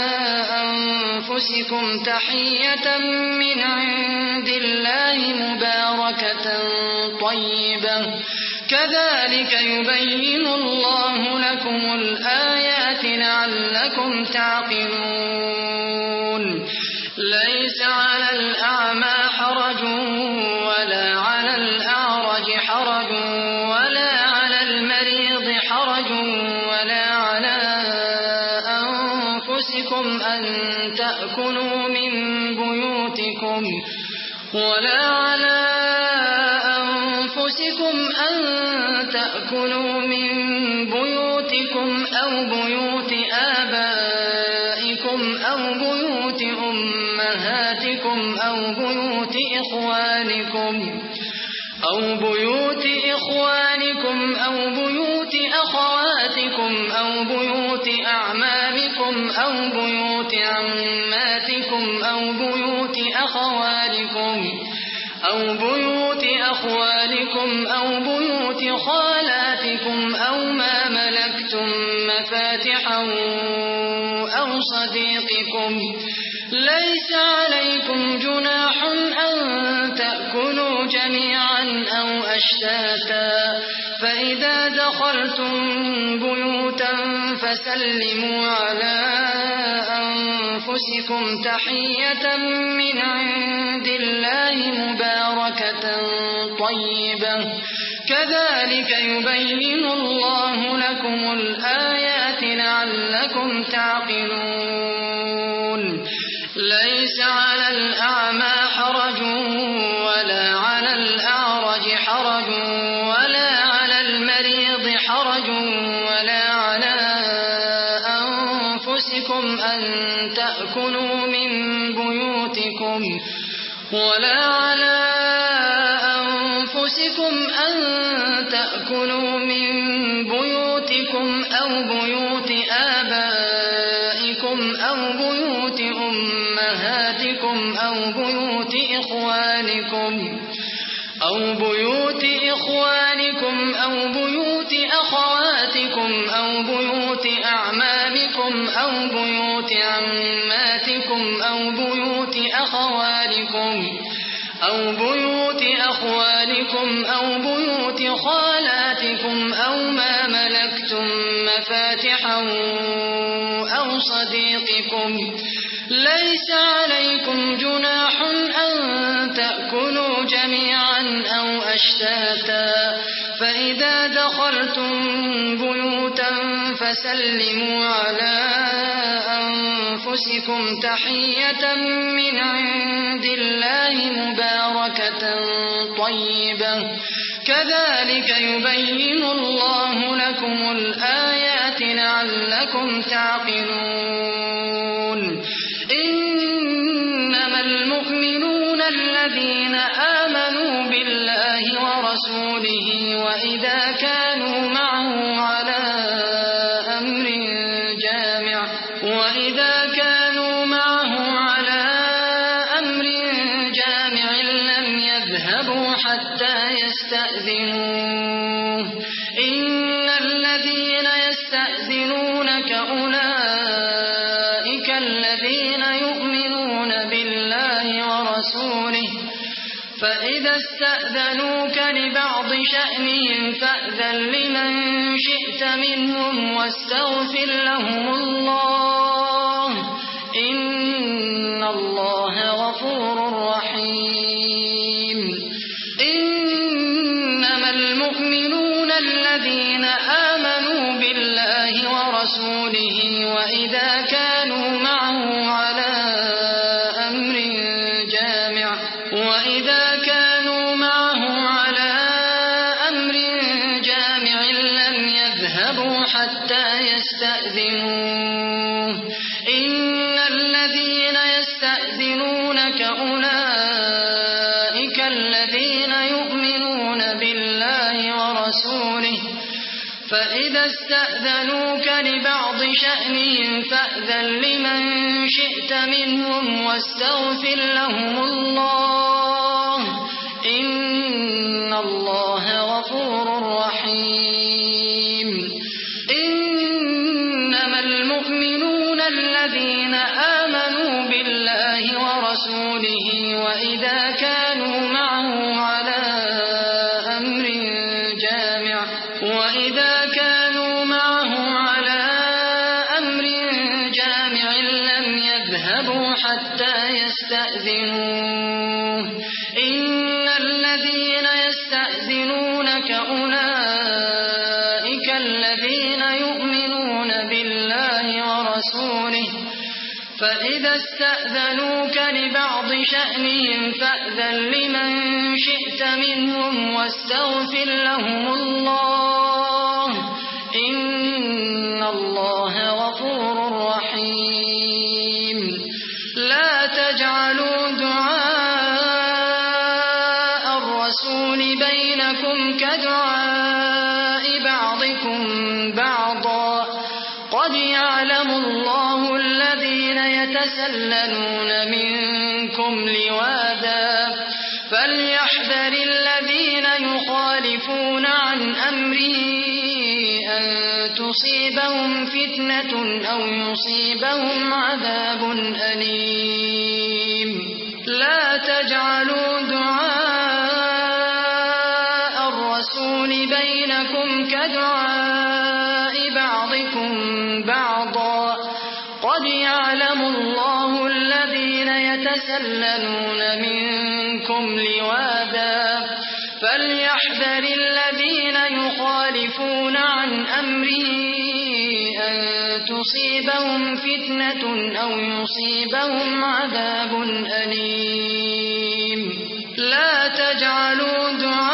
أنفسكم تحية من عند الله مباركة طيبة طيبة كذلك يبين الله لكم الآيات لعلكم تعقلون ليس على الأعمى حرج ولا على الأعرج حرج ولا على المريض حرج ولا على أنفسكم أن تأكلوا من بيوتكم ولا على أنفسكم أن تأكلوا من بيوتكم أو بيوت آبائكم أو بيوت أمهاتكم أو بيوت إخوانكم أو بيوت إخوانكم أو بيوت أخواتكم أو بيوت أعمامكم أو بيوت عماتكم أو بيوت أخوالكم أو بيوت أخوالكم أو بيوت خالاتكم أو ما ملكتم مفاتحه أو صديقكم ليس عليكم جناح أن تأكلوا جميعا أو أشتاتا فإذا دخلتم بيوتا فسلموا على أنفسكم تحية من عند الله مباركة طيبة كذلك يبين الله لكم الآيات لعلكم تعقلون ليس على الأعمى حرج ولا على الأعرج حرج ولا على المريض حرج ولا على أنفسكم أن تأكلوا من بيوتكم ولا على أنفسكم أن تأكلوا من بيوتكم أو بيوت آبائكم أو بيوت أمهاتكم أو بيوت إخوانكم أو بيوت إخوانكم أو بيوت أخواتكم أو بيوت أعمامكم أو بيوت عماتكم أو بيوت أخوالكم أو بيوت أخوالكم أو بيوت خالاتكم أو ما ملكتم مفاتحه أو صديقكم ليس عليكم جناح أن تأكلوا جميعا أو أشتاتا فإذا دخلتم بيوتا فسلموا على أنفسكم تحية من عند الله مباركة طيبة كذلك يبين الله لكم الآيات لعلكم تعقلون إنما المؤمنون الذين آمنوا بالله ورسوله وإذا كانوا معه على أمر جامع وإذا كانوا معه على أمر جامع لم يذهبوا حتى يستأذنوه إن الذين يستأذنونك أولئك الذين يؤمنون بالله ورسوله فإذا استأذنوك لبعض شأنهم فأذن لمن شئت منهم واستغفر لهم الله إن الله غفور رحيم إنما المؤمنون الذين آمنوا بالله ورسوله وإذا كانوا معه على أمر جامع وإذا كانوا معه على أمر جامع لم يذهبوا حتى يستأذنوه إن الذين يستأذنونك أولئك الذين يؤمنون بالله ورسوله فإذا استأذنوك لبعض شأنهم فأذن لمن شئت منهم واستغفر لهم الله إن الله غفور رحيم إنما المؤمنون الذين آمنوا بالله ورسوله وإذا كانوا معه على أمر وإذا كانوا معه على أمر جامع لم يذهبوا حتى يستأذنوه إن الذين يستأذنونك أولئك الذين يؤمنون بالله ورسوله فإذا استأذنوك لبعض شأنهم فأذن لمن شئت منهم واستغفر لهم الله إن الله غفور رحيم لا تجعلوا دعاء الرسول بينكم كدعاء بعضكم بعضا قد يعلم الله الذين يتسللون منكم لواذا فليحذر الذين يخالفون عن أمره أن تصيبهم فتنة أو يصيبهم عذاب أليم لا تجعلوا دعاء الرسول بينكم كدعاء بعضكم بعضا قد يعلم الله الذين يتسللون منكم لواذا فليحذر الذين يخالفون عن أمره أن تصيبهم فتنة أو يصيبهم عذاب أليم لا تجعلوا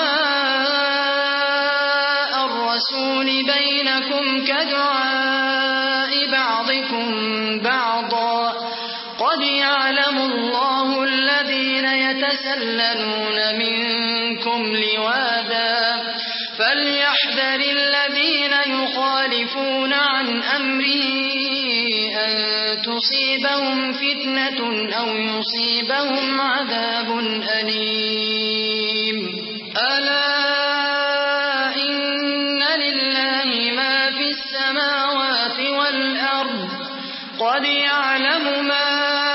دعاء الرسول بينكم كدعاء بعضكم بعضا قد يعلم الله الذين يتسللون منكم لواذا فليحذر الذين يخالفون عن أمره أن تصيبهم فتنة أو يصيبهم عذاب أليم ألا إن لله ما في السماوات والأرض قد يعلم ما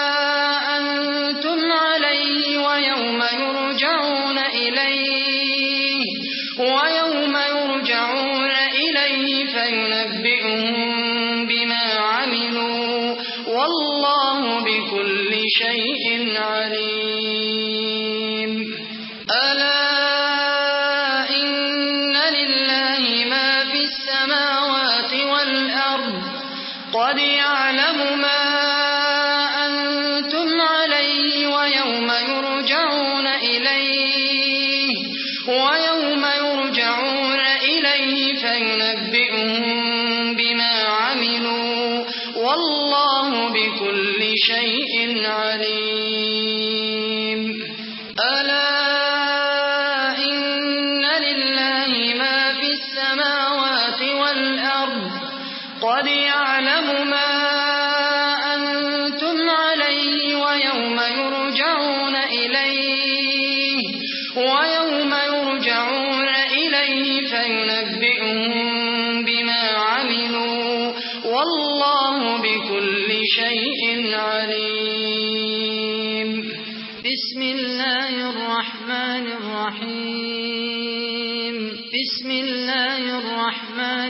أنتم عليه ويوم يرجعون إليه ويوم يرجعون إليه فينبئهم بما عملوا والله بكل شيء عليم ألا إن لله ما في السماوات والأرض قد يعلم ما أنتم عليه ويوم يرجعون إليه ويوم يرجعون إليه فينبئهم بما عملوا والله بكل شيء عليم ألا إن لله ما في السماوات والأرض قد يعلم ما أنتم عليه ويوم يرجعون إليه ويوم يرجعون إليه فينبئهم بما عملوا والله بكل شيء عليم بسم الله الرحمن الرحيم بسم الله الرحمن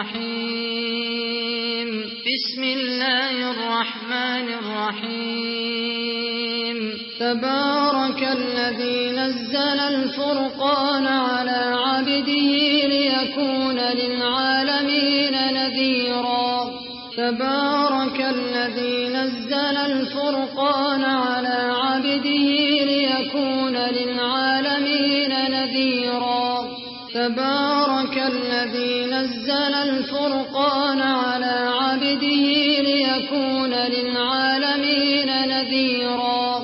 الرحيم بسم الله الرحمن الرحيم تبارك الذي نزل الفرقان على عبده ليكون للعالمين نذيرا تبارك الذي نزل الفرقان على عبده ليكون للعالمين نذيرا تبارك الذي نزل الفرقان على عبده ليكون للعالمين نذيرا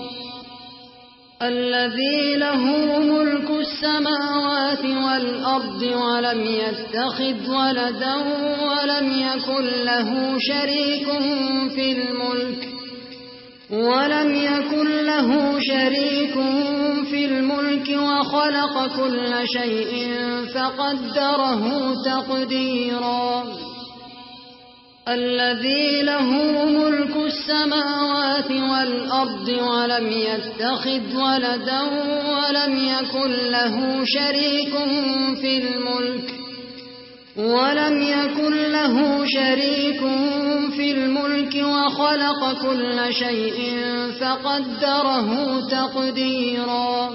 الذي له ملك السماوات والأرض ولم يتخذ ولدا ولم يكن له شريك في الملك ولم يكن له شريك في الملك وخلق كل شيء فقدره تقديرا الذي له ملك السماوات والأرض ولم يتخذ ولدا ولم يكن له شريك في الملك
ولم يكن له شريك في الملك وخلق كل شيء فقدره تقديرا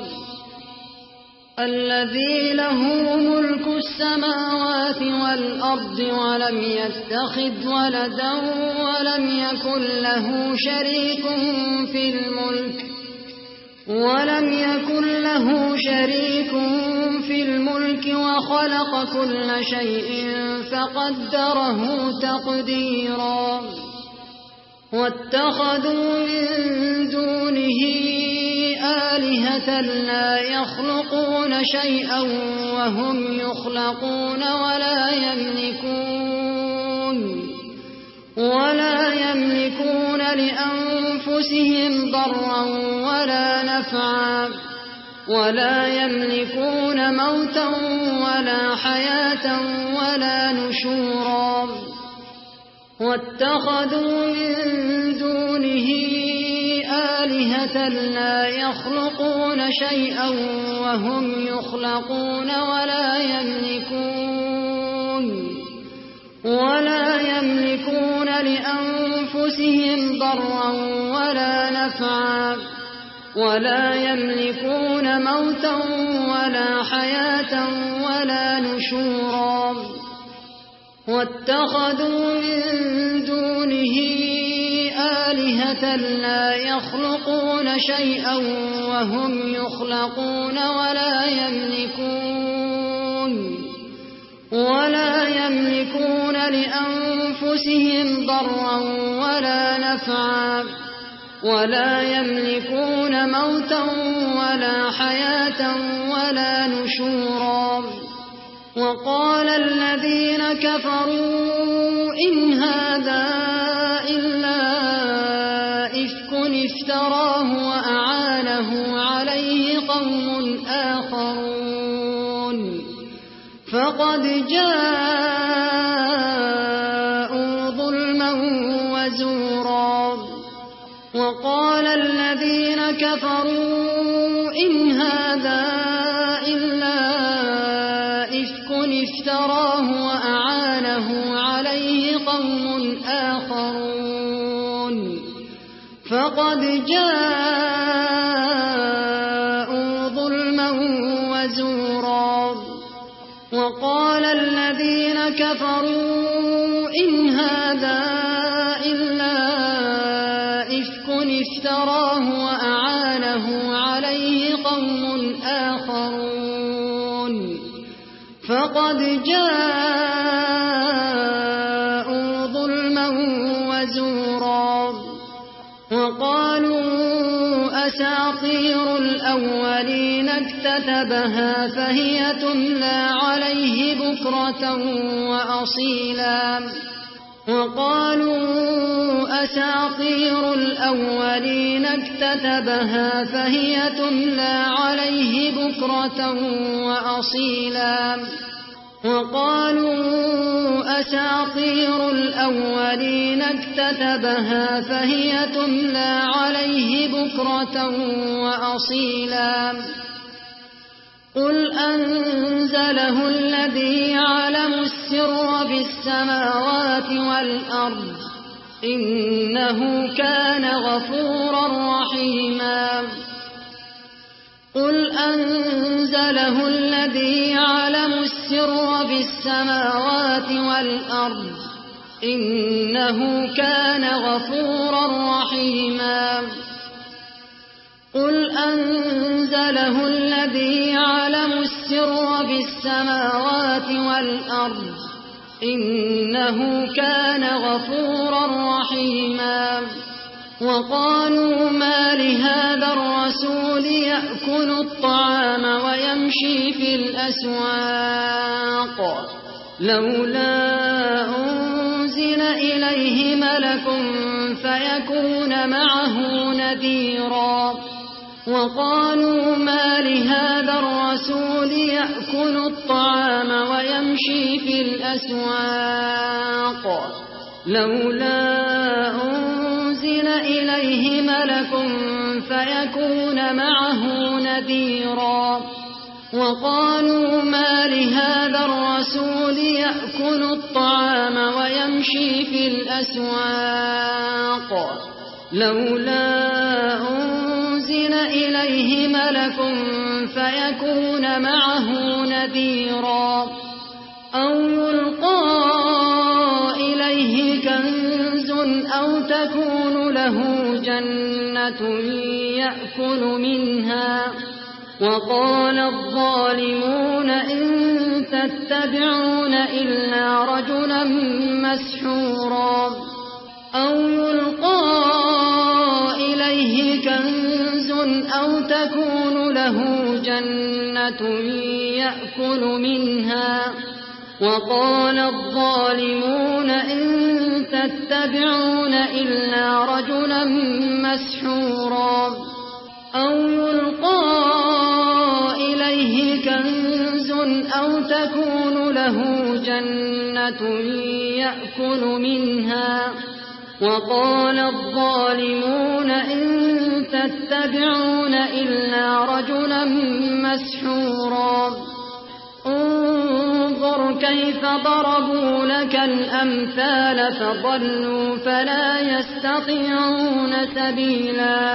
الذي له ملك السماوات والأرض ولم يتخذ ولدا ولم يكن له شريك في الملك ولم يكن له شريك في الملك وخلق كل شيء فقدره تقديرا واتخذوا من دونه آلهة لا يخلقون شيئا وهم يخلقون ولا يملكون ولا يملكون لأنفسهم ضرا ولا نفعا ولا يملكون موتا ولا حياة ولا نشورا واتخذوا من دونه آلهة لا يخلقون شيئا وهم يخلقون ولا يملكون ولا يملكون لأنفسهم ضرا ولا نفعا ولا يملكون موتا ولا حياة ولا نشورا واتخذوا من دونه آلهة لا يخلقون شيئا وهم يخلقون ولا يملكون ولا يملكون لأنفسهم ضرا ولا نفعا ولا يملكون موتا ولا حياة ولا نشورا وقال الذين كفروا إن هذا إلا إفك افتراه وأعانه عليه قوم آخرون فقد جاءوا ظلما وزورا وقال الذين كفروا إن هذا إلا إفك افتراه وأعانه عليه قوم آخرون فقد جاءوا ظلما وزورا وقال الذين كفروا إن هذا إلا إفك افتراه وأعانه عليه قوم آخرون فقد جاءوا ظلما وزورا وقالوا أساطير الأولين اكتتبها فهي تملى عليه بكرة وأصيلا وقالوا أساطير الأولين اكتتبها فهي تملى عليه بكرة وأصيلا وقالوا أساطير الأولين اكتتبها فهي تملى عليه بكرة وأصيلا قل أنزله الذي يعلم السر في السماوات والأرض إنه كان غفورا رحيما قل أنزله الذي يعلم السر في السماوات والأرض إنه كان غفورا رحيما قل أنزله الذي يعلم السر في السماوات والأرض إنه كان غفورا رحيما وقالوا ما لهذا الرسول يأكل الطعام ويمشي في الأسواق لولا أنزل إليه ملك فيكون معه نذيرا وقالوا ما لهذا الرسول يأكل الطعام ويمشي في الأسواق لولا أنزل إليه ملك فيكون معه نذيرا وقالوا ما لهذا الرسول الرسول يأكل الطعام ويمشي في الأسواق لولا أنزل إليه ملك فيكون معه نذيرا أو يلقى إليه كنز أو تكون له جنة يأكل منها وقال الظالمون إن تتبعون إلا رجلا مسحورا أو يلقى إليه كنز أو تكون له جنة يأكل منها وقال الظالمون إن تتبعون إلا رجلا مسحورا أو يلقى إليه كنز أو تكون له جنة يأكل منها وقال الظالمون إن تتبعون إلا رجلا مسحورا انظر كيف ضربوا لك الأمثال فضلوا فلا يستطيعون سبيلا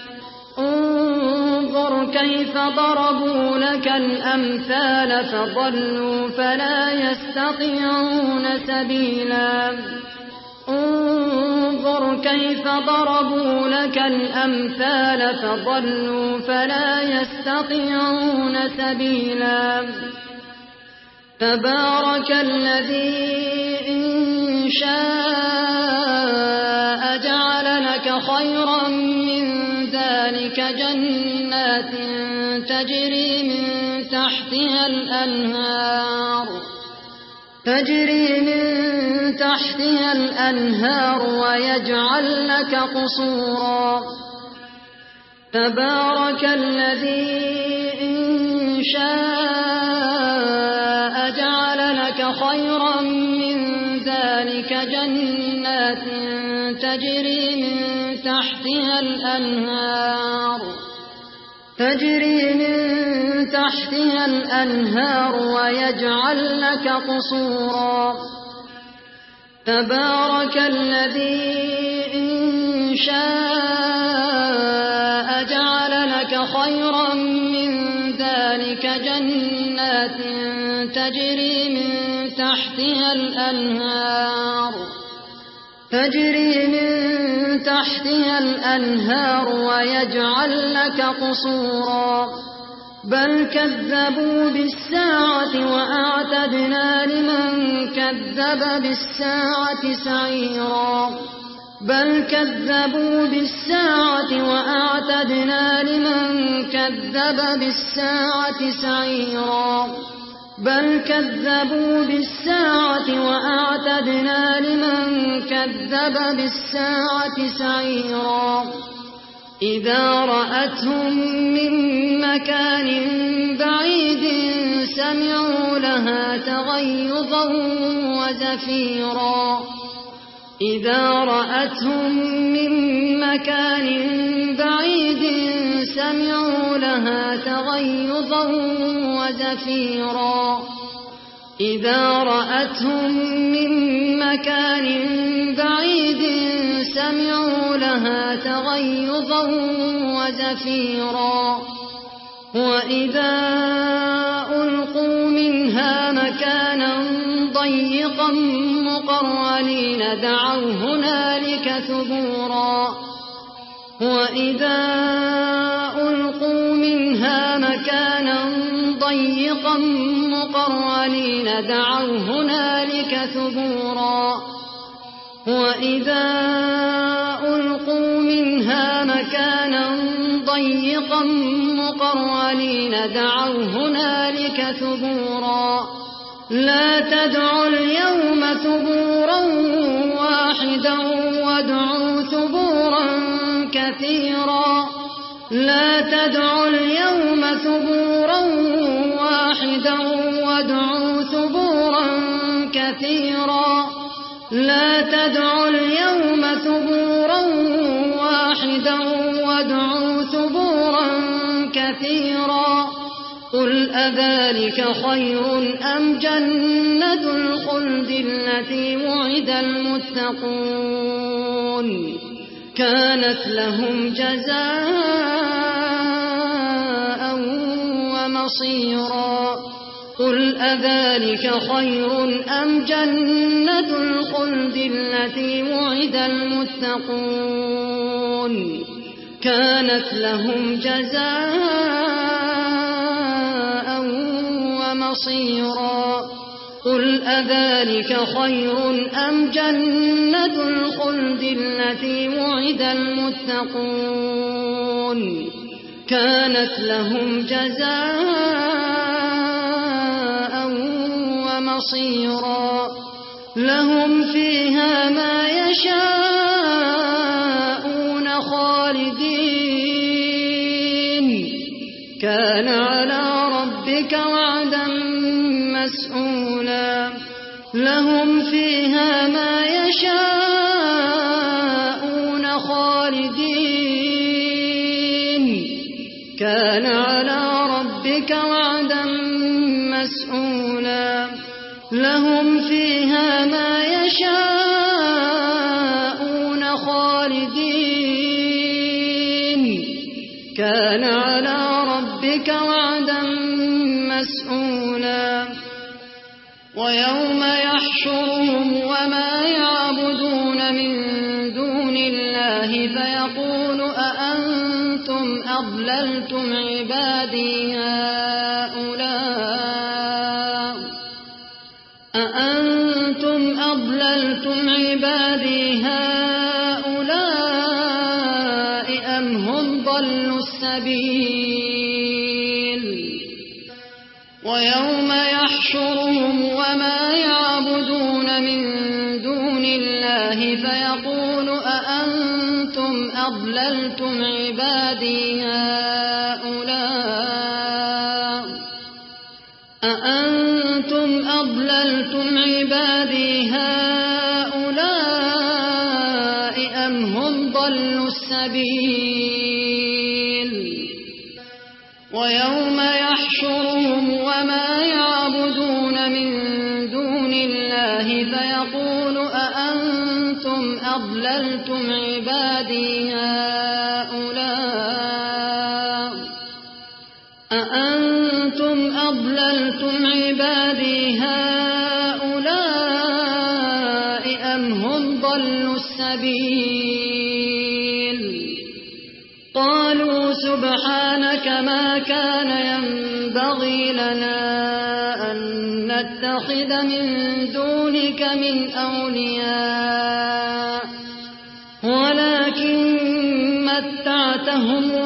انظر كيف ضربوا لك الأمثال فضلوا فلا يستطيعون سبيلا انظر كيف ضربوا لك الأمثال فضلوا فلا يستطيعون سبيلا تبارك الذي إن شاء جعل لك خيرا من ذلك جنات تجري من تحتها الأنهار تجري من تحتها الأنهار ويجعل لك قصورا تبارك الذي إن شاء جعل لك خيرا من ذلك جنات تجري من تحتها الأنهار تجري من تحتها الأنهار ويجعل لك قصورا تبارك الذي إن شاء جعل لك خيرا من ذلك جنات تجري من تحتها الأنهار تجري من تحتها الأنهار ويجعل لك قصورا بل كذبوا بالساعة وأعتدنا لمن كذب بالساعة سعيرا بل كذبوا بالساعة وأعتدنا لمن كذب بالساعة سعيرا بل كذبوا بالساعة وأعتدنا لمن كذب بالساعة سعيرا إذا رأتهم من مكان بعيد سمعوا لها تغيظا وزفيرا إذا رأتهم من مكان بعيد سمعوا لها تغيظا وزفيرا إذا رأتهم من مكان بعيد سمعوا لها تغيظا وزفيرا وإذا ألقوا منها مكانا ضيقا مقرنين دعوا هنالك ثبورا وإذا ألقوا منها مكانا ضيقا مقرنين دعوا هنالك ثبورا وإذا ألقوا منها مكانا ضيقا مقرنين دعوا هنالك ثبورا لا تدعوا اليوم ثبورا واحدا وادعوا ثبورا كثيرا لا تدعوا اليوم ثبورا واحدا وادعوا ثبورا كثيرا لا تدعوا اليوم ثبورا واحدا وادعوا ثبورا كثيرا قل أذلك خير أم جنة الخلد التي وعد المتقون كانت لهم جزاء ومصيرا قل أذلك خير أم جنة الخلد التي وعد المتقون كانت لهم جزاء ومصيرا قل أذلك خير أم جنة الخلد التي وعد المتقون كانت لهم جزاء ومصيرا لهم فيها ما يشاءون خالدين كان على ربك وعدا مسئولا لهم فيها ما يشاءون خالدين كان على ربك وعدا مسئولا لهم فيها ما يشاءون خالدين كان على ربك وعدا مسئولا ويوم يحشرهم وما يعبدون من دون الله فيقول أأنتم أضللتم عبادي هؤلاء أأنتم أضللتم عبادي هؤلاء أم هم ضلوا السبيل ويوم يحشرهم وما يعبدون من دون الله فيقول أأنتم أضللتم عبادي هؤلاء أأنتم أضللتم عبادي هؤلاء أم هم ضلوا السبيل ويوم يحشرهم وما يعبدون من دون الله فيقول أأنتم أضللتم عبادي هؤلاء أأنتم أضللتم عبادي هؤلاء أم هم ضلوا السبيل قالوا سبحانك ما كان ينبغي لنا أن نتخذ من دونك من أولياء ولكن متعتهم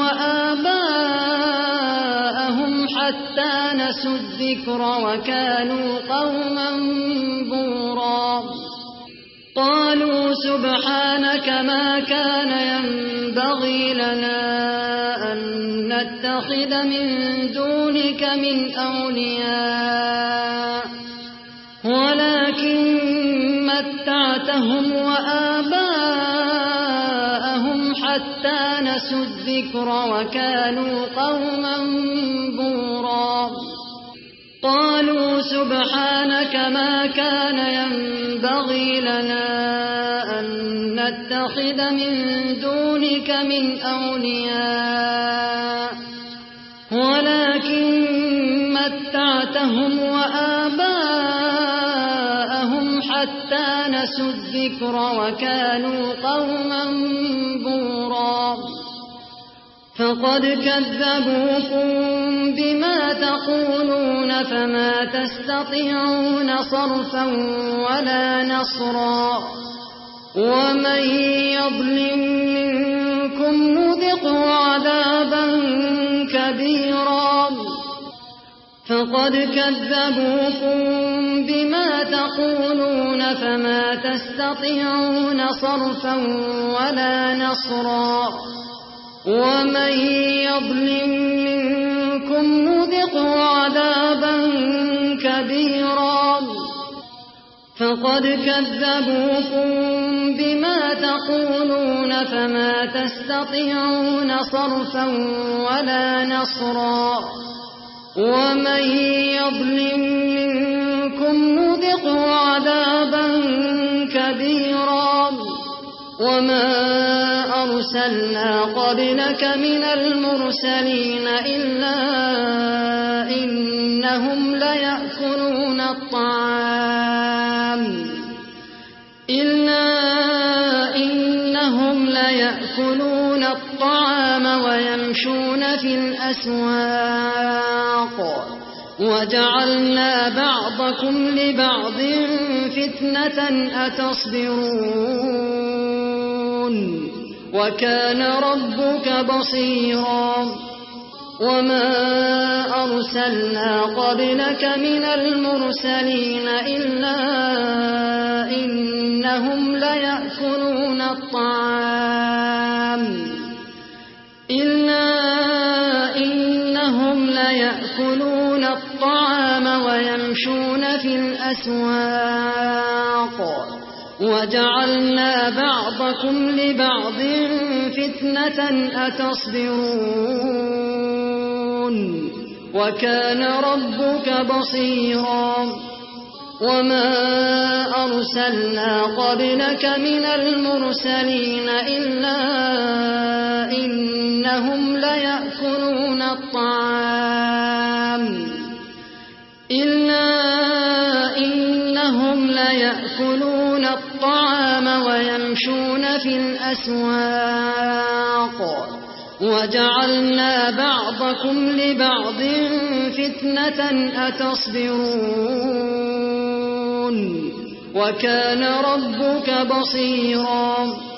وآباءهم حتى نسوا الذكر وكانوا قوما بورا قالوا سبحانك ما كان ينبغي لنا أن نتخذ من دونك من أولياء ولكن متعتهم وآباءهم حتى نسوا الذكر وكانوا قوما بورا قالوا سبحانك ما كان ينبغي لنا أن نتخذ من دونك من أولياء ولكن متعتهم وآباءهم حتى نسوا الذكر وكانوا قوما بورا فقد كذبوكم بما تقولون فما تستطيعون صرفا ولا نصرا ومن يظلم منكم نذقه عذابا كبيرا فقد كذبوكم بما تقولون فما تستطيعون صرفا ولا نصرا ومن يظلم منكم نذقه عذابا كبيرا فقد كذبوكم بما تقولون فما تستطيعون صرفا ولا نصرا ومن يظلم منكم نذقه عذابا كبيرا وما أرسلنا قبلك من المرسلين إلا إنهم ليأكلون الطعام إلا إنهم ليأكلون الطعام ويمشون في الأسواق وجعلنا بعضكم لبعض فتنة أتصبرون وكان ربك بصيرا وما أرسلنا قبلك من المرسلين إلا إنهم ليأكلون الطعام إلا إنهم ليأكلون الطعام ويمشون في الأسواق وجعلنا بعضكم لبعض فتنة أتصبرون وكان ربك بصيرا وما أرسلنا قبلك من المرسلين إلا إنهم ليأكلون الطعام إلا إنهم ليأكلون الطعام ويمشون في الأسواق وجعلنا بعضكم لبعض فتنة أتصبرون وكان ربك بصيرا